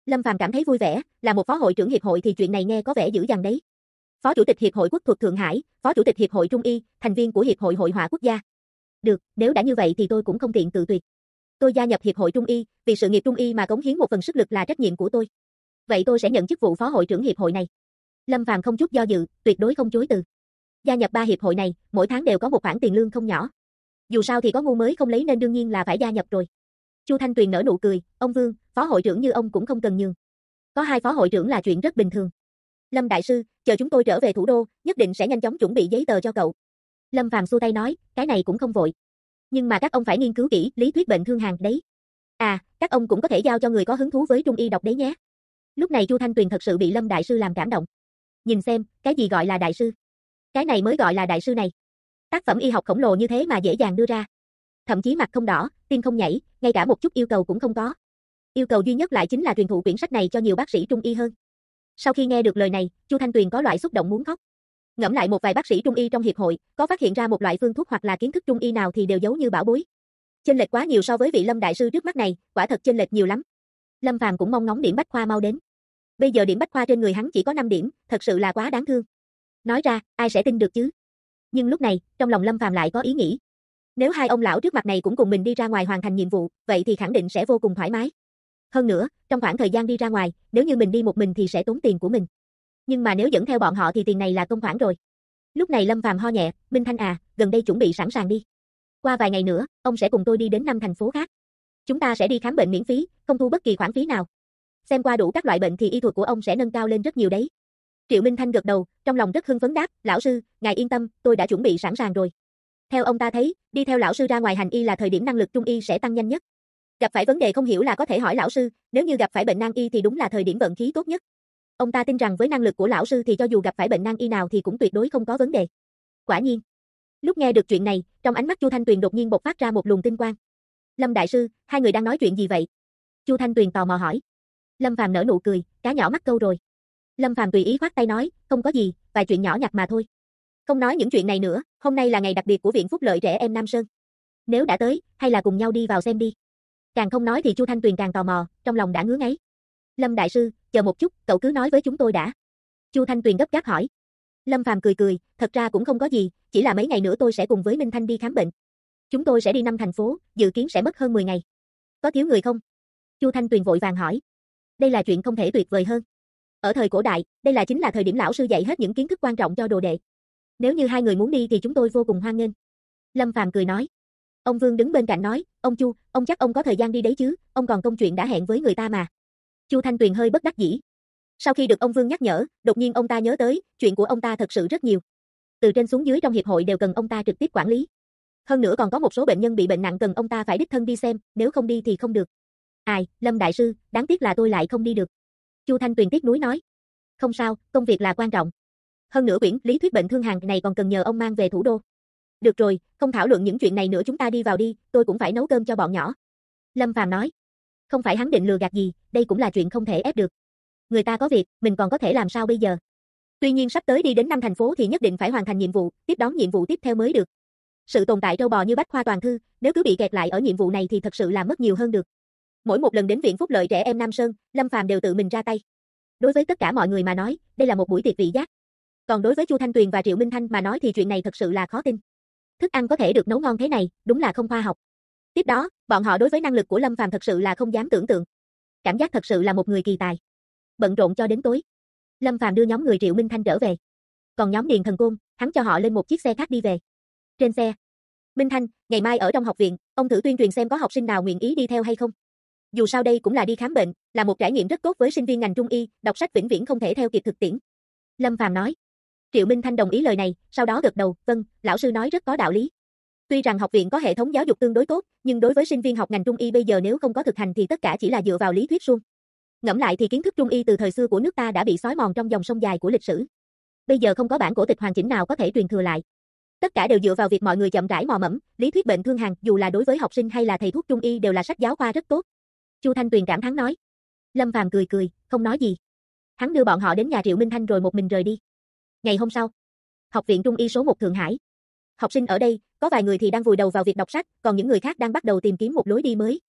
Lâm Phàm cảm thấy vui vẻ, là một phó hội trưởng hiệp hội thì chuyện này nghe có vẻ dữ dằn đấy. Phó chủ tịch hiệp hội quốc thuật Thượng Hải, phó chủ tịch hiệp hội Trung y, thành viên của hiệp hội hội họa quốc gia. Được, nếu đã như vậy thì tôi cũng không tiện tự tuyệt. Tôi gia nhập hiệp hội Trung y, vì sự nghiệp Trung y mà cống hiến một phần sức lực là trách nhiệm của tôi. Vậy tôi sẽ nhận chức vụ phó hội trưởng hiệp hội này. Lâm Phàm không chút do dự, tuyệt đối không chối từ. Gia nhập 3 hiệp hội này, mỗi tháng đều có một khoản tiền lương không nhỏ. Dù sao thì có ngu mới không lấy nên đương nhiên là phải gia nhập rồi. Chu Thanh Tuyền nở nụ cười, ông Vương, phó hội trưởng như ông cũng không cần nhường. Có 2 phó hội trưởng là chuyện rất bình thường. Lâm đại sư, chờ chúng tôi trở về thủ đô, nhất định sẽ nhanh chóng chuẩn bị giấy tờ cho cậu. Lâm Phàm xua tay nói, cái này cũng không vội. Nhưng mà các ông phải nghiên cứu kỹ lý thuyết bệnh thương hàn đấy. À, các ông cũng có thể giao cho người có hứng thú với Trung y đọc đấy nhé. Lúc này Chu Thanh Tuyền thật sự bị Lâm đại sư làm cảm động. Nhìn xem, cái gì gọi là đại sư? Cái này mới gọi là đại sư này. Tác phẩm y học khổng lồ như thế mà dễ dàng đưa ra. Thậm chí mặt không đỏ, tim không nhảy, ngay cả một chút yêu cầu cũng không có. Yêu cầu duy nhất lại chính là truyền thụ quyển sách này cho nhiều bác sĩ Trung y hơn. Sau khi nghe được lời này, Chu Thanh Tuyền có loại xúc động muốn khóc. Ngẫm lại một vài bác sĩ Trung y trong hiệp hội, có phát hiện ra một loại phương thuốc hoặc là kiến thức Trung y nào thì đều giấu như bảo bối. Chênh lệch quá nhiều so với vị Lâm đại sư trước mắt này, quả thật chênh lệch nhiều lắm. Lâm Phàm cũng mong ngóng điểm bách khoa mau đến. Bây giờ điểm bách khoa trên người hắn chỉ có 5 điểm, thật sự là quá đáng thương. Nói ra, ai sẽ tin được chứ? Nhưng lúc này, trong lòng Lâm Phàm lại có ý nghĩ. Nếu 2 ông lão trước mặt này cũng cùng mình đi ra ngoài hoàn thành nhiệm vụ, vậy thì khẳng định sẽ vô cùng thoải mái. Hơn nữa, trong khoảng thời gian đi ra ngoài, nếu như mình đi một mình thì sẽ tốn tiền của mình. Nhưng mà nếu dẫn theo bọn họ thì tiền này là công khoản rồi. Lúc này Lâm Phàm ho nhẹ, Minh Thanh à, gần đây chuẩn bị sẵn sàng đi. Qua vài ngày nữa, ông sẽ cùng tôi đi đến 5 thành phố khác. Chúng ta sẽ đi khám bệnh miễn phí, không thu bất kỳ khoản phí nào. Xem qua đủ các loại bệnh thì y thuật của ông sẽ nâng cao lên rất nhiều đấy. Triệu Minh Thanh gật đầu, trong lòng rất hưng phấn đáp, lão sư, ngài yên tâm, tôi đã chuẩn bị sẵn sàng rồi. Theo ông ta thấy, đi theo lão sư ra ngoài hành y là thời điểm năng lực Trung y sẽ tăng nhanh nhất. Gặp phải vấn đề không hiểu là có thể hỏi lão sư, nếu như gặp phải bệnh nan y thì đúng là thời điểm vận khí tốt nhất. Ông ta tin rằng với năng lực của lão sư thì cho dù gặp phải bệnh nan y nào thì cũng tuyệt đối không có vấn đề. Quả nhiên. Lúc nghe được chuyện này, trong ánh mắt Chu Thanh Tuyền đột nhiên bộc phát ra một luồng tinh quang. Lâm đại sư, 2 người đang nói chuyện gì vậy? Chu Thanh Tuyền tò mò hỏi. Lâm Phàm nở nụ cười, cá nhỏ mắc câu rồi. Lâm Phàm tùy ý khoát tay nói, không có gì, vài chuyện nhỏ nhặt mà thôi. Không nói những chuyện này nữa, hôm nay là ngày đặc biệt của Viện Phúc Lợi Trẻ Em Nam Sơn. Nếu đã tới, hay là cùng nhau đi vào xem đi. Càng không nói thì Chu Thanh Tuyền càng tò mò, trong lòng đã ngứa ngáy. Lâm đại sư, chờ một chút, cậu cứ nói với chúng tôi đã. Chu Thanh Tuyền gấp gáp hỏi. Lâm Phàm cười cười, thật ra cũng không có gì, chỉ là mấy ngày nữa tôi sẽ cùng với Minh Thanh đi khám bệnh. Chúng tôi sẽ đi 5 thành phố, dự kiến sẽ mất hơn 10 ngày. Có thiếu người không? Chu Thanh Tuyền vội vàng hỏi. Đây là chuyện không thể tuyệt vời hơn. Ở thời cổ đại, đây chính là thời điểm lão sư dạy hết những kiến thức quan trọng cho đồ đệ. Nếu như 2 người muốn đi thì chúng tôi vô cùng hoan nghênh. Lâm Phàm cười nói. Ông Vương đứng bên cạnh nói, ông Chu, ông chắc ông có thời gian đi đấy chứ, ông còn công chuyện đã hẹn với người ta mà. Chu Thanh Tuyền hơi bất đắc dĩ. Sau khi được ông Vương nhắc nhở, đột nhiên ông ta nhớ tới, chuyện của ông ta thật sự rất nhiều. Từ trên xuống dưới trong hiệp hội đều cần ông ta trực tiếp quản lý. Hơn nữa còn có một số bệnh nhân bị bệnh nặng cần ông ta phải đích thân đi xem, nếu không đi thì không được. Ai, Lâm đại sư, đáng tiếc là tôi lại không đi được. Chu Thanh Tuyền tiếc nuối nói. Không sao, công việc là quan trọng. Hơn nữa quyển lý thuyết bệnh thương hàn này còn cần nhờ ông mang về thủ đô. Được rồi, không thảo luận những chuyện này nữa, chúng ta đi vào đi, tôi cũng phải nấu cơm cho bọn nhỏ. Lâm Phàm nói. Không phải hắn định lừa gạt gì, đây cũng là chuyện không thể ép được. Người ta có việc, mình còn có thể làm sao bây giờ? Tuy nhiên sắp tới đi đến 5 thành phố thì nhất định phải hoàn thành nhiệm vụ, tiếp đón nhiệm vụ tiếp theo mới được. Sự tồn tại trâu bò như bách khoa toàn thư, nếu cứ bị kẹt lại ở nhiệm vụ này thì thật sự là mất nhiều hơn được. Mỗi một lần đến Viện Phúc Lợi Trẻ Em Nam Sơn, Lâm Phàm đều tự mình ra tay. Đối với tất cả mọi người mà nói, đây là một buổi tiệc vị giác. Còn đối với Chu Thanh Tuyền và Triệu Minh Thanh mà nói thì chuyện này thật sự là khó tin. Thức ăn có thể được nấu ngon thế này, đúng là không khoa học. Tiếp đó, bọn họ đối với năng lực của Lâm Phàm thật sự là không dám tưởng tượng. Cảm giác thật sự là một người kỳ tài. Bận rộn cho đến tối, Lâm Phàm đưa nhóm người Triệu Minh Thanh trở về. Còn nhóm Điền Thần Côn, hắn cho họ lên một chiếc xe khác đi về. Trên xe, Minh Thanh, ngày mai ở trong học viện, ông thử tuyên truyền xem có học sinh nào nguyện ý đi theo hay không. Dù sao đây cũng là đi khám bệnh, là một trải nghiệm rất tốt với sinh viên ngành Trung y, đọc sách vĩnh viễn không thể theo kịp thực tiễn. Lâm Phàm nói. Triệu Minh Thanh đồng ý lời này, sau đó gật đầu, vâng, lão sư nói rất có đạo lý. Tuy rằng học viện có hệ thống giáo dục tương đối tốt, nhưng đối với sinh viên học ngành Trung y bây giờ nếu không có thực hành thì tất cả chỉ là dựa vào lý thuyết suông. Ngẫm lại thì kiến thức Trung y từ thời xưa của nước ta đã bị xói mòn trong dòng sông dài của lịch sử. Bây giờ không có bản cổ tịch hoàn chỉnh nào có thể truyền thừa lại. Tất cả đều dựa vào việc mọi người chậm rãi mò mẫm, lý thuyết bệnh thương hàn, dù là đối với học sinh hay là thầy thuốc Trung y đều là sách giáo khoa rất tốt. Chu Thanh Tuyền cảm thán nói. Lâm Phàm cười cười, không nói gì. Hắn đưa bọn họ đến nhà Triệu Minh Thanh rồi một mình rời đi. Ngày hôm sau, học viện Trung y số 1 Thượng Hải. Học sinh ở đây, có vài người thì đang vùi đầu vào việc đọc sách, còn những người khác đang bắt đầu tìm kiếm một lối đi mới.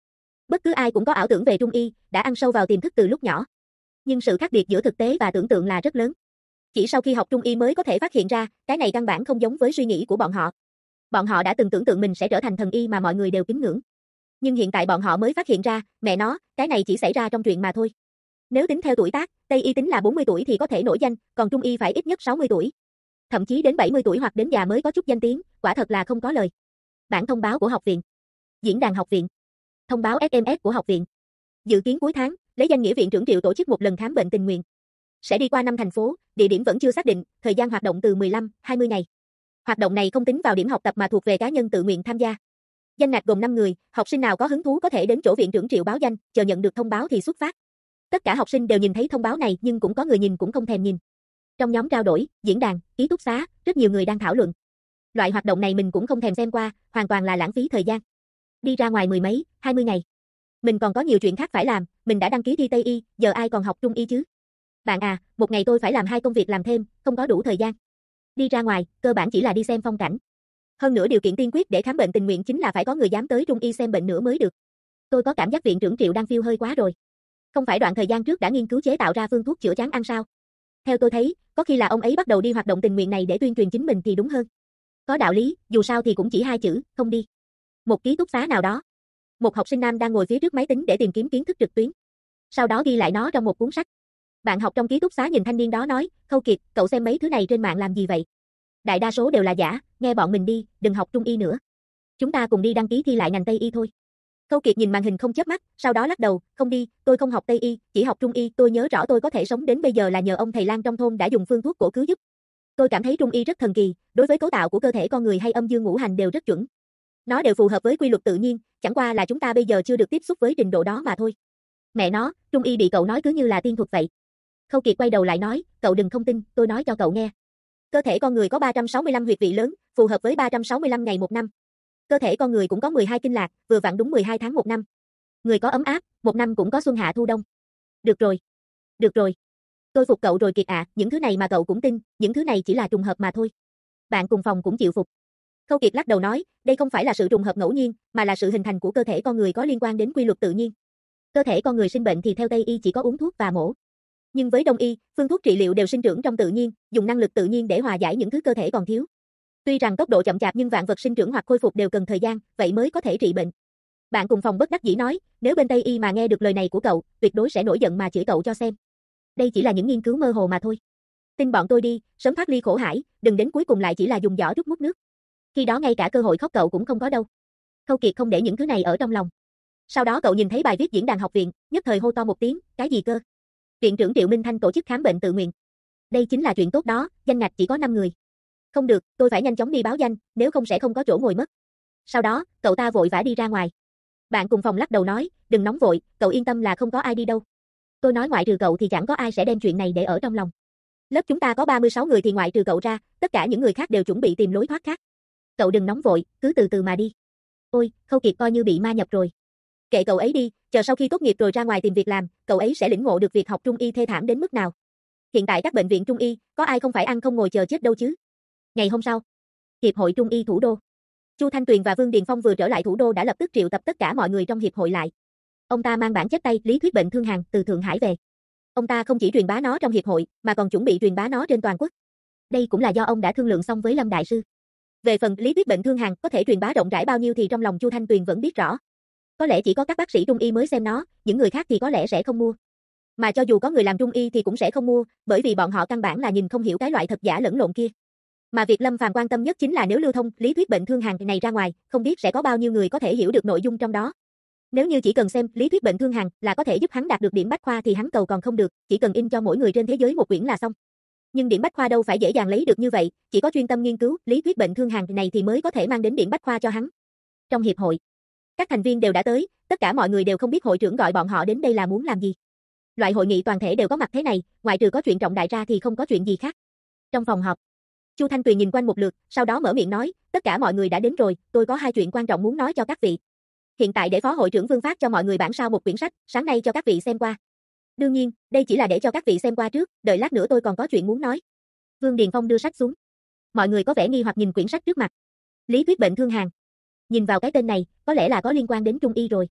Bất cứ ai cũng có ảo tưởng về Trung y, đã ăn sâu vào tiềm thức từ lúc nhỏ. Nhưng sự khác biệt giữa thực tế và tưởng tượng là rất lớn. Chỉ sau khi học Trung y mới có thể phát hiện ra, cái này căn bản không giống với suy nghĩ của bọn họ. Bọn họ đã từng tưởng tượng mình sẽ trở thành thần y mà mọi người đều kính ngưỡng. Nhưng hiện tại bọn họ mới phát hiện ra, mẹ nó, cái này chỉ xảy ra trong truyện mà thôi. Nếu tính theo tuổi tác, Tây y tính là 40 tuổi thì có thể nổi danh, còn Trung y phải ít nhất 60 tuổi. Thậm chí đến 70 tuổi hoặc đến già mới có chút danh tiếng, quả thật là không có lời. Bản thông báo của học viện. Diễn đàn học viện. Thông báo SMS của học viện. Dự kiến cuối tháng, lấy danh nghĩa viện trưởng Triệu tổ chức một lần khám bệnh tình nguyện. Sẽ đi qua 5 thành phố, địa điểm vẫn chưa xác định, thời gian hoạt động từ 15-20 ngày. Hoạt động này không tính vào điểm học tập mà thuộc về cá nhân tự nguyện tham gia. Danh ngạch gồm 5 người, học sinh nào có hứng thú có thể đến chỗ viện trưởng Triệu báo danh, chờ nhận được thông báo thì xuất phát. Tất cả học sinh đều nhìn thấy thông báo này nhưng cũng có người nhìn cũng không thèm nhìn. Trong nhóm trao đổi, diễn đàn, ký túc xá, rất nhiều người đang thảo luận. Loại hoạt động này mình cũng không thèm xem qua, hoàn toàn là lãng phí thời gian. Đi ra ngoài 10 mấy, 20 ngày. Mình còn có nhiều chuyện khác phải làm, mình đã đăng ký thi Tây y, giờ ai còn học Trung y chứ? Bạn à, một ngày tôi phải làm 2 công việc làm thêm, không có đủ thời gian. Đi ra ngoài, cơ bản chỉ là đi xem phong cảnh. Hơn nữa điều kiện tiên quyết để khám bệnh tình nguyện chính là phải có người dám tới Trung y xem bệnh nữa mới được. Tôi có cảm giác viện trưởng Triệu đang phiêu hơi quá rồi. Không phải đoạn thời gian trước đã nghiên cứu chế tạo ra phương thuốc chữa chán ăn sao? Theo tôi thấy, có khi là ông ấy bắt đầu đi hoạt động tình nguyện này để tuyên truyền chính mình thì đúng hơn. Có đạo lý, dù sao thì cũng chỉ 2 chữ, không đi. Một ký túc xá nào đó. Một học sinh nam đang ngồi phía trước máy tính để tìm kiếm kiến thức trực tuyến. Sau đó ghi lại nó trong một cuốn sách. Bạn học trong ký túc xá nhìn thanh niên đó nói, Khâu Kiệt, cậu xem mấy thứ này trên mạng làm gì vậy? Đại đa số đều là giả, nghe bọn mình đi, đừng học Trung y nữa. Chúng ta cùng đi đăng ký thi lại ngành Tây y thôi. Khâu Kiệt nhìn màn hình không chớp mắt, sau đó lắc đầu, không đi, tôi không học Tây y, chỉ học Trung y, tôi nhớ rõ tôi có thể sống đến bây giờ là nhờ ông thầy lang trong thôn đã dùng phương thuốc cổ cứu giúp. Tôi cảm thấy Trung y rất thần kỳ, đối với cấu tạo của cơ thể con người hay âm dương ngũ hành đều rất chuẩn. Nó đều phù hợp với quy luật tự nhiên, chẳng qua là chúng ta bây giờ chưa được tiếp xúc với trình độ đó mà thôi. Mẹ nó, Trung y bị cậu nói cứ như là tiên thuật vậy. Khâu Kiệt quay đầu lại nói, cậu đừng không tin, tôi nói cho cậu nghe. Cơ thể con người có 365 huyệt vị lớn, phù hợp với 365 ngày một năm. Cơ thể con người cũng có 12 kinh lạc, vừa vặn đúng 12 tháng một năm. Người có ấm áp, một năm cũng có xuân hạ thu đông. Được rồi. Được rồi. Tôi phục cậu rồi Kiệt ạ, những thứ này mà cậu cũng tin, những thứ này chỉ là trùng hợp mà thôi. Bạn cùng phòng cũng chịu phục. Khâu Kiệt lắc đầu nói, đây không phải là sự trùng hợp ngẫu nhiên, mà là sự hình thành của cơ thể con người có liên quan đến quy luật tự nhiên. Cơ thể con người sinh bệnh thì theo Tây y chỉ có uống thuốc và mổ. Nhưng với Đông y, phương thuốc trị liệu đều sinh trưởng trong tự nhiên, dùng năng lực tự nhiên để hòa giải những thứ cơ thể còn thiếu. Tuy rằng tốc độ chậm chạp nhưng vạn vật sinh trưởng hoặc khôi phục đều cần thời gian, vậy mới có thể trị bệnh. Bạn cùng phòng bất đắc dĩ nói, nếu bên Tây y mà nghe được lời này của cậu, tuyệt đối sẽ nổi giận mà chửi cậu cho xem. Đây chỉ là những nghiên cứu mơ hồ mà thôi. Tin bọn tôi đi, sớm thoát ly khổ hải, đừng đến cuối cùng lại chỉ là dùng giỏ rút mút nước. Khi đó ngay cả cơ hội khóc cậu cũng không có đâu. Khâu Kiệt không để những thứ này ở trong lòng. Sau đó cậu nhìn thấy bài viết diễn đàn học viện, nhất thời hô to một tiếng, cái gì cơ? Viện trưởng Triệu Minh Thanh tổ chức khám bệnh tự nguyện. Đây chính là chuyện tốt đó, danh ngạch chỉ có 5 người. Không được, tôi phải nhanh chóng đi báo danh, nếu không sẽ không có chỗ ngồi mất. Sau đó, cậu ta vội vã đi ra ngoài. Bạn cùng phòng lắc đầu nói, đừng nóng vội, cậu yên tâm là không có ai đi đâu. Tôi nói ngoại trừ cậu thì chẳng có ai sẽ đem chuyện này để ở trong lòng. Lớp chúng ta có 36 người thì ngoại trừ cậu ra, tất cả những người khác đều chuẩn bị tìm lối thoát khác. Cậu đừng nóng vội, cứ từ từ mà đi. Ôi, Khâu Kiệt coi như bị ma nhập rồi. Kệ cậu ấy đi, chờ sau khi tốt nghiệp rồi ra ngoài tìm việc làm, cậu ấy sẽ lĩnh ngộ được việc học Trung y thê thảm đến mức nào. Hiện tại các bệnh viện Trung y, có ai không phải ăn không ngồi chờ chết đâu chứ. Ngày hôm sau, Hiệp hội Trung y thủ đô. Chu Thanh Tuyền và Vương Điền Phong vừa trở lại thủ đô đã lập tức triệu tập tất cả mọi người trong hiệp hội lại. Ông ta mang bản chép tay lý thuyết bệnh thương hàn từ Thượng Hải về. Ông ta không chỉ truyền bá nó trong hiệp hội, mà còn chuẩn bị truyền bá nó trên toàn quốc. Đây cũng là do ông đã thương lượng xong với Lâm đại sư. Về phần lý thuyết bệnh thương hàn có thể truyền bá rộng rãi bao nhiêu thì trong lòng Chu Thanh Tuyền vẫn biết rõ. Có lẽ chỉ có các bác sĩ Trung y mới xem nó, những người khác thì có lẽ sẽ không mua. Mà cho dù có người làm Trung y thì cũng sẽ không mua, bởi vì bọn họ căn bản là nhìn không hiểu cái loại thật giả lẫn lộn kia. Mà việc Lâm Phàm quan tâm nhất chính là nếu lưu thông lý thuyết bệnh thương hàn này ra ngoài, không biết sẽ có bao nhiêu người có thể hiểu được nội dung trong đó. Nếu như chỉ cần xem lý thuyết bệnh thương hàn là có thể giúp hắn đạt được điểm bách khoa thì hắn cầu còn không được, chỉ cần in cho mỗi người trên thế giới một quyển là xong. Nhưng điểm bách khoa đâu phải dễ dàng lấy được như vậy, chỉ có chuyên tâm nghiên cứu lý thuyết bệnh thương hàn này thì mới có thể mang đến điểm bách khoa cho hắn. Trong hiệp hội, các thành viên đều đã tới, tất cả mọi người đều không biết hội trưởng gọi bọn họ đến đây là muốn làm gì. Loại hội nghị toàn thể đều có mặt thế này, ngoại trừ có chuyện trọng đại ra thì không có chuyện gì khác. Trong phòng họp, Chu Thanh Tuyền nhìn quanh một lượt, sau đó mở miệng nói, tất cả mọi người đã đến rồi, tôi có 2 chuyện quan trọng muốn nói cho các vị. Hiện tại để phó hội trưởng Vương phát cho mọi người bản sao một quyển sách, sáng nay cho các vị xem qua. Đương nhiên, đây chỉ là để cho các vị xem qua trước, đợi lát nữa tôi còn có chuyện muốn nói. Vương Điền Phong đưa sách xuống. Mọi người có vẻ nghi hoặc nhìn quyển sách trước mặt. Lý thuyết bệnh thương hàn. Nhìn vào cái tên này, có lẽ là có liên quan đến Trung y rồi.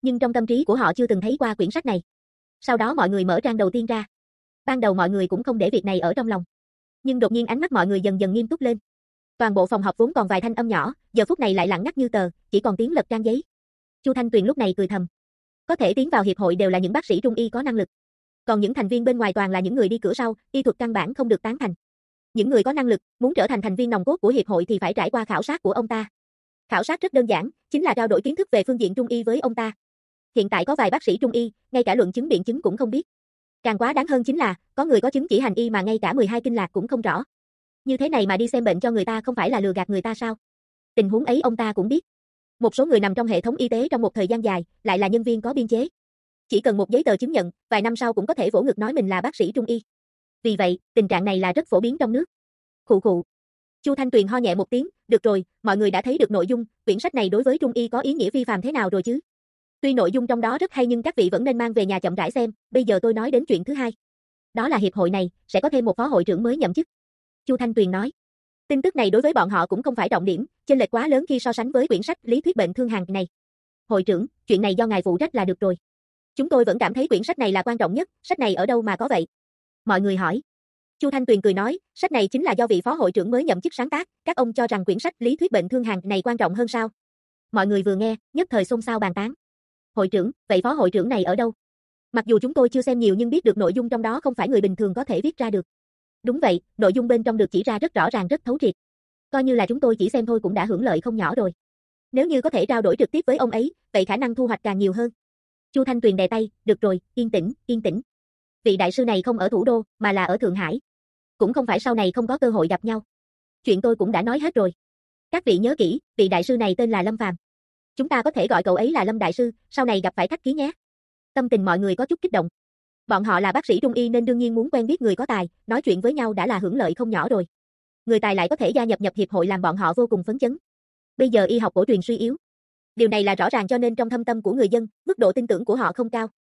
Nhưng trong tâm trí của họ chưa từng thấy qua quyển sách này. Sau đó mọi người mở trang đầu tiên ra. Ban đầu mọi người cũng không để việc này ở trong lòng. Nhưng đột nhiên ánh mắt mọi người dần dần nghiêm túc lên. Toàn bộ phòng họp vốn còn vài thanh âm nhỏ, giờ phút này lại lặng ngắt như tờ, chỉ còn tiếng lật trang giấy. Chu Thanh Tuyền lúc này cười thầm. Có thể tiến vào hiệp hội đều là những bác sĩ trung y có năng lực. Còn những thành viên bên ngoài toàn là những người đi cửa sau, y thuật căn bản không được tán thành. Những người có năng lực, muốn trở thành thành viên nòng cốt của hiệp hội thì phải trải qua khảo sát của ông ta. Khảo sát rất đơn giản, chính là trao đổi kiến thức về phương diện trung y với ông ta. Hiện tại có vài bác sĩ trung y, ngay cả luận chứng biện chứng cũng không biết. Càng quá đáng hơn chính là, có người có chứng chỉ hành y mà ngay cả 12 kinh lạc cũng không rõ. Như thế này mà đi xem bệnh cho người ta không phải là lừa gạt người ta sao? Tình huống ấy ông ta cũng biết. Một số người nằm trong hệ thống y tế trong một thời gian dài, lại là nhân viên có biên chế. Chỉ cần một giấy tờ chứng nhận, vài năm sau cũng có thể vỗ ngực nói mình là bác sĩ trung y. Vì vậy, tình trạng này là rất phổ biến trong nước. Khụ khụ. Chu Thanh Tuyền ho nhẹ một tiếng, được rồi, mọi người đã thấy được nội dung, quyển sách này đối với trung y có ý nghĩa phi phàm thế nào rồi chứ? Tuy nội dung trong đó rất hay nhưng các vị vẫn nên mang về nhà chậm rãi xem, bây giờ tôi nói đến chuyện thứ hai. Đó là hiệp hội này, sẽ có thêm một phó hội trưởng mới nhậm chức. Chu Thanh Tuyền nói. Tin tức này đối với bọn họ cũng không phải trọng điểm, chênh lệch quá lớn khi so sánh với quyển sách lý thuyết bệnh thương hàn này. Hội trưởng, chuyện này do ngài phụ trách là được rồi. Chúng tôi vẫn cảm thấy quyển sách này là quan trọng nhất, sách này ở đâu mà có vậy? Mọi người hỏi. Chu Thanh Tuyền cười nói, sách này chính là do vị phó hội trưởng mới nhậm chức sáng tác, các ông cho rằng quyển sách lý thuyết bệnh thương hàn này quan trọng hơn sao? Mọi người vừa nghe, nhất thời xôn xao bàn tán. Hội trưởng, vậy phó hội trưởng này ở đâu? Mặc dù chúng tôi chưa xem nhiều nhưng biết được nội dung trong đó không phải người bình thường có thể viết ra được. Đúng vậy, nội dung bên trong được chỉ ra rất rõ ràng rất thấu triệt. Coi như là chúng tôi chỉ xem thôi cũng đã hưởng lợi không nhỏ rồi. Nếu như có thể trao đổi trực tiếp với ông ấy, vậy khả năng thu hoạch càng nhiều hơn. Chu Thanh Tuyền đè tay, được rồi, yên tĩnh, yên tĩnh. Vị đại sư này không ở thủ đô, mà là ở Thượng Hải. Cũng không phải sau này không có cơ hội gặp nhau. Chuyện tôi cũng đã nói hết rồi. Các vị nhớ kỹ, vị đại sư này tên là Lâm Phàm. Chúng ta có thể gọi cậu ấy là Lâm đại sư, sau này gặp phải khách ký nhé. Tâm tình mọi người có chút kích động. Bọn họ là bác sĩ trung y nên đương nhiên muốn quen biết người có tài, nói chuyện với nhau đã là hưởng lợi không nhỏ rồi. Người tài lại có thể gia nhập hiệp hội làm bọn họ vô cùng phấn chấn. Bây giờ y học cổ truyền suy yếu. Điều này là rõ ràng cho nên trong thâm tâm của người dân, mức độ tin tưởng của họ không cao.